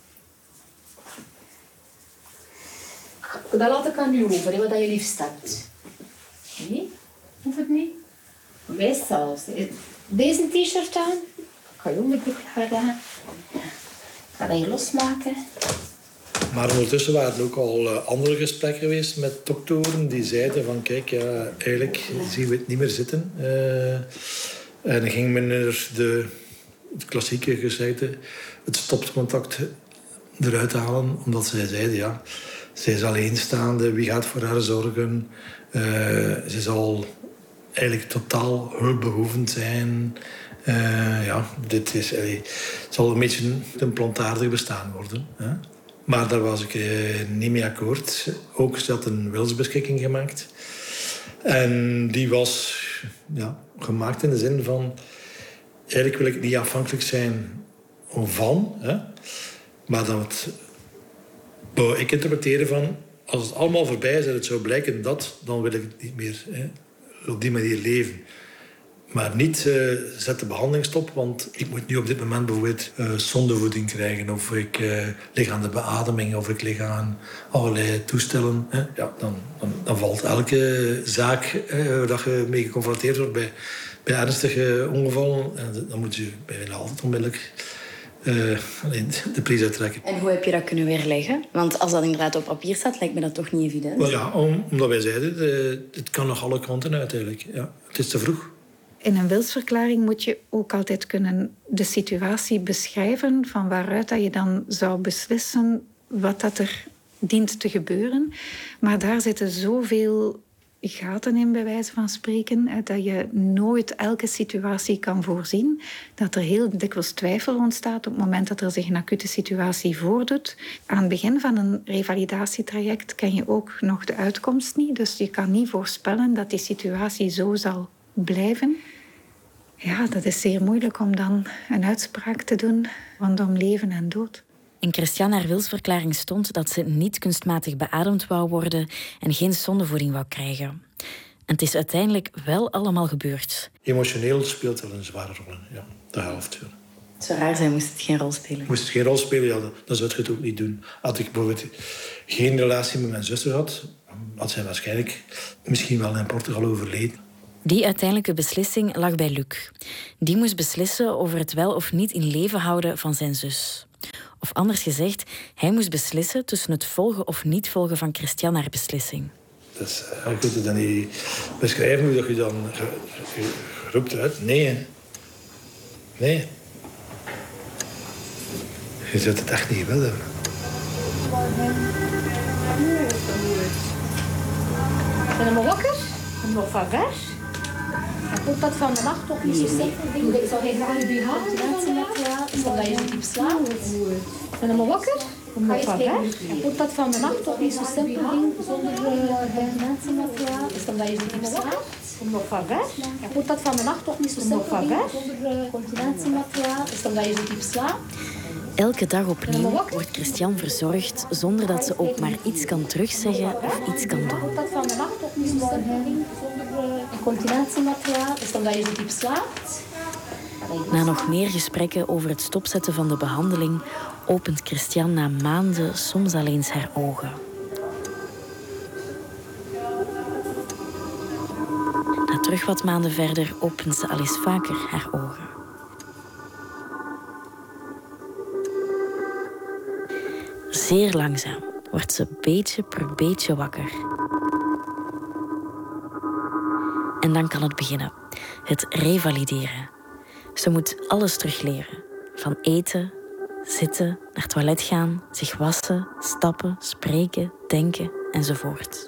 Dat laat ik aan u over, hè, wat je liefst hebt. Nee, hoeft het niet. Wij zelfs. Deze t-shirt aan. Ik ga je onderbroek leggen. Ik ga dat je losmaken. Maar ondertussen waren er ook al andere gesprekken geweest met doktoren die zeiden van kijk, ja, eigenlijk zien we het niet meer zitten. Uh, en dan ging men er de, het klassieke gezegde, het stopcontact eruit halen, omdat zij zeiden ja, zij is alleenstaande, wie gaat voor haar zorgen? Uh, ze zal eigenlijk totaal hulpbehoevend zijn. Uh, ja, dit is, allee, het zal een beetje een plantaardig bestaan worden. Hè? Maar daar was ik uh, niet mee akkoord. Ook ze had een wilsbeschikking gemaakt. En die was ja, gemaakt in de zin van... Eigenlijk wil ik niet afhankelijk zijn van... Hè? Maar dat wou ik interpreteren van... Als het allemaal voorbij is en het zou blijken dat... dan wil ik het niet meer hè, op die manier leven. Maar niet uh, zet de behandeling stop, want ik moet nu op dit moment bijvoorbeeld uh, zondevoeding krijgen. Of ik uh, lig aan de beademing, of ik lig aan allerlei toestellen. Hè. Ja, dan, dan, dan valt elke zaak hè, waar je mee geconfronteerd wordt bij, bij ernstige ongevallen. En dan moet je bijna altijd onmiddellijk uh, de prijs uittrekken. En hoe heb je dat kunnen weerleggen? Want als dat inderdaad op papier staat, lijkt me dat toch niet evident. Wel ja, om, omdat wij zeiden, de, het kan nog alle kanten uit eigenlijk. Ja, het is te vroeg. In een wilsverklaring moet je ook altijd kunnen de situatie beschrijven van waaruit dat je dan zou beslissen wat dat er dient te gebeuren. Maar daar zitten zoveel gaten in, bij wijze van spreken, dat je nooit elke situatie kan voorzien. Dat er heel dikwijls twijfel ontstaat op het moment dat er zich een acute situatie voordoet. Aan het begin van een revalidatietraject ken je ook nog de uitkomst niet. Dus je kan niet voorspellen dat die situatie zo zal blijven. Ja, dat is zeer moeilijk om dan een uitspraak te doen rondom leven en dood. In Christiane haar wilsverklaring stond dat ze niet kunstmatig beademd wou worden en geen zondevoeding wou krijgen. En het is uiteindelijk wel allemaal gebeurd. Emotioneel speelt wel een zware rol, ja, de helft. Ja. Het zou raar zijn, moest het geen rol spelen. Moest het geen rol spelen, ja, dan zou je het ook niet doen. Had ik bijvoorbeeld geen relatie met mijn zuster gehad, had zij waarschijnlijk misschien wel in Portugal overleden. Die uiteindelijke beslissing lag bij Luc. Die moest beslissen over het wel of niet in leven houden van zijn zus. Of anders gezegd, hij moest beslissen tussen het volgen of niet volgen van Christian haar beslissing. Dus uh, je kunt het dan niet beschrijven hoe dat je dan... Je, je, je roept eruit, nee. Hè. Nee. Je zult het echt niet willen. Ben je nog wakker? Nog van vers? Ik hoop dat van de nacht toch niet zo simpel. Ik zou geen graag je handen is omdat je zo diep slaapt. Ben je nog wakker? Nog van vers? Ik hoop dat van de nacht toch niet zo simpel ging zonder ventilatiemateriaal. Is omdat je zo diep slaapt. Nog van vers? Ik hoop dat van de nacht toch niet zo simpel ging zonder ventilatiemateriaal. Is omdat je zo diep slaapt. Elke dag opnieuw wordt Christian verzorgd zonder dat ze ook maar iets kan terugzeggen of iets kan doen. Dat van de nacht ook niet zo zonder continentiemateriaal is omdat je zo diep slaapt. Na nog meer gesprekken over het stopzetten van de behandeling opent Christian na maanden soms al eens haar ogen. Na terug wat maanden verder opent ze al eens vaker haar ogen. Zeer langzaam wordt ze beetje per beetje wakker. En dan kan het beginnen. Het revalideren. Ze moet alles terugleren. Van eten, zitten, naar het toilet gaan, zich wassen, stappen, spreken, denken enzovoort.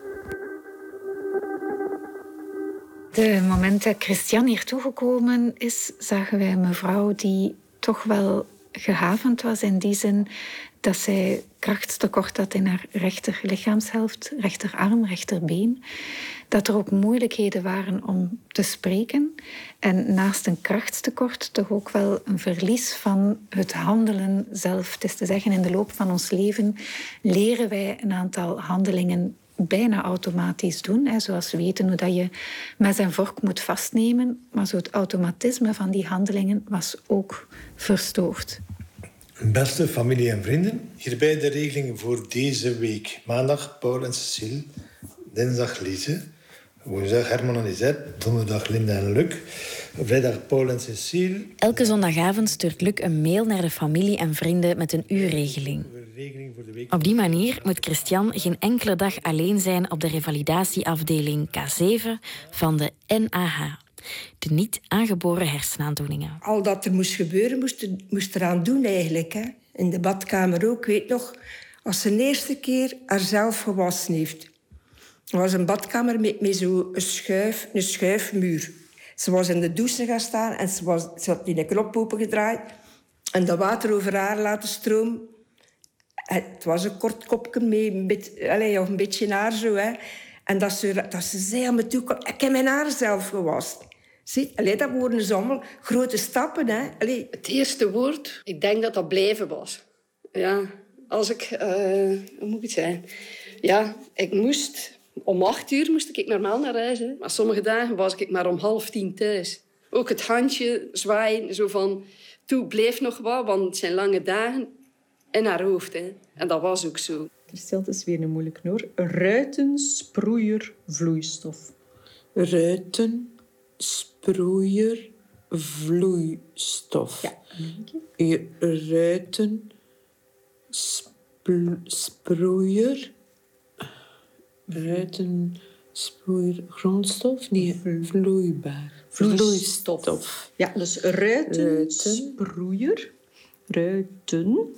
De moment dat Christian hier toegekomen is, zagen wij een mevrouw die toch wel gehavend was in die zin dat zij krachtstekort had in haar rechter lichaamshelft, rechterarm, rechterbeen. Dat er ook moeilijkheden waren om te spreken. En naast een krachtstekort toch ook wel een verlies van het handelen zelf. Het is te zeggen, in de loop van ons leven leren wij een aantal handelingen bijna automatisch doen. Hè, zoals weten hoe dat je mes en vork moet vastnemen. Maar zo het automatisme van die handelingen was ook verstoord. Beste familie en vrienden, hierbij de regeling voor deze week. Maandag Paul en Cecile, dinsdag Lise, woensdag Herman en Lisette, donderdag Linda en Luc, vrijdag Paul en Cecile. Elke zondagavond stuurt Luc een mail naar de familie en vrienden met een uurregeling. Op die manier moet Christian geen enkele dag alleen zijn op de revalidatieafdeling K zeven van de N A H. De niet aangeboren hersenaandoeningen. Al dat er moest gebeuren, moest, moest eraan doen eigenlijk. Hè. In de badkamer ook. Ik weet nog, als ze de eerste keer haarzelf gewassen heeft. Er was een badkamer met, met zo'n schuif, een schuifmuur. Ze was in de douche gaan staan en ze, was, ze had die knop opengedraaid. En dat water over haar laten stromen. Het was een kort kopje met een beetje, allez, of een beetje haar zo. Hè. En dat ze, dat ze zei aan me toe, ik heb mijn haar zelf gewassen. Zie, allee, dat worden dus allemaal grote stappen. Hè? Allee. Het eerste woord, ik denk dat dat blijven was. Ja, als ik... Uh, hoe moet ik het zeggen? Ja, ik moest... Om acht uur moest ik normaal naar huis. Hè. Maar sommige dagen was ik maar om half tien thuis. Ook het handje zwaaien, zo van... Toe, blijf nog wat, want het zijn lange dagen in haar hoofd. Hè. En dat was ook zo. Christian, het is weer een moeilijk hoor. Ruitensproeier vloeistof. Ruiten... Sproeier, vloeistof. Ja. Je ruiten, spl- sproeier, ruiten, sproeier, grondstof, nee, vloeibaar. Vloeistof. Vloeistof. Ja, dus ruiten, sproeier, ruiten,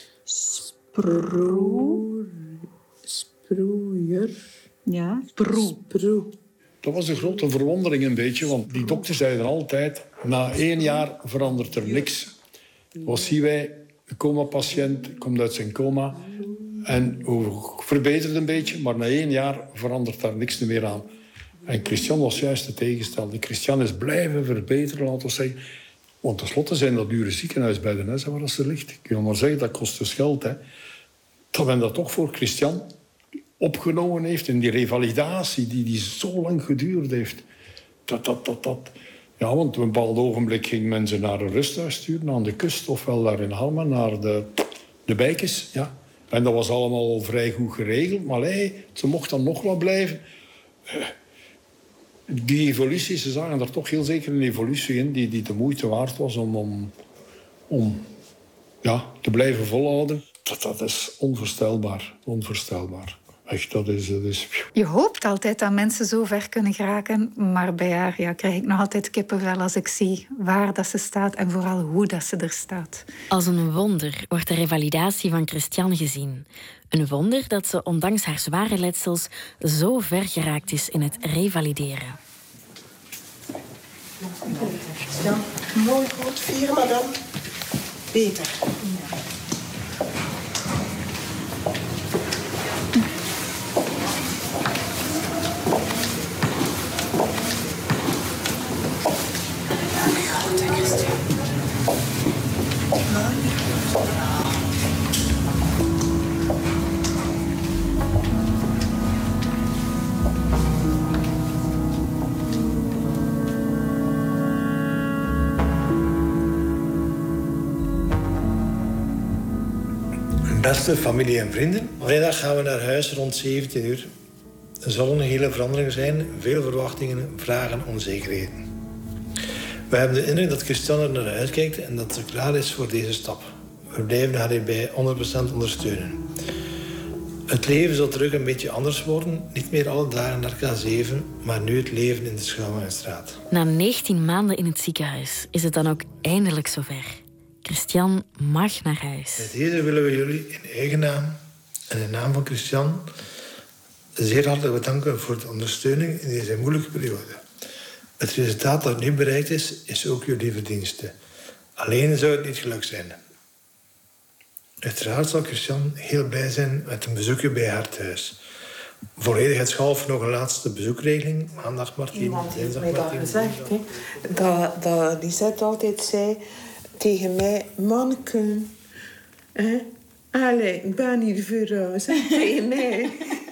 spro- sproeier. Ja, sproe. Spro- Dat was een grote verwondering een beetje, want die dokter zeiden altijd... na één jaar verandert er niks. Wat zien wij? Een coma-patiënt komt uit zijn coma... en verbetert een beetje, maar na één jaar verandert daar niks meer aan. En Christian was juist het tegenstelde. Christian is blijven verbeteren, laten we zeggen. Want tenslotte zijn dat dure ziekenhuis bij de Nessa waar ze ligt. Ik wil maar zeggen, dat kost dus geld. Hè. Dat men dat toch voor Christian... opgenomen heeft in die revalidatie die, die zo lang geduurd heeft. Dat, dat, dat, dat. Ja, want op een bepaald ogenblik ging men ze naar een rusthuis sturen, aan de kust, ofwel daar in Halma, naar de, de Bijkes. Ja. En dat was allemaal vrij goed geregeld, maar hey, ze mocht dan nog wat blijven. Uh, die evolutie, ze zagen er toch heel zeker een evolutie in die, die de moeite waard was om, om, om ja, te blijven volhouden. Dat, dat is onvoorstelbaar, onvoorstelbaar. Echt, dat is, dat is... Je hoopt altijd dat mensen zo ver kunnen geraken, maar bij haar ja, krijg ik nog altijd kippenvel als ik zie waar dat ze staat en vooral hoe dat ze er staat. Als een wonder wordt de revalidatie van Christian gezien. Een wonder dat ze ondanks haar zware letsels zo ver geraakt is in het revalideren. Ja, mooi goed vieren, maar dan beter. Beste familie en vrienden, vrijdag gaan we naar huis rond zeventien uur. Er zullen hele veranderingen zijn, veel verwachtingen, vragen, onzekerheden. We hebben de indruk dat Christian er naar uitkijkt en dat ze klaar is voor deze stap. We blijven haar hierbij honderd procent ondersteunen. Het leven zal terug een beetje anders worden. Niet meer alle dagen naar K zeven, maar nu het leven in de Schouwburgstraat. Na negentien maanden in het ziekenhuis is het dan ook eindelijk zover. Christian mag naar huis. Met deze willen we jullie in eigen naam en in naam van Christian zeer hartelijk bedanken voor de ondersteuning in deze moeilijke periode. Het resultaat dat nu bereikt is, is ook jullie verdienste. Alleen zou het niet gelukt zijn. Uiteraard zal Christian heel blij zijn met een bezoekje bij haar thuis. Volledigheidshalve nog een laatste bezoekregeling. Maandag Martien, Iemand heeft mij dinsdag dat Martien. gezegd, hè. Dat, dat Lisette altijd zei tegen mij, manneke, hè? Allee, ik ben hier voor huis, hè, tegen mij.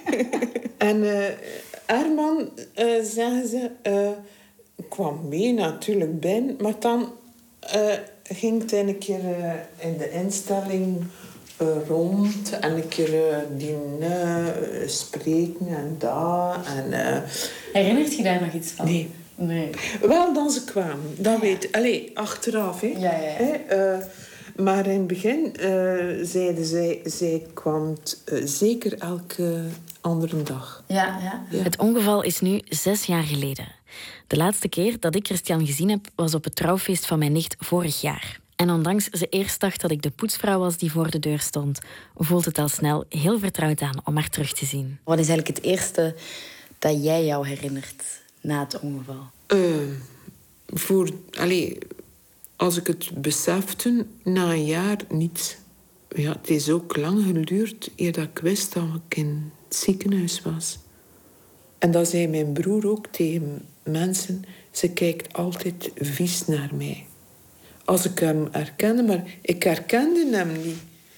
En uh, Herman, uh, zeggen ze, uh, kwam mee natuurlijk binnen, maar dan uh, ging het een keer uh, in de instelling uh, rond en een keer uh, dienen, uh, spreken en dat. En, uh, Herinnert je daar nog iets van? Nee. Nee. Wel, dan ze kwamen. Dat weet ik. Allee, achteraf. Hè. Ja, ja. Hè, uh, maar in het begin uh, zeiden zij... Zij kwam uh, zeker elke andere dag. Ja, ja. Ja. Het ongeval is nu zes jaar geleden. De laatste keer dat ik Christian gezien heb, was op het trouwfeest van mijn nicht vorig jaar. En ondanks ze eerst dacht dat ik de poetsvrouw was die voor de deur stond, voelt het al snel heel vertrouwd aan om haar terug te zien. Wat is eigenlijk het eerste dat jij jou herinnert na het ongeval? Uh, voor... Allee, als ik het besefte, na een jaar niet. Ja, het is ook lang geduurd eer dat ik wist dat ik in het ziekenhuis was. En dat zei mijn broer ook tegen mensen. Ze kijkt altijd vies naar mij. Als ik hem herkende, maar ik herkende hem niet.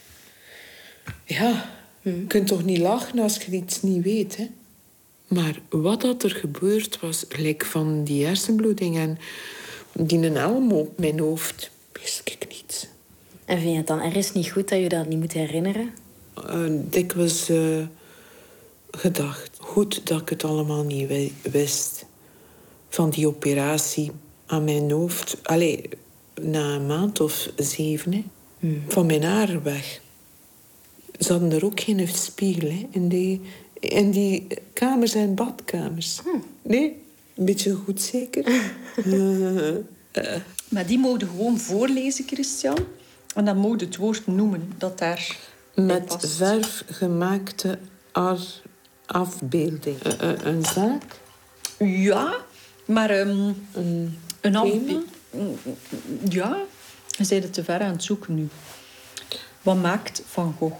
Ja, je kunt toch niet lachen als je iets niet weet, hè? Maar wat dat er gebeurd was, gelijk van die hersenbloeding en die een helm op mijn hoofd, wist ik niet. En vind je het dan ergens niet goed dat je dat niet moet herinneren? Uh, dikwijls uh, gedacht. Goed dat ik het allemaal niet wi- wist. Van die operatie aan mijn hoofd. Allee, na een maand of zeven, hè. Hmm. Van mijn haar weg. Ze hadden er ook geen spiegel, hè, in die, in die kamers en badkamers. Hmm. Nee, een beetje goed zeker. uh, uh. Maar die mogen gewoon voorlezen, Christian. En dan mogen het woord noemen dat daar met past. verf gemaakte ar- afbeelding. Uh, uh, een zaak? Ja, maar um, een, een afbeelding. Ja, je bent het te ver aan het zoeken nu. Wat maakt Van Gogh?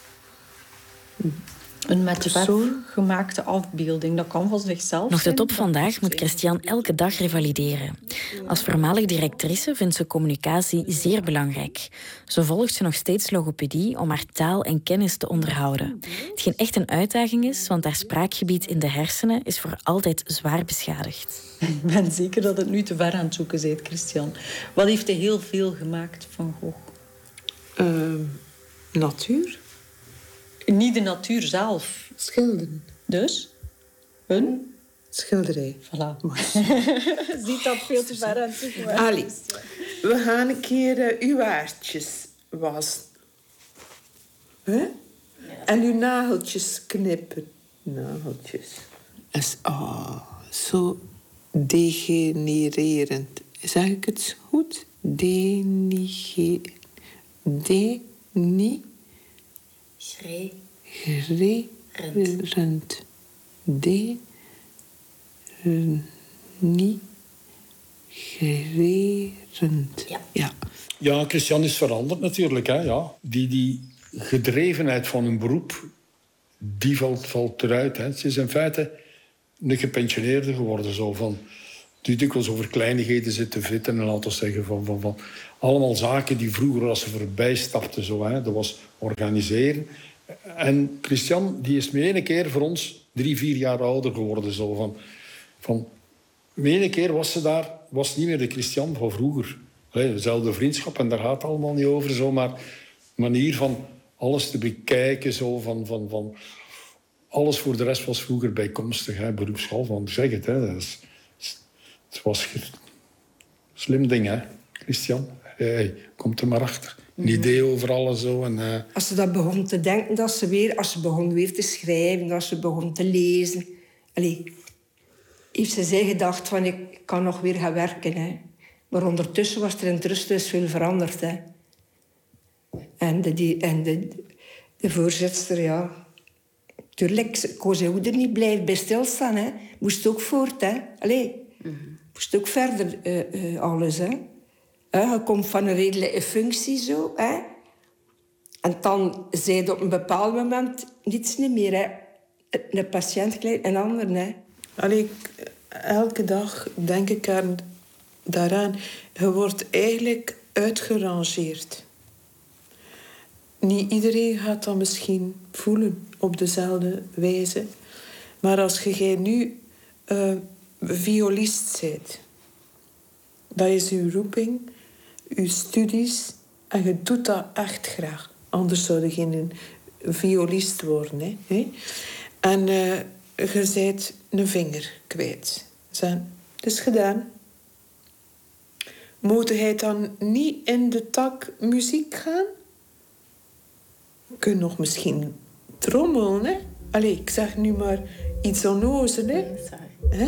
Een met verf gemaakte afbeelding. Dat kan van zichzelf Nog zijn. tot op vandaag moet Christian elke dag revalideren. Als voormalig directrice vindt ze communicatie zeer belangrijk. Zo volgt ze nog steeds logopedie om haar taal en kennis te onderhouden. Hetgeen echt een uitdaging is, want haar spraakgebied in de hersenen is voor altijd zwaar beschadigd. Ik ben zeker dat het nu te ver aan het zoeken bent, Christian. Wat heeft hij heel veel gemaakt, Van Gogh? Uh, natuur? Niet de natuur zelf. Schilderen. Dus? Een? schilderij. Voilà. Ziet dat veel te ver aan het zoeken. Allee, we gaan een keer uh, uw haartjes wassen. Huh? Ja. En uw nageltjes knippen. Nageltjes. Is oh, zo degenererend. Zeg ik het goed? Denige... Deni... Gererend. De... Ni... Gererend. Ja. Ja. Ja, Christian is veranderd natuurlijk. Hè? Ja. Die, die gedrevenheid van een beroep, die valt, valt eruit. Hè. Ze is in feite een gepensioneerde geworden. Zo, van, die dikwijls over kleinigheden zit te vitten en laten zeggen van, van, van allemaal zaken die vroeger als ze voorbij stapten. Zo, hè. Dat was organiseren. En Christian die is met ene keer voor ons drie, vier jaar ouder geworden. Zo, van, van, met ene keer was ze daar, was niet meer de Christian van vroeger. Allee, dezelfde vriendschap en daar gaat het allemaal niet over. Zo, maar manier van alles te bekijken. Zo, van, van, van, alles voor de rest was vroeger bijkomstig. Hè, beroepsschool, van zeg het. Hè, dat is, het was een slim ding, hè, Christian. Hey, komt er maar achter. Een idee over alles. Zo, en, uh... Als ze dat begon te denken, dat ze weer, als ze begon weer te schrijven, als ze begon te lezen. Allee, heeft ze zij gedacht van ik kan nog weer gaan werken. Hè. Maar ondertussen was er in het rusthuis veel veranderd. Hè. En, de, die, en de, de voorzitter, ja... Tuurlijk, ik kon ze er niet blijven bij stilstaan. Hè. Moest ook voort, hè. Allee, mm-hmm. Moest ook verder uh, uh, alles, hè. Uh, je komt van een redelijke functie, zo, hè. En dan zei je op een bepaald moment niets niet meer, hè. Een patiënt gelijk een ander, hè. Allee, elke dag denk ik aan, daaraan. Je wordt eigenlijk uitgerangeerd. Niet iedereen gaat dat misschien voelen op dezelfde wijze. Maar als je nu uh, violist bent, dat is uw roeping, uw studies, en je doet dat echt graag. Anders zou je geen violist worden. Hè? Hè? En uh, je bent een vinger kwijt. Zijn, het is gedaan. Moet hij dan niet in de tak muziek gaan? Kun je nog misschien trommelen, hè? Allee, ik zeg nu maar iets onnozel, hè? Hè?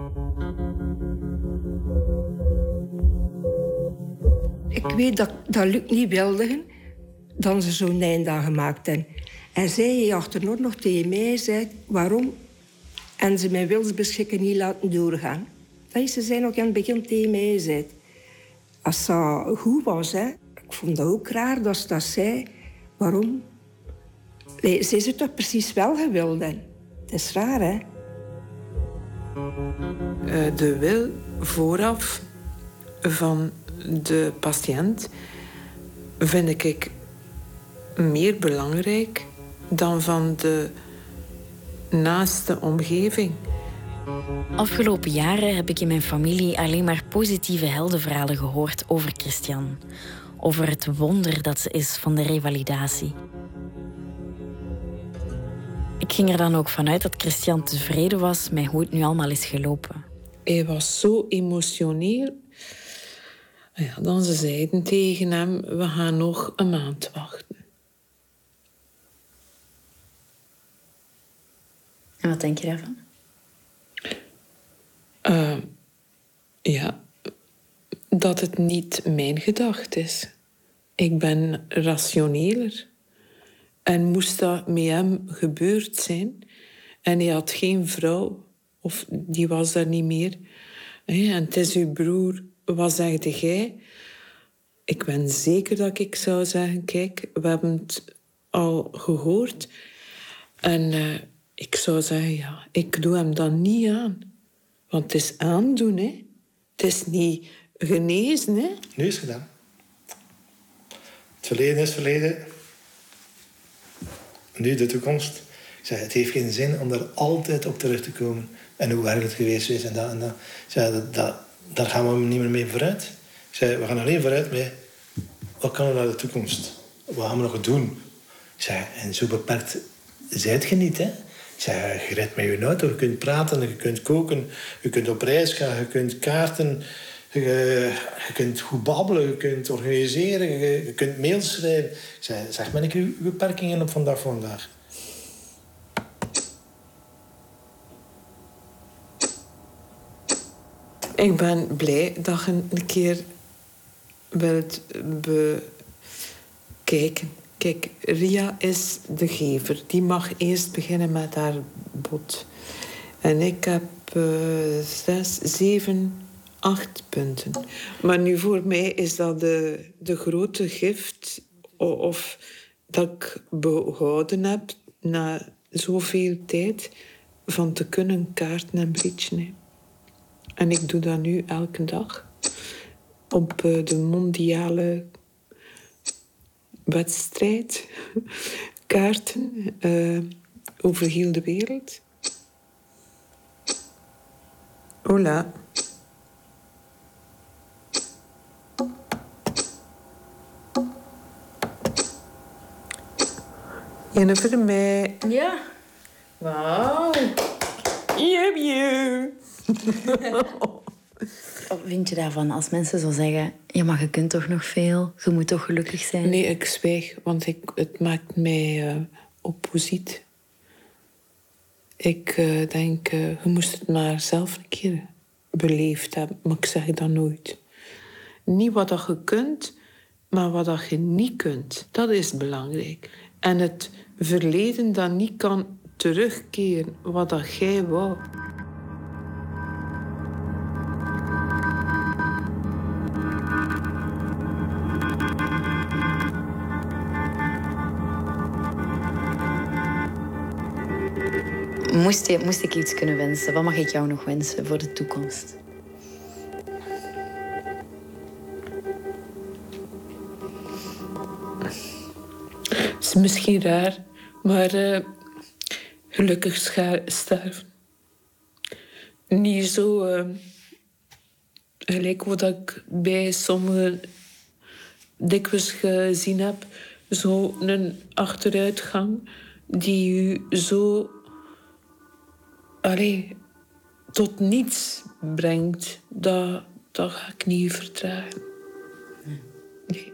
Ik weet dat, dat Luc niet wilde dat ze zo'n eind aan gemaakt hebben. En zij achternoor nog tegen mij zei waarom en ze mijn wilsbeschikken niet laten doorgaan. Dat is ze zei ook aan het begin tegen mij zei. Als dat goed was, hè. Ik vond dat ook raar dat ze dat zei. Waarom? Nee, ze is het toch precies wel gewild. Hè? Het is raar, hè? Uh, de wil vooraf van de patiënt vind ik meer belangrijk dan van de naaste omgeving. Afgelopen jaren heb ik in mijn familie alleen maar positieve heldenverhalen gehoord over Christian. Over het wonder dat ze is van de revalidatie. Ik ging er dan ook vanuit dat Christian tevreden was met hoe het nu allemaal is gelopen. Hij was zo emotioneel. Ja, dan ze zeiden tegen hem, we gaan nog een maand wachten. En wat denk je daarvan? Uh, ja, dat het niet mijn gedachte is. Ik ben rationeler. En moest dat met hem gebeurd zijn, en hij had geen vrouw, of die was daar niet meer, en het is uw broer, wat zegde jij? Ik ben zeker dat ik zou zeggen, kijk, we hebben het al gehoord. En uh, ik zou zeggen, ja, ik doe hem dan niet aan. Want het is aandoen, hè. Het is niet genezen, hè. Nu is het gedaan. Het verleden is verleden. Nu de toekomst. Ik zei, het heeft geen zin om daar altijd op terug te komen. En hoe erg het geweest is en dat en dat. Ik zei, dat, dat, daar gaan we niet meer mee vooruit. Ik zei, we gaan alleen vooruit met... Wat kan er naar de toekomst? Wat gaan we nog doen? Ik zei, en zo beperkt zijt je niet, hè. Ik zei, je rijdt met je auto, je kunt praten, je kunt koken, je kunt op reis gaan, je kunt kaarten, je, je kunt goed babbelen, je kunt organiseren, je, je kunt mails schrijven. Ik zei, zeg maar, ik heb uw beperkingen op vandaag vandaag. Ik ben blij dat je een keer wilt bekijken. Kijk, Ria is de gever. Die mag eerst beginnen met haar bod. En ik heb uh, zes, zeven, acht punten. Maar nu voor mij is dat de, de grote gift... of dat ik behouden heb na zoveel tijd... van te kunnen kaarten en bridgen. En ik doe dat nu elke dag. Op de mondiale wedstrijd. Kaarten uh, over heel de wereld. Hola. Jennifer, mij. Ja. Wauw. Yep, you. Wat vind je daarvan als mensen zo zeggen... ja, maar je kunt toch nog veel, je moet toch gelukkig zijn? Nee, ik zwijg, want ik, het maakt mij uh, opposiet. Ik uh, denk, uh, je moest het maar zelf een keer beleefd hebben. Maar ik zeg dat nooit. Niet wat dat je kunt, maar wat dat je niet kunt. Dat is belangrijk. En het verleden dat niet kan terugkeren, wat dat jij wou. Moest, je, moest ik iets kunnen wensen? Wat mag ik jou nog wensen voor de toekomst? Het is misschien raar, maar uh, gelukkig scha- sterven. Niet zo uh, gelijk wat ik bij sommigen dikwijls gezien heb. Zo een achteruitgang die u zo... Allee, tot niets brengt, dat, dat ga ik niet vertragen. Nee.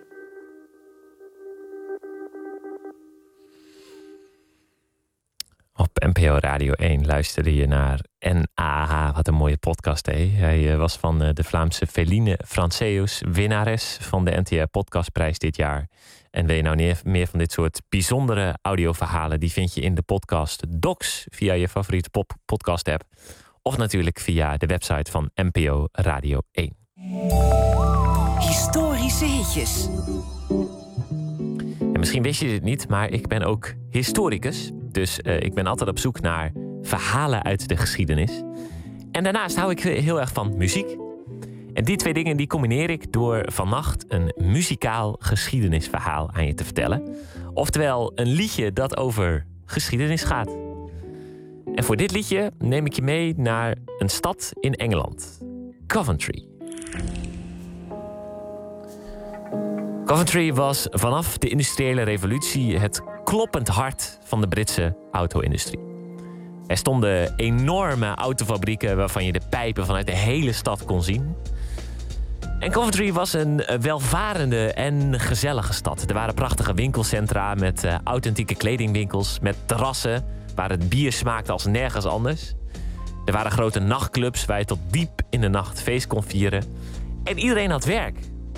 Op N P O Radio één luisterde je naar N A H. Wat een mooie podcast, hè? Hij was van de Vlaamse Feline Franceus, winnares van de N T R Podcastprijs dit jaar. En wil je nou meer van dit soort bijzondere audioverhalen... die vind je in de podcast Docs via je favoriete pop- podcast-app. Of natuurlijk via de website van N P O Radio één. Historische hitjes. En misschien wist je dit niet, maar ik ben ook historicus. Dus uh, ik ben altijd op zoek naar verhalen uit de geschiedenis. En daarnaast hou ik heel erg van muziek. En die twee dingen die combineer ik door vannacht een muzikaal geschiedenisverhaal aan je te vertellen. Oftewel een liedje dat over geschiedenis gaat. En voor dit liedje neem ik je mee naar een stad in Engeland. Coventry. Coventry was vanaf de industriële revolutie het kloppend hart van de Britse auto-industrie. Er stonden enorme autofabrieken waarvan je de pijpen vanuit de hele stad kon zien. En Coventry was een welvarende en gezellige stad. Er waren prachtige winkelcentra met uh, authentieke kledingwinkels, met terrassen waar het bier smaakte als nergens anders. Er waren grote nachtclubs waar je tot diep in de nacht feest kon vieren. En iedereen had werk.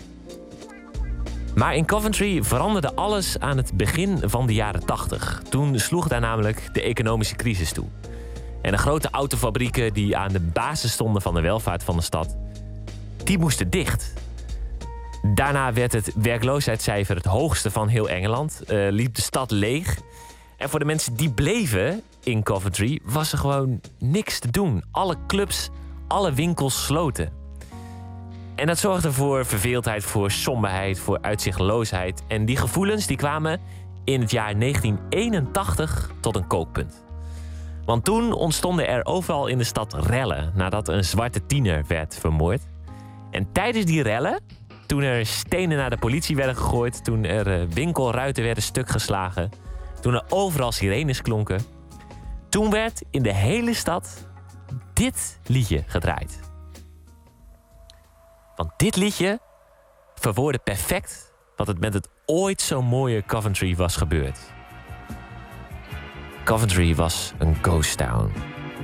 Maar in Coventry veranderde alles aan het begin van de jaren tachtig. Toen sloeg daar namelijk de economische crisis toe. En de grote autofabrieken die aan de basis stonden van de welvaart van de stad, die moesten dicht. Daarna werd het werkloosheidscijfer het hoogste van heel Engeland. Uh, liep de stad leeg. En voor de mensen die bleven in Coventry was er gewoon niks te doen. Alle clubs, alle winkels sloten. En dat zorgde voor verveeldheid, voor somberheid, voor uitzichtloosheid. En die gevoelens die kwamen in het jaar negentien eenentachtig tot een kookpunt. Want toen ontstonden er overal in de stad rellen nadat een zwarte tiener werd vermoord. En tijdens die rellen, toen er stenen naar de politie werden gegooid, toen er winkelruiten werden stukgeslagen, toen er overal sirenes klonken, Toen werd in de hele stad dit liedje gedraaid. Want dit liedje verwoordde perfect wat het met het ooit zo mooie Coventry was gebeurd. Coventry was een ghost town.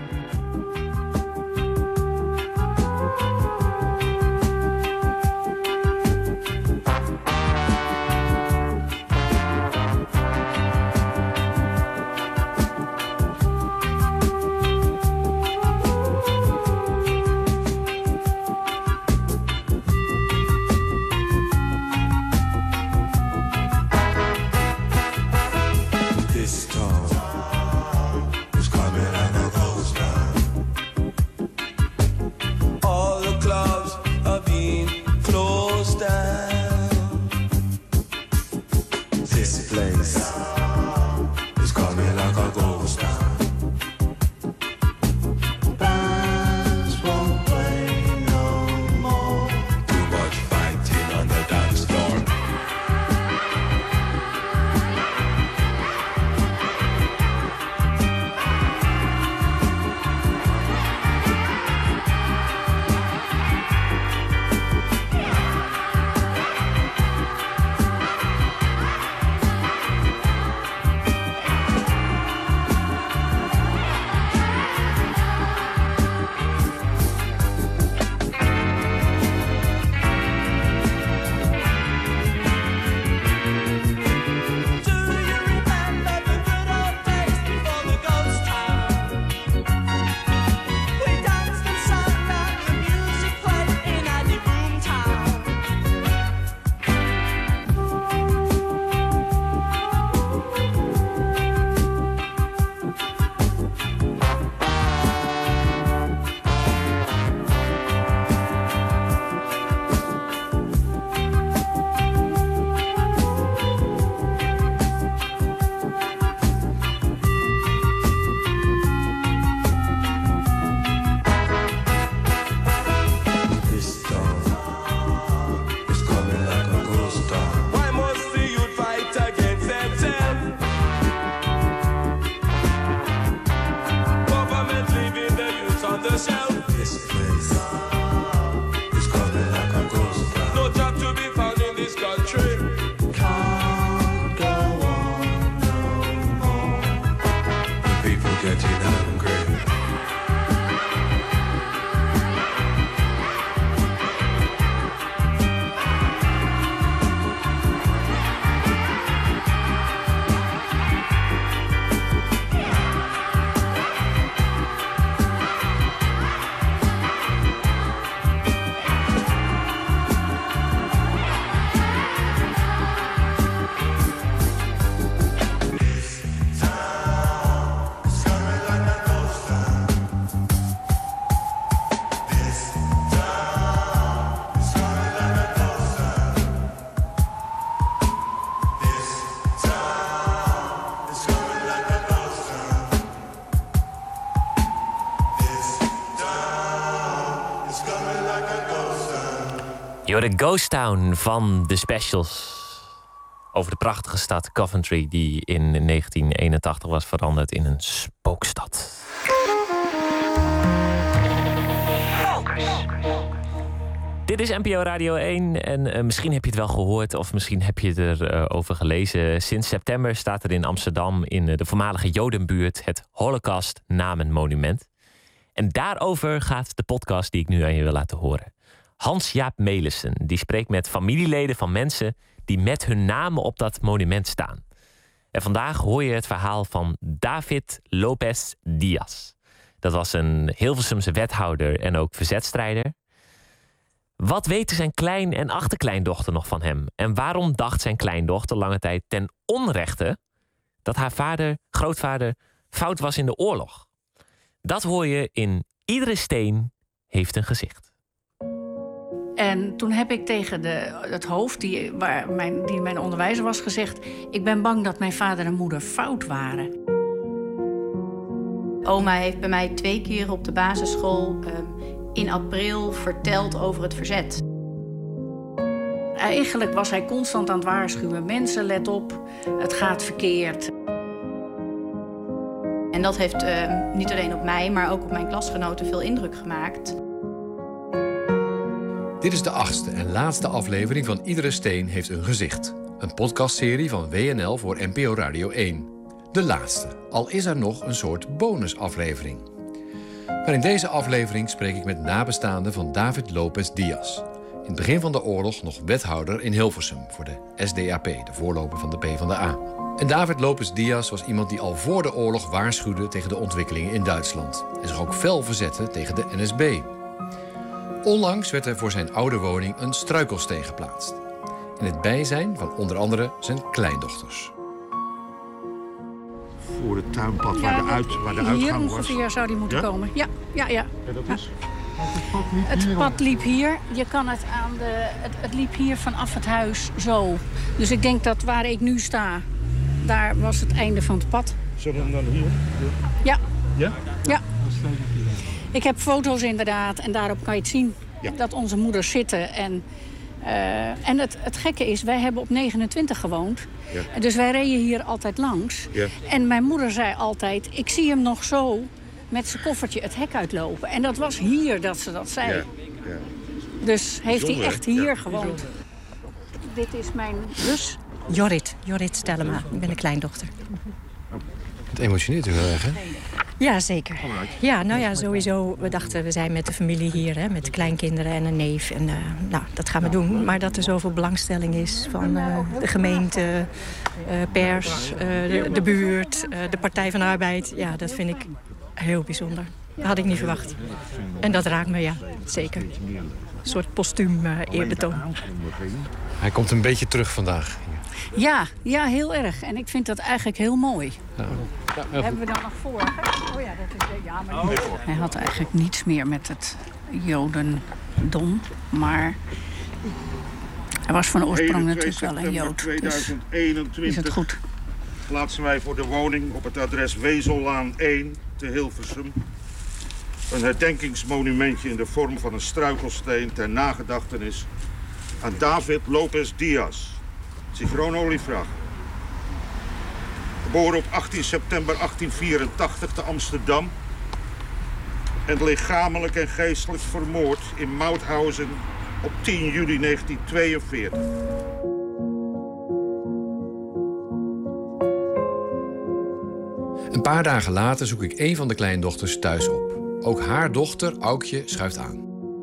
De Ghost Town van de Specials. Over de prachtige stad Coventry, die in negentien eenentachtig was veranderd in een spookstad. Focus. Dit is N P O Radio één en uh, misschien heb je het wel gehoord of misschien heb je erover uh, over gelezen. Sinds september staat er in Amsterdam in uh, de voormalige Jodenbuurt het Holocaust Namenmonument. En daarover gaat de podcast die ik nu aan je wil laten horen. Hans-Jaap Melissen die spreekt met familieleden van mensen die met hun namen op dat monument staan. En vandaag hoor je het verhaal van David Lopez Diaz. Dat was een Hilversumse wethouder en ook verzetstrijder. Wat weten zijn klein- en achterkleindochter nog van hem? En waarom dacht zijn kleindochter lange tijd ten onrechte dat haar vader, grootvader, fout was in de oorlog? Dat hoor je in Iedere steen heeft een gezicht. En toen heb ik tegen de, het hoofd, die, waar mijn, die mijn onderwijzer was, gezegd... ik ben bang dat mijn vader en moeder fout waren. Oma heeft bij mij twee keer op de basisschool uh, in april verteld over het verzet. Eigenlijk was hij constant aan het waarschuwen. Mensen, let op, het gaat verkeerd. En dat heeft uh, niet alleen op mij, maar ook op mijn klasgenoten veel indruk gemaakt. Dit is de achtste en laatste aflevering van Iedere Steen heeft een gezicht. Een podcastserie van W N L voor N P O Radio één. De laatste, al is er nog een soort bonusaflevering. Maar in deze aflevering spreek ik met nabestaanden van David Lopez Diaz. In het begin van de oorlog nog wethouder in Hilversum voor de S D A P, de voorloper van de PvdA. En David Lopez Diaz was iemand die al voor de oorlog waarschuwde tegen de ontwikkelingen in Duitsland. En zich ook fel verzette tegen de N S B. Onlangs werd er voor zijn oude woning een struikelsteen geplaatst. In het bijzijn van onder andere zijn kleindochters. Voor het tuinpad waar, ja, de, uit, waar de uitgang was. Hier ongeveer zou die moeten ja? komen. Ja, ja, ja. En dat is? Ja. Het pad liep het hier. Het pad liep hier. Je kan het aan de... Het, het liep hier vanaf het huis zo. Dus ik denk dat waar ik nu sta, daar was het einde van het pad. Zullen we hem dan hier? Ja. Ja? Ja. Ik heb foto's inderdaad en daarop kan je het zien. Ja. Dat onze moeders zitten. En, uh, en het, het gekke is, wij hebben op negenentwintig gewoond. Ja. Dus wij reden hier altijd langs. Ja. En mijn moeder zei altijd, ik zie hem nog zo met zijn koffertje het hek uitlopen. En dat was hier dat ze dat zei. Ja. Ja. Dus heeft Bijzonder, hij echt hier ja. gewoond. Bijzonder. Dit is mijn zus. Jorrit, Jorrit Stellema. Ik ben de kleindochter. Het emotioneert u heel erg, hè? Ja, zeker. Ja, nou ja, sowieso. We dachten, we zijn met de familie hier, hè, met kleinkinderen en een neef. En uh, nou, dat gaan we doen. Maar dat er zoveel belangstelling is van uh, de gemeente, uh, pers, uh, de, de buurt, uh, de Partij van de Arbeid. Ja, dat vind ik heel bijzonder. Dat had ik niet verwacht. En dat raakt me, ja, zeker. Een soort postuum uh, eerbetoon. Hij komt een beetje terug vandaag. Ja, ja, heel erg. En ik vind dat eigenlijk heel mooi. Ja. Ja, hebben we dan nog voor? Oh ja, dat is... Ja, maar oh. Hij had eigenlijk niets meer met het Jodendom. Maar hij was van oorsprong natuurlijk wel een Jood. tweeduizend eenentwintig dus is het goed. Plaatsen wij voor de woning op het adres Wezellaan één te Hilversum een herdenkingsmonumentje in de vorm van een struikelsteen ter nagedachtenis aan David Lopez Diaz, Zichrono-Liefrach. Geboren op achttien september achttien vierentachtig te Amsterdam en lichamelijk en geestelijk vermoord in Mauthausen op tien juli negentien tweeënveertig. Een paar dagen later zoek ik een van de kleindochters thuis op. Ook haar dochter, Aukje, schuift aan.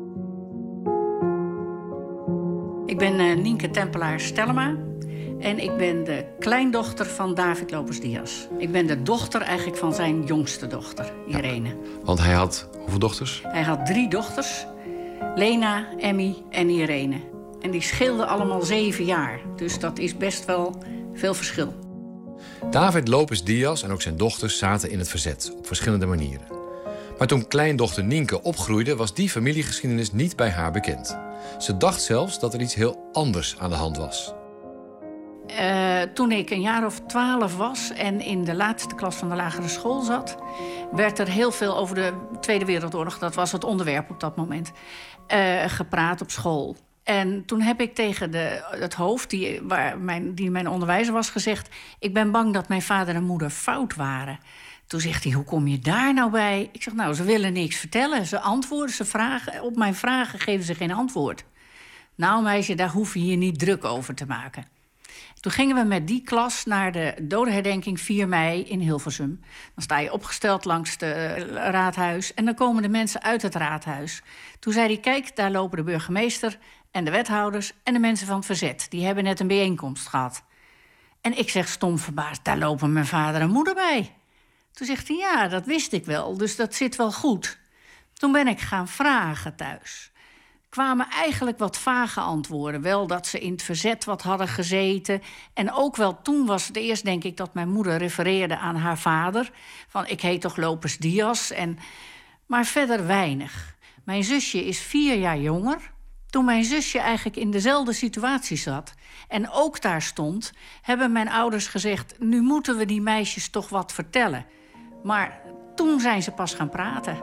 Ik ben uh, Nienke Tempelaar Stellema. En ik ben de kleindochter van David Lopez Diaz. Ik ben de dochter eigenlijk van zijn jongste dochter, Irene. Ja, want hij had hoeveel dochters? Hij had drie dochters. Lena, Emmy en Irene. En die scheelden allemaal zeven jaar. Dus dat is best wel veel verschil. David Lopez Diaz en ook zijn dochters zaten in het verzet. Op verschillende manieren. Maar toen kleindochter Nienke opgroeide, was die familiegeschiedenis niet bij haar bekend. Ze dacht zelfs dat er iets heel anders aan de hand was. Uh, toen ik een jaar of twaalf was en in de laatste klas van de lagere school zat, werd er heel veel over de Tweede Wereldoorlog, dat was het onderwerp op dat moment, uh, gepraat op school. En toen heb ik tegen de, het hoofd, die, waar mijn, die mijn onderwijzer was, gezegd, ik ben bang dat mijn vader en moeder fout waren. Toen zegt hij, hoe kom je daar nou bij? Ik zeg, nou, ze willen niks vertellen. Ze antwoorden, ze vragen. Op mijn vragen geven ze geen antwoord. Nou, meisje, daar hoef je hier niet druk over te maken. Toen gingen we met die klas naar de dodenherdenking vier mei in Hilversum. Dan sta je opgesteld langs het raadhuis en dan komen de mensen uit het raadhuis. Toen zei hij, kijk, daar lopen de burgemeester en de wethouders en de mensen van het verzet. Die hebben net een bijeenkomst gehad. En ik zeg stom verbaasd, daar lopen mijn vader en moeder bij. Toen zegt hij, ja, dat wist ik wel, dus dat zit wel goed. Toen ben ik gaan vragen thuis. Kwamen eigenlijk wat vage antwoorden. Wel dat ze in het verzet wat hadden gezeten. En ook wel toen was het eerst, denk ik, dat mijn moeder refereerde aan haar vader. Van, ik heet toch Lopez Diaz. En... Maar verder weinig. Mijn zusje is vier jaar jonger. Toen mijn zusje eigenlijk in dezelfde situatie zat en ook daar stond, hebben mijn ouders gezegd, nu moeten we die meisjes toch wat vertellen. Maar toen zijn ze pas gaan praten.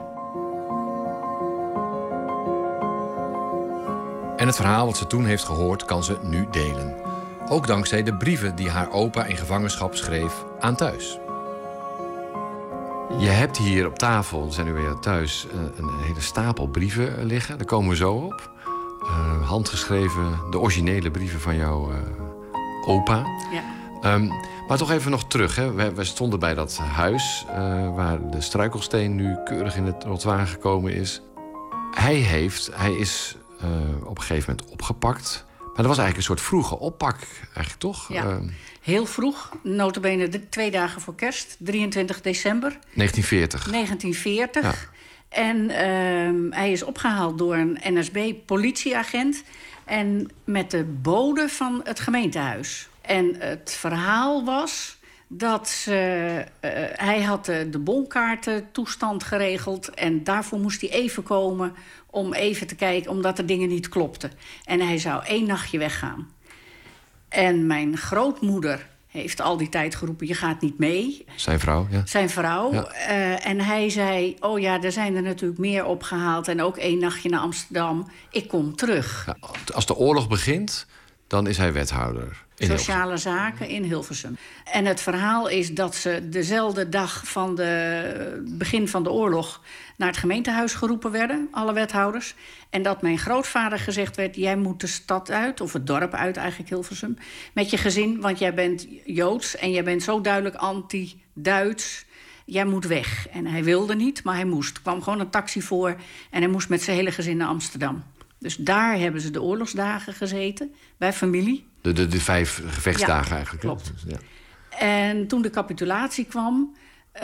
En het verhaal wat ze toen heeft gehoord, kan ze nu delen. Ook dankzij de brieven die haar opa in gevangenschap schreef aan thuis. Je hebt hier op tafel, we zijn nu weer thuis, een hele stapel brieven liggen. Daar komen we zo op. Uh, handgeschreven, de originele brieven van jouw uh, opa. Ja. Um, maar toch even nog terug. Hè. We, we stonden bij dat huis uh, waar de struikelsteen nu keurig in het trottoir gekomen is. Hij heeft, hij is uh, op een gegeven moment opgepakt. Maar dat was eigenlijk een soort vroege oppak, eigenlijk toch? Ja, uh, heel vroeg. Nota bene de twee dagen voor kerst, drieëntwintig december. negentien veertig. negentien veertig. Ja. En uh, hij is opgehaald door een N S B-politieagent. En met de bode van het gemeentehuis. En het verhaal was dat ze, uh, hij had de, de bonkaartentoestand geregeld. En daarvoor moest hij even komen om even te kijken, omdat er dingen niet klopten. En hij zou één nachtje weggaan. En mijn grootmoeder heeft al die tijd geroepen, je gaat niet mee. Zijn vrouw, ja. Zijn vrouw. Ja. Uh, en hij zei, oh ja, er zijn er natuurlijk meer opgehaald. En ook één nachtje naar Amsterdam. Ik kom terug. Ja, als de oorlog begint, dan is hij wethouder. In Sociale zaken in Hilversum. En het verhaal is dat ze dezelfde dag van het begin van de oorlog naar het gemeentehuis geroepen werden, alle wethouders. En dat mijn grootvader gezegd werd, jij moet de stad uit, of het dorp uit eigenlijk Hilversum, met je gezin, want jij bent Joods en jij bent zo duidelijk anti-Duits. Jij moet weg. En hij wilde niet, maar hij moest. Er kwam gewoon een taxi voor en hij moest met zijn hele gezin naar Amsterdam. Dus daar hebben ze de oorlogsdagen gezeten, bij familie. De, de, de vijf gevechtsdagen ja, eigenlijk. Klopt. Ja. En toen de capitulatie kwam,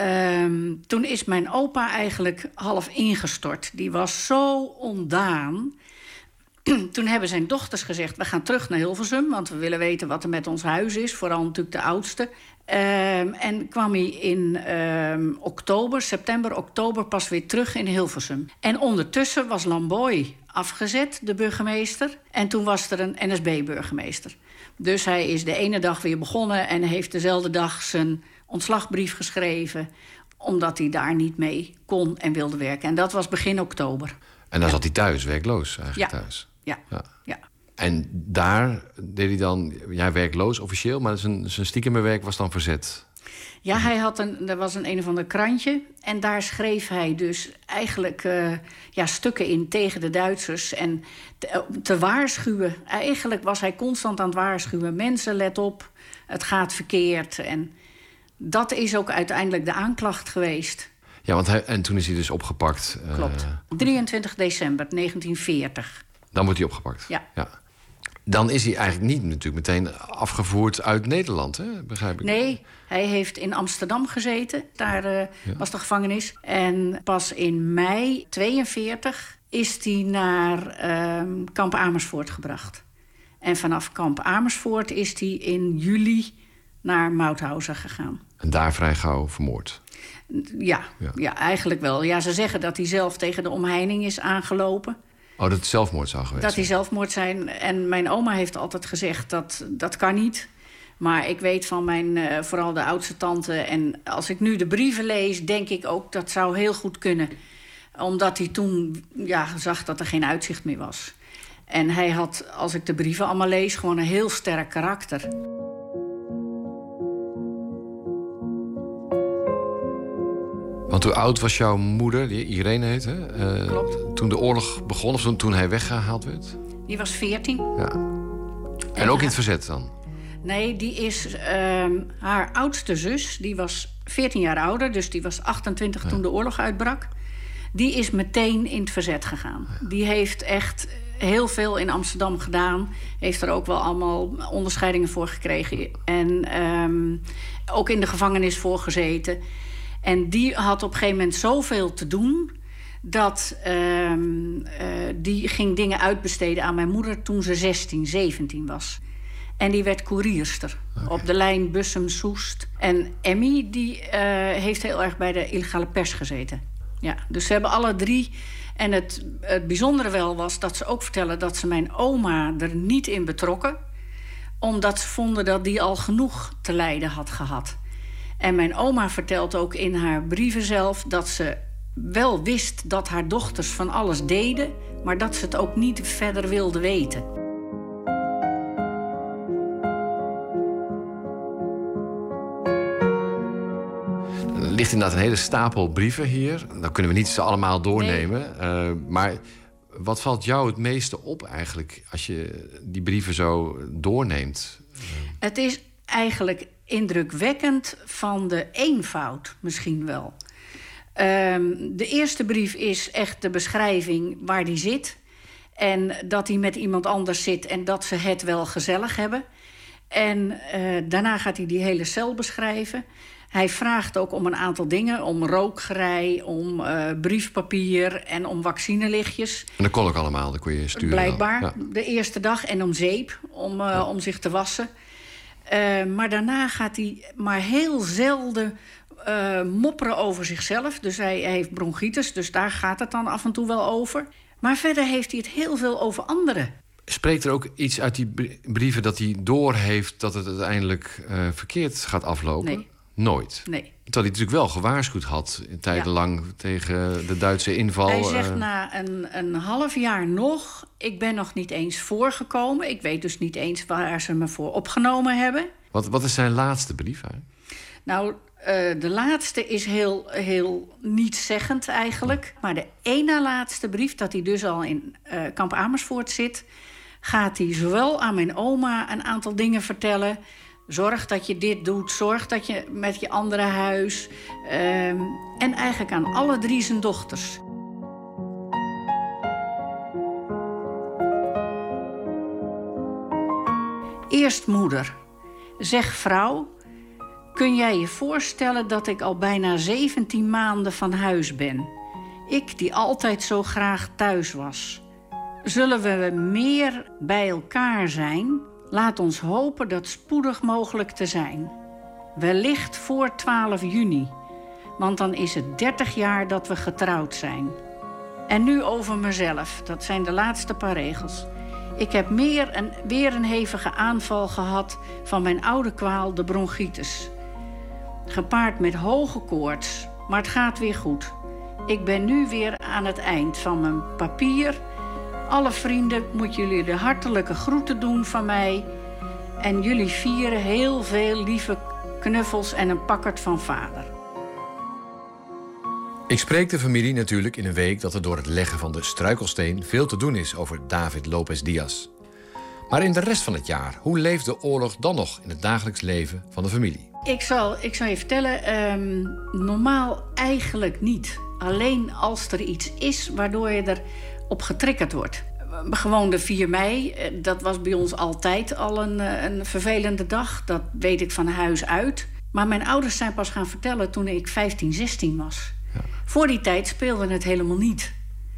um, toen is mijn opa eigenlijk half ingestort. Die was zo ontdaan. Toen hebben zijn dochters gezegd, we gaan terug naar Hilversum, want we willen weten wat er met ons huis is. Vooral natuurlijk de oudste. Um, en kwam hij in um, oktober, september, oktober pas weer terug in Hilversum. En ondertussen was Lamboy afgezet, de burgemeester. En toen was er een N S B-burgemeester. Dus hij is de ene dag weer begonnen en heeft dezelfde dag zijn ontslagbrief geschreven, omdat hij daar niet mee kon en wilde werken. En dat was begin oktober. En dan ja. zat hij thuis, werkloos eigenlijk ja. thuis. Ja. Ja. ja. En daar deed hij dan, ja, werkloos officieel, maar zijn, zijn stiekeme werk was dan verzet. Ja, hij had een, er was een een of ander krantje. En daar schreef hij dus eigenlijk uh, ja, stukken in tegen de Duitsers. En te, te waarschuwen. Eigenlijk was hij constant aan het waarschuwen. Mensen, let op, het gaat verkeerd. En dat is ook uiteindelijk de aanklacht geweest. Ja, want hij, en toen is hij dus opgepakt. Klopt. Uh, drieëntwintig december negentien veertig. Dan wordt hij opgepakt? Ja. ja. Dan is hij eigenlijk niet natuurlijk meteen afgevoerd uit Nederland, hè? Begrijp ik? Nee, hij heeft in Amsterdam gezeten. Daar uh, ja. was de gevangenis. En pas in mei tweeënveertig is hij naar uh, kamp Amersfoort gebracht. En vanaf kamp Amersfoort is hij in juli naar Mauthausen gegaan. En daar vrij gauw vermoord? Ja, ja. ja, eigenlijk wel. Ja, ze zeggen dat hij zelf tegen de omheining is aangelopen. Oh, dat het zelfmoord zou geweest Dat zijn. hij zelfmoord zijn. En mijn oma heeft altijd gezegd dat dat kan niet. Maar ik weet van mijn, uh, vooral de oudste tante. En als ik nu de brieven lees, denk ik ook dat zou heel goed kunnen. Omdat hij toen ja, zag dat er geen uitzicht meer was. En hij had, als ik de brieven allemaal lees, gewoon een heel sterk karakter. Want hoe oud was jouw moeder, die Irene heet, hè? Uh, Klopt. Toen de oorlog begon, of toen hij weggehaald werd? Die was veertien. Ja. En ook in het verzet dan? Nee, die is... Uh, haar oudste zus, die was veertien jaar ouder, dus die was achtentwintig ja. toen de oorlog uitbrak. Die is meteen in het verzet gegaan. Ja. Die heeft echt heel veel in Amsterdam gedaan. Heeft er ook wel allemaal onderscheidingen voor gekregen. En um, ook in de gevangenis voor gezeten. En die had op een gegeven moment zoveel te doen dat uh, uh, die ging dingen uitbesteden aan mijn moeder toen ze zestien, zeventien was. En die werd koerierster okay. op de lijn Bussum-Soest. En Emmy die, uh, heeft heel erg bij de illegale pers gezeten. Ja, dus ze hebben alle drie. En het, het bijzondere wel was dat ze ook vertellen dat ze mijn oma er niet in betrokken, omdat ze vonden dat die al genoeg te lijden had gehad. En mijn oma vertelt ook in haar brieven zelf dat ze wel wist dat haar dochters van alles deden, maar dat ze het ook niet verder wilde weten. ligt inderdaad een hele stapel brieven hier. Dat kunnen we niet ze allemaal doornemen. Nee. Uh, maar wat valt jou het meeste op eigenlijk als je die brieven zo doorneemt? Het is eigenlijk indrukwekkend van de eenvoud misschien wel. Um, de eerste brief is echt de beschrijving waar hij zit. En dat hij met iemand anders zit en dat ze het wel gezellig hebben. En uh, daarna gaat hij die hele cel beschrijven. Hij vraagt ook om een aantal dingen. Om rookgerei, om uh, briefpapier en om vaccinelichtjes. En dat kon ook allemaal, dat kon je sturen. Blijkbaar, ja. De eerste dag. En om zeep, om, uh, ja. om zich te wassen. Uh, maar daarna gaat hij maar heel zelden uh, mopperen over zichzelf. Dus hij, hij heeft bronchitis, dus daar gaat het dan af en toe wel over. Maar verder heeft hij het heel veel over anderen. Spreekt er ook iets uit die brieven dat hij doorheeft dat het uiteindelijk uh, verkeerd gaat aflopen? Nee. Nooit? Nee. Terwijl hij natuurlijk wel gewaarschuwd had tijdenlang ja. tegen de Duitse inval. Hij zegt uh... na een, een half jaar nog, ik ben nog niet eens voorgekomen. Ik weet dus niet eens waar ze me voor opgenomen hebben. Wat, wat is zijn laatste brief? Hè? Nou, uh, de laatste is heel, heel nietszeggend eigenlijk. Maar de ene laatste brief, dat hij dus al in uh, kamp Amersfoort zit, gaat hij zowel aan mijn oma een aantal dingen vertellen. Zorg dat je dit doet, zorg dat je met je andere huis. Uh, en eigenlijk aan alle drie zijn dochters. Eerst moeder. Zeg vrouw, kun jij je voorstellen dat ik al bijna zeventien maanden van huis ben? Ik die altijd zo graag thuis was. Zullen we meer bij elkaar zijn? Laat ons hopen dat spoedig mogelijk te zijn. Wellicht voor twaalf juni, want dan is het dertig jaar dat we getrouwd zijn. En nu over mezelf, dat zijn de laatste paar regels. Ik heb meer een, weer een hevige aanval gehad van mijn oude kwaal, de bronchitis. Gepaard met hoge koorts, maar het gaat weer goed. Ik ben nu weer aan het eind van mijn papier. Alle vrienden moeten jullie de hartelijke groeten doen van mij. En jullie vieren heel veel lieve knuffels en een pakkert van vader. Ik spreek de familie natuurlijk in een week dat er door het leggen van de struikelsteen veel te doen is over David Lopez Diaz. Maar in de rest van het jaar, hoe leeft de oorlog dan nog in het dagelijks leven van de familie? Ik zal, ik zal je vertellen, um, normaal eigenlijk niet. Alleen als er iets is waardoor je erop getriggerd wordt. Gewoon de vier mei, dat was bij ons altijd al een, een vervelende dag. Dat weet ik van huis uit. Maar mijn ouders zijn pas gaan vertellen toen ik vijftien, zestien was. Ja. Voor die tijd speelde het helemaal niet.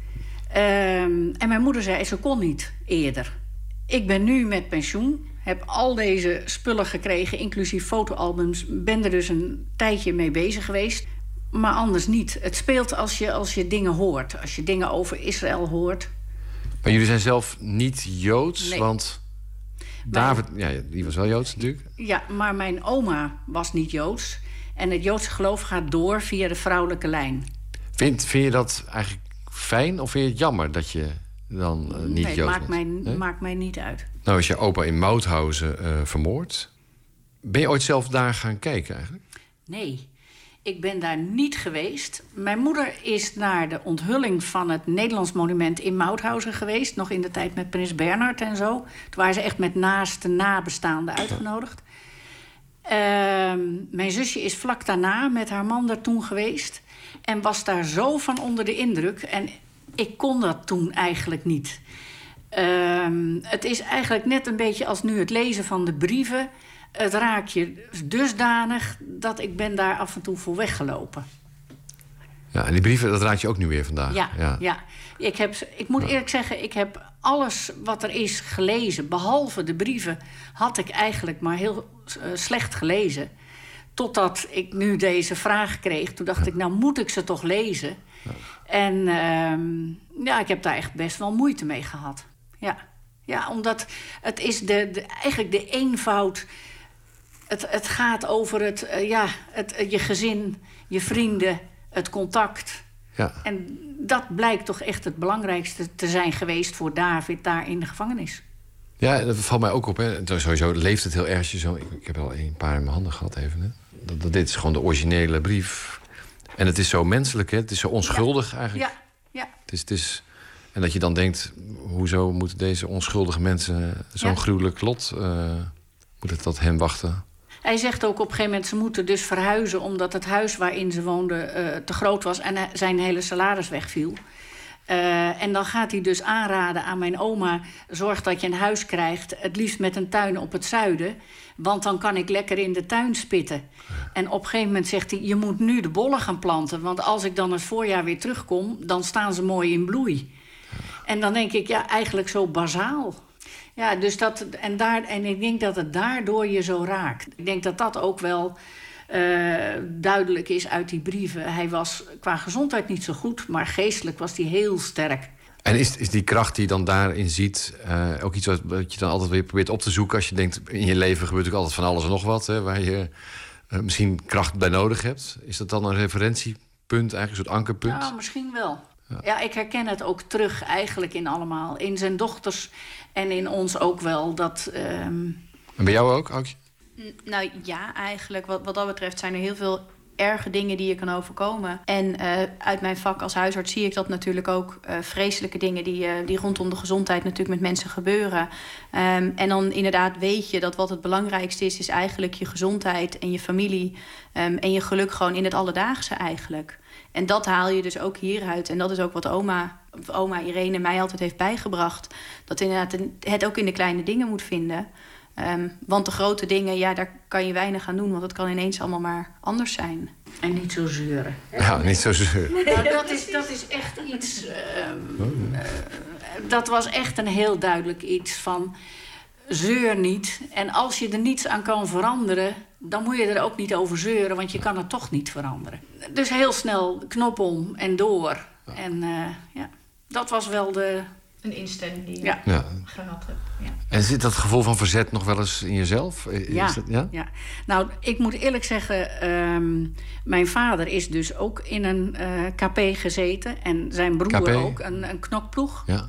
Um, en mijn moeder zei, ze kon niet eerder. Ik ben nu met pensioen, heb al deze spullen gekregen, inclusief fotoalbums. Ben er dus een tijdje mee bezig geweest. Maar anders niet. Het speelt als je, als je dingen hoort. Als je dingen over Israël hoort. Maar jullie zijn zelf niet Joods, nee. Want David, ja, die was wel Joods natuurlijk. Ja, maar mijn oma was niet Joods. En het Joodse geloof gaat door via de vrouwelijke lijn. Vind, vind je dat eigenlijk fijn of vind je het jammer dat je dan uh, niet nee, Joods maakt bent? mij, Nee, maakt mij niet uit. Nou is je opa in Mauthausen uh, vermoord. Ben je ooit zelf daar gaan kijken eigenlijk? Nee, ik ben daar niet geweest. Mijn moeder is naar de onthulling van het Nederlands monument in Mauthausen geweest. Nog in de tijd met prins Bernhard en zo. Toen waren ze echt met naaste nabestaanden uitgenodigd. Uh, mijn zusje is vlak daarna met haar man daar toen geweest. En was daar zo van onder de indruk. En ik kon dat toen eigenlijk niet. Uh, het is eigenlijk net een beetje als nu het lezen van de brieven. Het raakt je dusdanig dat ik ben daar af en toe voor weggelopen. Ja, en die brieven, dat raakt je ook nu weer vandaag. Ja, ja. ja. Ik, heb, ik moet eerlijk zeggen, ik heb alles wat er is gelezen. Behalve de brieven had ik eigenlijk maar heel uh, slecht gelezen. Totdat ik nu deze vraag kreeg. Toen dacht ik, nou moet ik ze toch lezen. Ja. En uh, ja, ik heb daar echt best wel moeite mee gehad. Ja, ja omdat het is de, de, eigenlijk de eenvoud. Het, het gaat over het, uh, ja, het, uh, je gezin, je vrienden, het contact. Ja. En dat blijkt toch echt het belangrijkste te zijn geweest voor David daar in de gevangenis. Ja, dat valt mij ook op. Hè. Sowieso leeft het heel erg. Zo. Ik, ik heb al een paar in mijn handen gehad even. Hè. Dat, dat, dit is gewoon de originele brief En het is zo menselijk, hè? Het is zo onschuldig ja. eigenlijk. Ja, ja. Het is, het is, en dat je dan denkt, hoezo moeten deze onschuldige mensen zo'n ja. gruwelijk lot... Uh, moet het tot hen wachten? Hij zegt ook op een gegeven moment, ze moeten dus verhuizen... omdat het huis waarin ze woonden uh, te groot was... en zijn hele salaris wegviel. Uh, en dan gaat hij dus aanraden aan mijn oma... zorg dat je een huis krijgt, het liefst met een tuin op het zuiden... want dan kan ik lekker in de tuin spitten. Ja. En op een gegeven moment zegt hij... je moet nu de bollen gaan planten... want als ik dan het voorjaar weer terugkom... dan staan ze mooi in bloei. Ja. En dan denk ik, ja, eigenlijk zo bazaal... Ja, dus dat, en, daar, en ik denk dat het daardoor je zo raakt. Ik denk dat dat ook wel uh, duidelijk is uit die brieven. Hij was qua gezondheid niet zo goed, maar geestelijk was hij heel sterk. En is, is die kracht die je dan daarin ziet... Uh, ook iets wat, wat je dan altijd weer probeert op te zoeken... als je denkt, in je leven gebeurt natuurlijk altijd van alles en nog wat... Hè, waar je uh, misschien kracht bij nodig hebt. Is dat dan een referentiepunt, eigenlijk een soort ankerpunt? Nou, misschien wel. Ja. ja, ik herken het ook terug eigenlijk in allemaal. In zijn dochters en in ons ook wel. Dat, um... En bij jou ook, Aukje? Nou ja, eigenlijk. Wat, wat dat betreft zijn er heel veel erge dingen die je kan overkomen. En uh, uit mijn vak als huisarts zie ik dat natuurlijk ook. Uh, vreselijke dingen die, uh, die rondom de gezondheid natuurlijk met mensen gebeuren. Um, en dan inderdaad weet je dat wat het belangrijkste is... is eigenlijk je gezondheid en je familie. Um, en je geluk gewoon in het alledaagse eigenlijk. En dat haal je dus ook hieruit. En dat is ook wat oma, oma Irene mij altijd heeft bijgebracht. Dat inderdaad het ook in de kleine dingen moet vinden. Um, want de grote dingen, ja, daar kan je weinig aan doen. Want het kan ineens allemaal maar anders zijn. En niet zo zeuren. Ja, niet zo zeuren. Nou, dat, is, dat is echt iets... Um, uh, dat was echt een heel duidelijk iets van... zeur niet. En als je er niets aan kan veranderen... dan moet je er ook niet over zeuren, want je kan het toch niet veranderen. Dus heel snel knop om en door. Ja. En uh, ja, dat was wel de... Een instelling die je ja. Ja. gehad hebt. Ja. En zit dat gevoel van verzet nog wel eens in jezelf? Is ja, dat, ja? ja. Nou, ik moet eerlijk zeggen... Um, mijn vader is dus ook in een uh, K P gezeten. En zijn broer K P? ook, een, een knokploeg. Ja.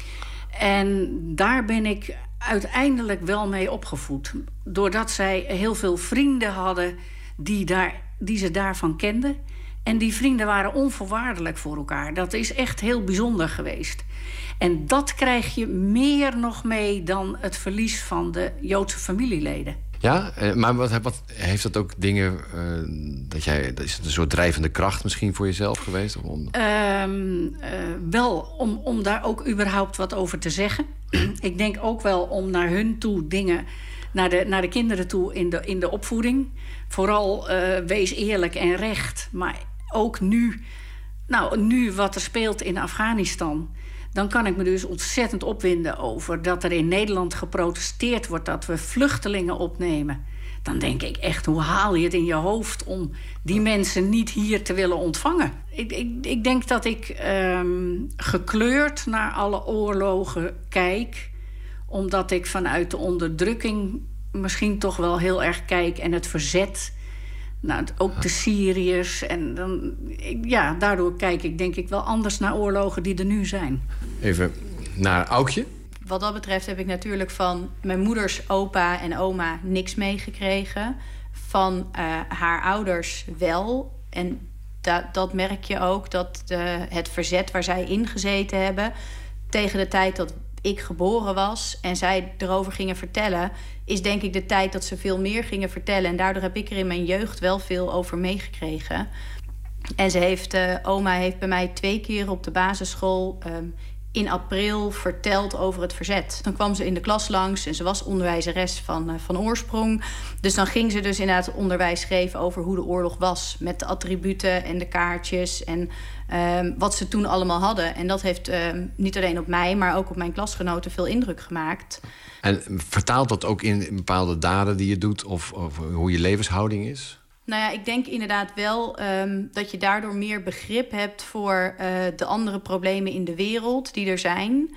En daar ben ik uiteindelijk wel mee opgevoed. Doordat zij heel veel vrienden hadden die, daar, die ze daarvan kenden. En die vrienden waren onvoorwaardelijk voor elkaar. Dat is echt heel bijzonder geweest. En dat krijg je meer nog mee dan het verlies van de Joodse familieleden. Ja, maar wat, wat heeft dat ook dingen... Uh, dat jij, is het een soort drijvende kracht misschien voor jezelf geweest? Om... Um, uh, wel, om, om daar ook überhaupt wat over te zeggen. Ik denk ook wel om naar hun toe dingen... naar de, naar de kinderen toe in de, in de opvoeding. Vooral uh, wees eerlijk en recht. Maar ook nu, nou, nu wat er speelt in Afghanistan... dan kan ik me dus ontzettend opwinden over... dat er in Nederland geprotesteerd wordt dat we vluchtelingen opnemen. Dan denk ik echt, hoe haal je het in je hoofd... om die mensen niet hier te willen ontvangen? Ik, ik, ik denk dat ik um, gekleurd naar alle oorlogen kijk... omdat ik vanuit de onderdrukking misschien toch wel heel erg kijk... en het verzet... Nou, ook de Syriërs. En dan, ja, daardoor kijk ik denk ik wel anders naar oorlogen die er nu zijn. Even naar Aukje. Wat dat betreft heb ik natuurlijk van mijn moeders opa en oma niks meegekregen. Van uh, haar ouders wel. En da- dat merk je ook, dat de, het verzet waar zij in gezeten hebben... tegen de tijd dat ik geboren was en zij erover gingen vertellen... is denk ik de tijd dat ze veel meer gingen vertellen. En daardoor heb ik er in mijn jeugd wel veel over meegekregen. En ze heeft, uh, oma heeft bij mij twee keer op de basisschool... Um, in april verteld over het verzet. Dan kwam ze in de klas langs en ze was onderwijzeres van, uh, van oorsprong. Dus dan ging ze dus inderdaad onderwijs geven over hoe de oorlog was... met de attributen en de kaartjes en um, wat ze toen allemaal hadden. En dat heeft um, niet alleen op mij, maar ook op mijn klasgenoten veel indruk gemaakt. En vertaalt dat ook in bepaalde daden die je doet... of, of hoe je levenshouding is? Nou ja, ik denk inderdaad wel um, dat je daardoor meer begrip hebt... voor uh, de andere problemen in de wereld die er zijn. Um,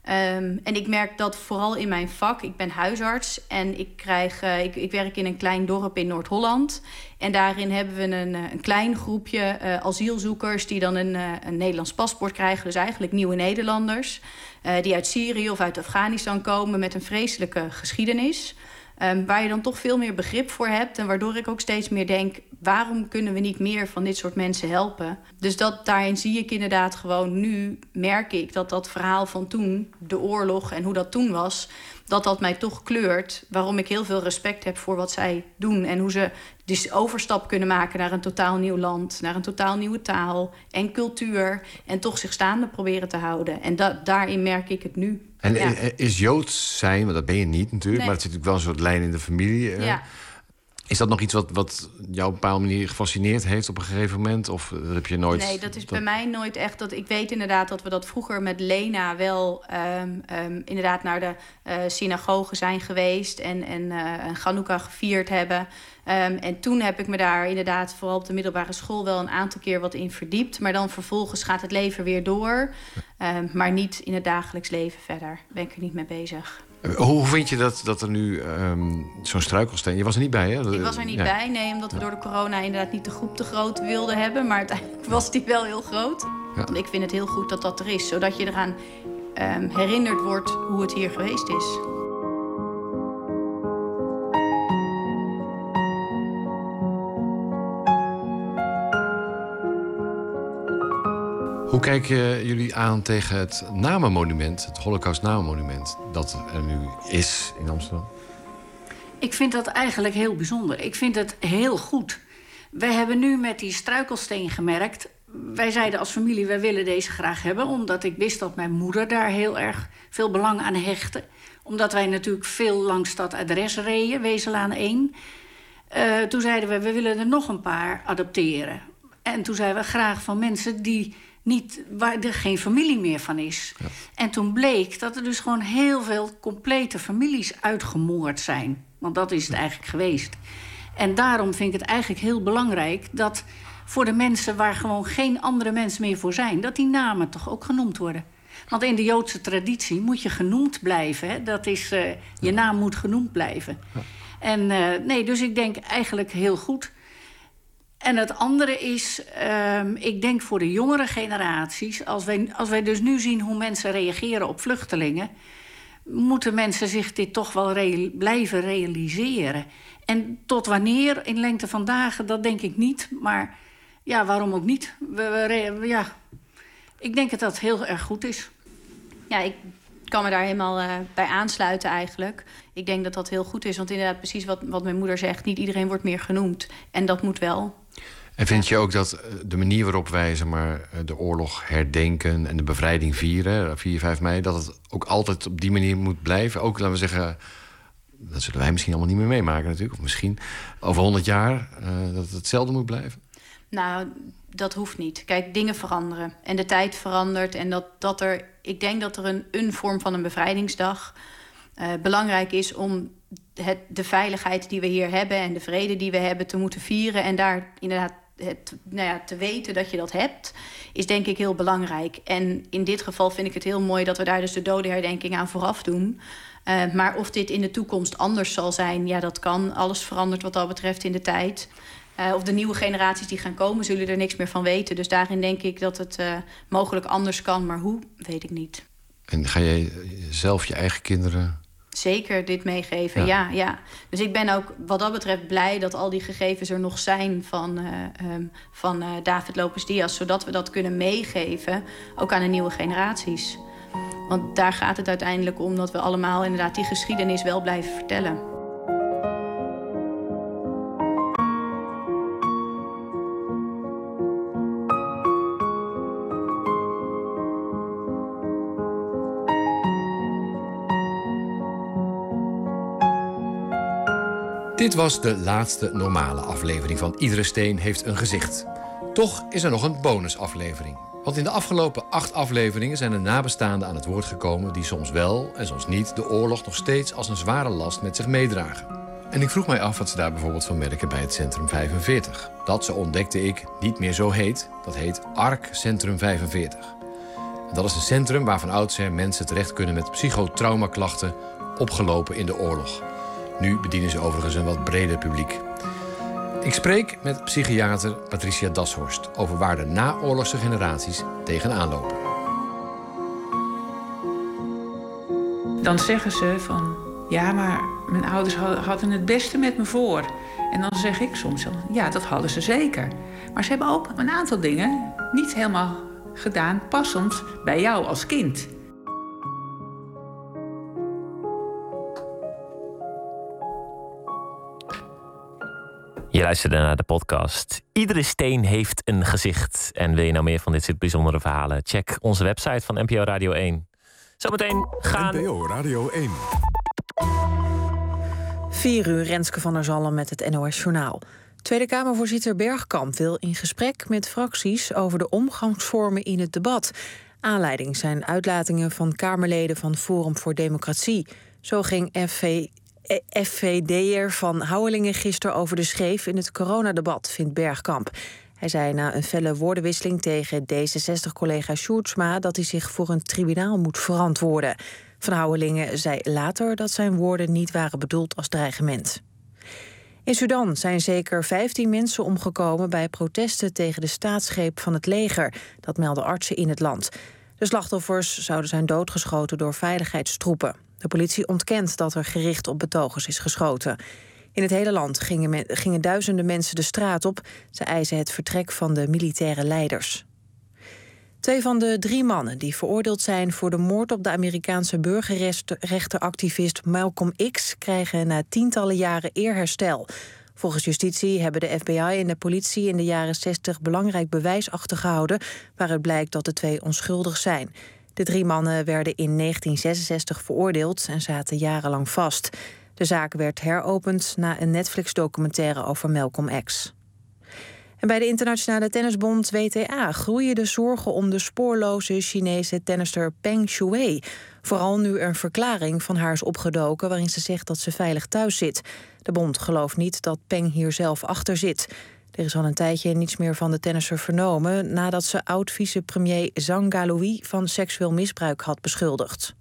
en ik merk dat vooral in mijn vak. Ik ben huisarts en ik, krijg, uh, ik, ik werk in een klein dorp in Noord-Holland. En daarin hebben we een, een klein groepje uh, asielzoekers... die dan een, uh, een Nederlands paspoort krijgen. Dus eigenlijk nieuwe Nederlanders. Uh, die uit Syrië of uit Afghanistan komen met een vreselijke geschiedenis... Um, waar je dan toch veel meer begrip voor hebt. En waardoor ik ook steeds meer denk, waarom kunnen we niet meer van dit soort mensen helpen? Dus dat, daarin zie ik inderdaad gewoon nu, merk ik dat dat verhaal van toen, de oorlog en hoe dat toen was, dat dat mij toch kleurt. Waarom ik heel veel respect heb voor wat zij doen. En hoe ze dus overstap kunnen maken naar een totaal nieuw land, naar een totaal nieuwe taal en cultuur. En toch zich staande proberen te houden. En da- daarin merk ik het nu. En ja. is Joods zijn, want dat ben je niet natuurlijk, Nee. maar het zit natuurlijk wel een soort lijn in de familie. Eh. Ja. Is dat nog iets wat, wat jou op een bepaalde manier gefascineerd heeft op een gegeven moment? Of dat heb je nooit... Nee, dat is bij mij nooit echt. Dat, ik weet inderdaad dat we dat vroeger met Lena wel um, um, inderdaad naar de uh, synagoge zijn geweest en, en uh, een Chanukka gevierd hebben. Um, en toen heb ik me daar inderdaad vooral op de middelbare school wel een aantal keer wat in verdiept. Maar dan vervolgens gaat het leven weer door. Um, maar niet in het dagelijks leven verder. Ben ik er niet mee bezig. Hoe vind je dat, dat er nu um, zo'n struikelsteen... Je was er niet bij, hè? Ik was er niet ja. bij, nee, omdat we door de corona inderdaad niet de groep te groot wilden hebben. Maar uiteindelijk was die wel heel groot. Ja. Want ik vind het heel goed dat dat er is, zodat je eraan um, herinnerd wordt hoe het hier geweest is. Hoe kijken jullie aan tegen het namenmonument, het Holocaust-namenmonument, dat er nu is in Amsterdam? Ik vind dat eigenlijk heel bijzonder. Ik vind het heel goed. Wij hebben nu met die struikelsteen gemerkt. Wij zeiden als familie, wij willen deze graag hebben, omdat ik wist dat mijn moeder daar heel erg veel belang aan hechtte. Omdat wij natuurlijk veel langs dat adres reden, Wezelaan één. Uh, toen zeiden we, we willen er nog een paar adopteren. En toen zeiden we graag van mensen die niet, waar er geen familie meer van is. Ja. En toen bleek dat er dus gewoon heel veel complete families uitgemoord zijn. Want dat is het eigenlijk geweest. En daarom vind ik het eigenlijk heel belangrijk dat voor de mensen waar gewoon geen andere mensen meer voor zijn, dat die namen toch ook genoemd worden. Want in de Joodse traditie moet je genoemd blijven. Hè? Dat is, uh, je naam moet genoemd blijven. Ja. En uh, nee, dus ik denk eigenlijk heel goed. En het andere is, uh, ik denk voor de jongere generaties, als wij, als wij dus nu zien hoe mensen reageren op vluchtelingen, moeten mensen zich dit toch wel re- blijven realiseren. En tot wanneer, in lengte van dagen, dat denk ik niet. Maar ja, waarom ook niet? We, we, we, ja. Ik denk dat dat heel erg goed is. Ja, ik kan me daar helemaal uh, bij aansluiten eigenlijk. Ik denk dat dat heel goed is. Want inderdaad, precies wat, wat mijn moeder zegt, niet iedereen wordt meer genoemd. En dat moet wel. En vind je ook dat de manier waarop wij zeg maar, de oorlog herdenken en de bevrijding vieren, vier, vijf mei, dat het ook altijd op die manier moet blijven? Ook, laten we zeggen, dat zullen wij misschien allemaal niet meer meemaken natuurlijk. Of misschien over honderd jaar uh, dat het hetzelfde moet blijven? Nou, dat hoeft niet. Kijk, dingen veranderen. En de tijd verandert. En dat, dat er, ik denk dat er een, een vorm van een bevrijdingsdag uh, belangrijk is om het, de veiligheid die we hier hebben en de vrede die we hebben te moeten vieren. En daar inderdaad het, nou ja, te weten dat je dat hebt, is denk ik heel belangrijk. En in dit geval vind ik het heel mooi dat we daar dus de dodenherdenking aan vooraf doen. Uh, maar of dit in de toekomst anders zal zijn, ja, dat kan. Alles verandert wat dat betreft in de tijd. Uh, of de nieuwe generaties die gaan komen, zullen er niks meer van weten. Dus daarin denk ik dat het uh, mogelijk anders kan. Maar hoe, weet ik niet. En ga jij zelf je eigen kinderen zeker dit meegeven, ja. ja, ja. Dus ik ben ook wat dat betreft blij dat al die gegevens er nog zijn van, uh, um, van uh, David Lopez Diaz, zodat we dat kunnen meegeven, ook aan de nieuwe generaties. Want daar gaat het uiteindelijk om dat we allemaal inderdaad die geschiedenis wel blijven vertellen. Dit was de laatste normale aflevering van Iedere Steen heeft een gezicht. Toch is er nog een bonusaflevering. Want in de afgelopen acht afleveringen zijn er nabestaanden aan het woord gekomen die soms wel en soms niet de oorlog nog steeds als een zware last met zich meedragen. En ik vroeg mij af wat ze daar bijvoorbeeld van merken bij het Centrum vijfenveertig. Dat, zo ontdekte ik, niet meer zo heet. Dat heet A R C Centrum vijfenveertig. En dat is een centrum waar van oudsher mensen terecht kunnen met psychotraumaklachten opgelopen in de oorlog. Nu bedienen ze overigens een wat breder publiek. Ik spreek met psychiater Patricia Dashorst over waar de naoorlogse generaties tegenaan lopen. Dan zeggen ze van, ja, maar mijn ouders hadden het beste met me voor. En dan zeg ik soms, ja, dat hadden ze zeker. Maar ze hebben ook een aantal dingen niet helemaal gedaan passend bij jou als kind. Je luisterde naar de podcast Iedere steen heeft een gezicht. En wil je nou meer van dit soort bijzondere verhalen? Check onze website van N P O Radio één. Zometeen gaan... N P O Radio één. Vier uur, Renske van der Zalm met het N O S Journaal. Tweede Kamervoorzitter Bergkamp wil in gesprek met fracties over de omgangsvormen in het debat. Aanleiding zijn uitlatingen van Kamerleden van Forum voor Democratie. Zo ging F V... F V D'er van Houwelingen gisteren over de scheef in het coronadebat, vindt Bergkamp. Hij zei na een felle woordenwisseling tegen D zesenzestig-collega Sjoerdsma dat hij zich voor een tribunaal moet verantwoorden. Van Houwelingen zei later dat zijn woorden niet waren bedoeld als dreigement. In Sudan zijn zeker vijftien mensen omgekomen bij protesten tegen de staatsgreep van het leger. Dat melden artsen in het land. De slachtoffers zouden zijn doodgeschoten door veiligheidstroepen. De politie ontkent dat er gericht op betogers is geschoten. In het hele land gingen, me- gingen duizenden mensen de straat op. Ze eisen het vertrek van de militaire leiders. Twee van de drie mannen die veroordeeld zijn voor de moord op de Amerikaanse burgerrechtenactivist Malcolm X krijgen na tientallen jaren eerherstel. Volgens justitie hebben de F B I en de politie in de jaren zestig belangrijk bewijs achtergehouden waaruit blijkt dat de twee onschuldig zijn. De drie mannen werden in negentien zesenzestig veroordeeld en zaten jarenlang vast. De zaak werd heropend na een Netflix-documentaire over Malcolm X. En bij de internationale tennisbond W T A groeien de zorgen om de spoorloze Chinese tennister Peng Shuai. Vooral nu er een verklaring van haar is opgedoken waarin ze zegt dat ze veilig thuis zit. De bond gelooft niet dat Peng hier zelf achter zit. Er is al een tijdje niets meer van de tennisser vernomen nadat ze oud-vicepremier Zhang Gaoli van seksueel misbruik had beschuldigd.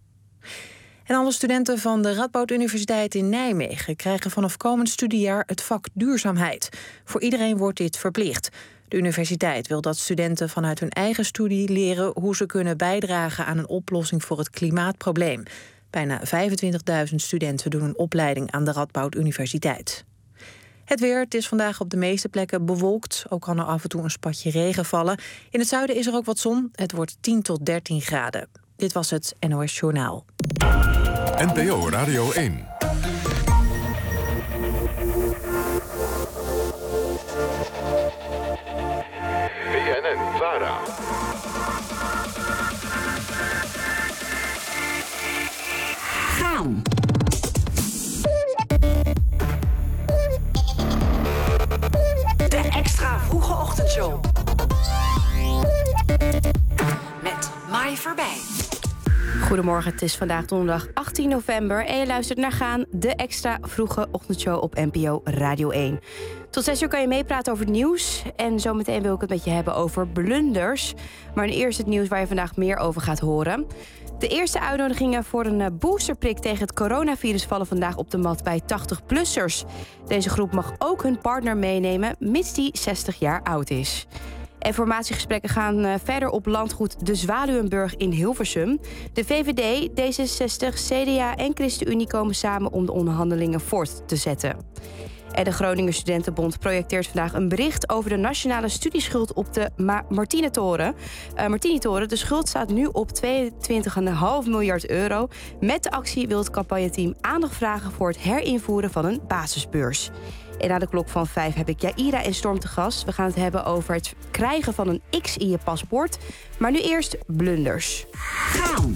En alle studenten van de Radboud Universiteit in Nijmegen krijgen vanaf komend studiejaar het vak duurzaamheid. Voor iedereen wordt dit verplicht. De universiteit wil dat studenten vanuit hun eigen studie leren hoe ze kunnen bijdragen aan een oplossing voor het klimaatprobleem. Bijna vijfentwintigduizend studenten doen een opleiding aan de Radboud Universiteit. Het weer, het is vandaag op de meeste plekken bewolkt. Ook kan er af en toe een spatje regen vallen. In het zuiden is er ook wat zon. Het wordt tien tot dertien graden. Dit was het N O S Journaal. N P O Radio één. B N N Vara. Gaan. De extra vroege ochtendshow. Met Mai Verbij. Goedemorgen, het is vandaag donderdag achttien november... en je luistert naar Gaan, de extra vroege ochtendshow op N P O Radio één. Tot zes uur kan je meepraten over het nieuws. En zometeen wil ik het met je hebben over blunders. Maar nu eerst het nieuws waar je vandaag meer over gaat horen. De eerste uitnodigingen voor een boosterprik tegen het coronavirus vallen vandaag op de mat bij tachtig-plussers. Deze groep mag ook hun partner meenemen, mits die zestig jaar oud is. Informatiegesprekken gaan uh, verder op landgoed De Zwaluwenburg in Hilversum. De V V D, D zesenzestig, C D A en ChristenUnie komen samen om de onderhandelingen voort te zetten. En de Groninger Studentenbond projecteert vandaag een bericht over de nationale studieschuld op de Ma- Martinitoren. Uh, Martinitoren, de schuld staat nu op tweeëntwintig komma vijf miljard euro. Met de actie wil het campagneteam aandacht vragen voor het herinvoeren van een basisbeurs. En na de klok van vijf heb ik Jaira en Storm te gast. We gaan het hebben over het krijgen van een X in je paspoort. Maar nu eerst blunders. Gaan.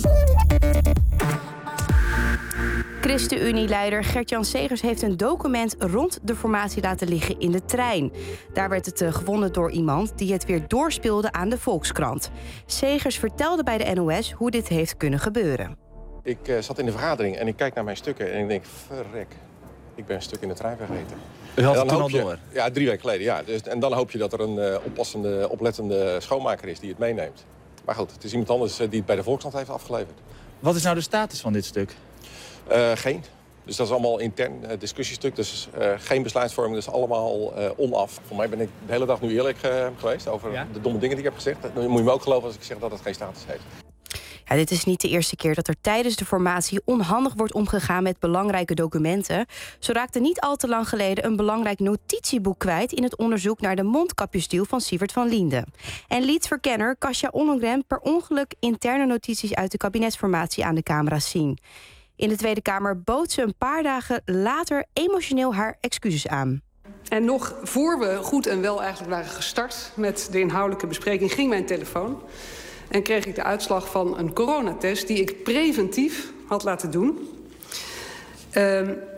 ChristenUnie-leider Gert-Jan Segers heeft een document rond de formatie laten liggen in de trein. Daar werd het gevonden door iemand die het weer doorspeelde aan de Volkskrant. Segers vertelde bij de N O S hoe dit heeft kunnen gebeuren. Ik uh, zat in de vergadering en ik kijk naar mijn stukken en ik denk, verrek, ik ben een stuk in de trein vergeten. U had En het dan toen al hoop je- door? Ja, drie weken geleden, ja. Dus, en dan hoop je dat er een uh, oppassende, oplettende schoonmaker is die het meeneemt. Maar goed, het is iemand anders uh, die het bij de Volkskrant heeft afgeleverd. Wat is nou de status van dit stuk? Uh, geen. Dus dat is allemaal intern uh, discussiestuk. Dus uh, geen besluitvorming, dus allemaal uh, onaf. Voor mij ben ik de hele dag nu eerlijk uh, geweest over Ja? de domme dingen die ik heb gezegd. Dan moet je me ook geloven als ik zeg dat het geen status heeft. Ja, dit is niet de eerste keer dat er tijdens de formatie onhandig wordt omgegaan met belangrijke documenten. Zo raakte niet al te lang geleden een belangrijk notitieboek kwijt in het onderzoek naar de mondkapjesdeal van Siewert van Liende. En liet verkenner Kasia Ollongren per ongeluk interne notities uit de kabinetsformatie aan de camera's zien. In de Tweede Kamer bood ze een paar dagen later emotioneel haar excuses aan. En nog voor we goed en wel eigenlijk waren gestart met de inhoudelijke bespreking, ging mijn telefoon. En kreeg ik de uitslag van een coronatest die ik preventief had laten doen. Uh,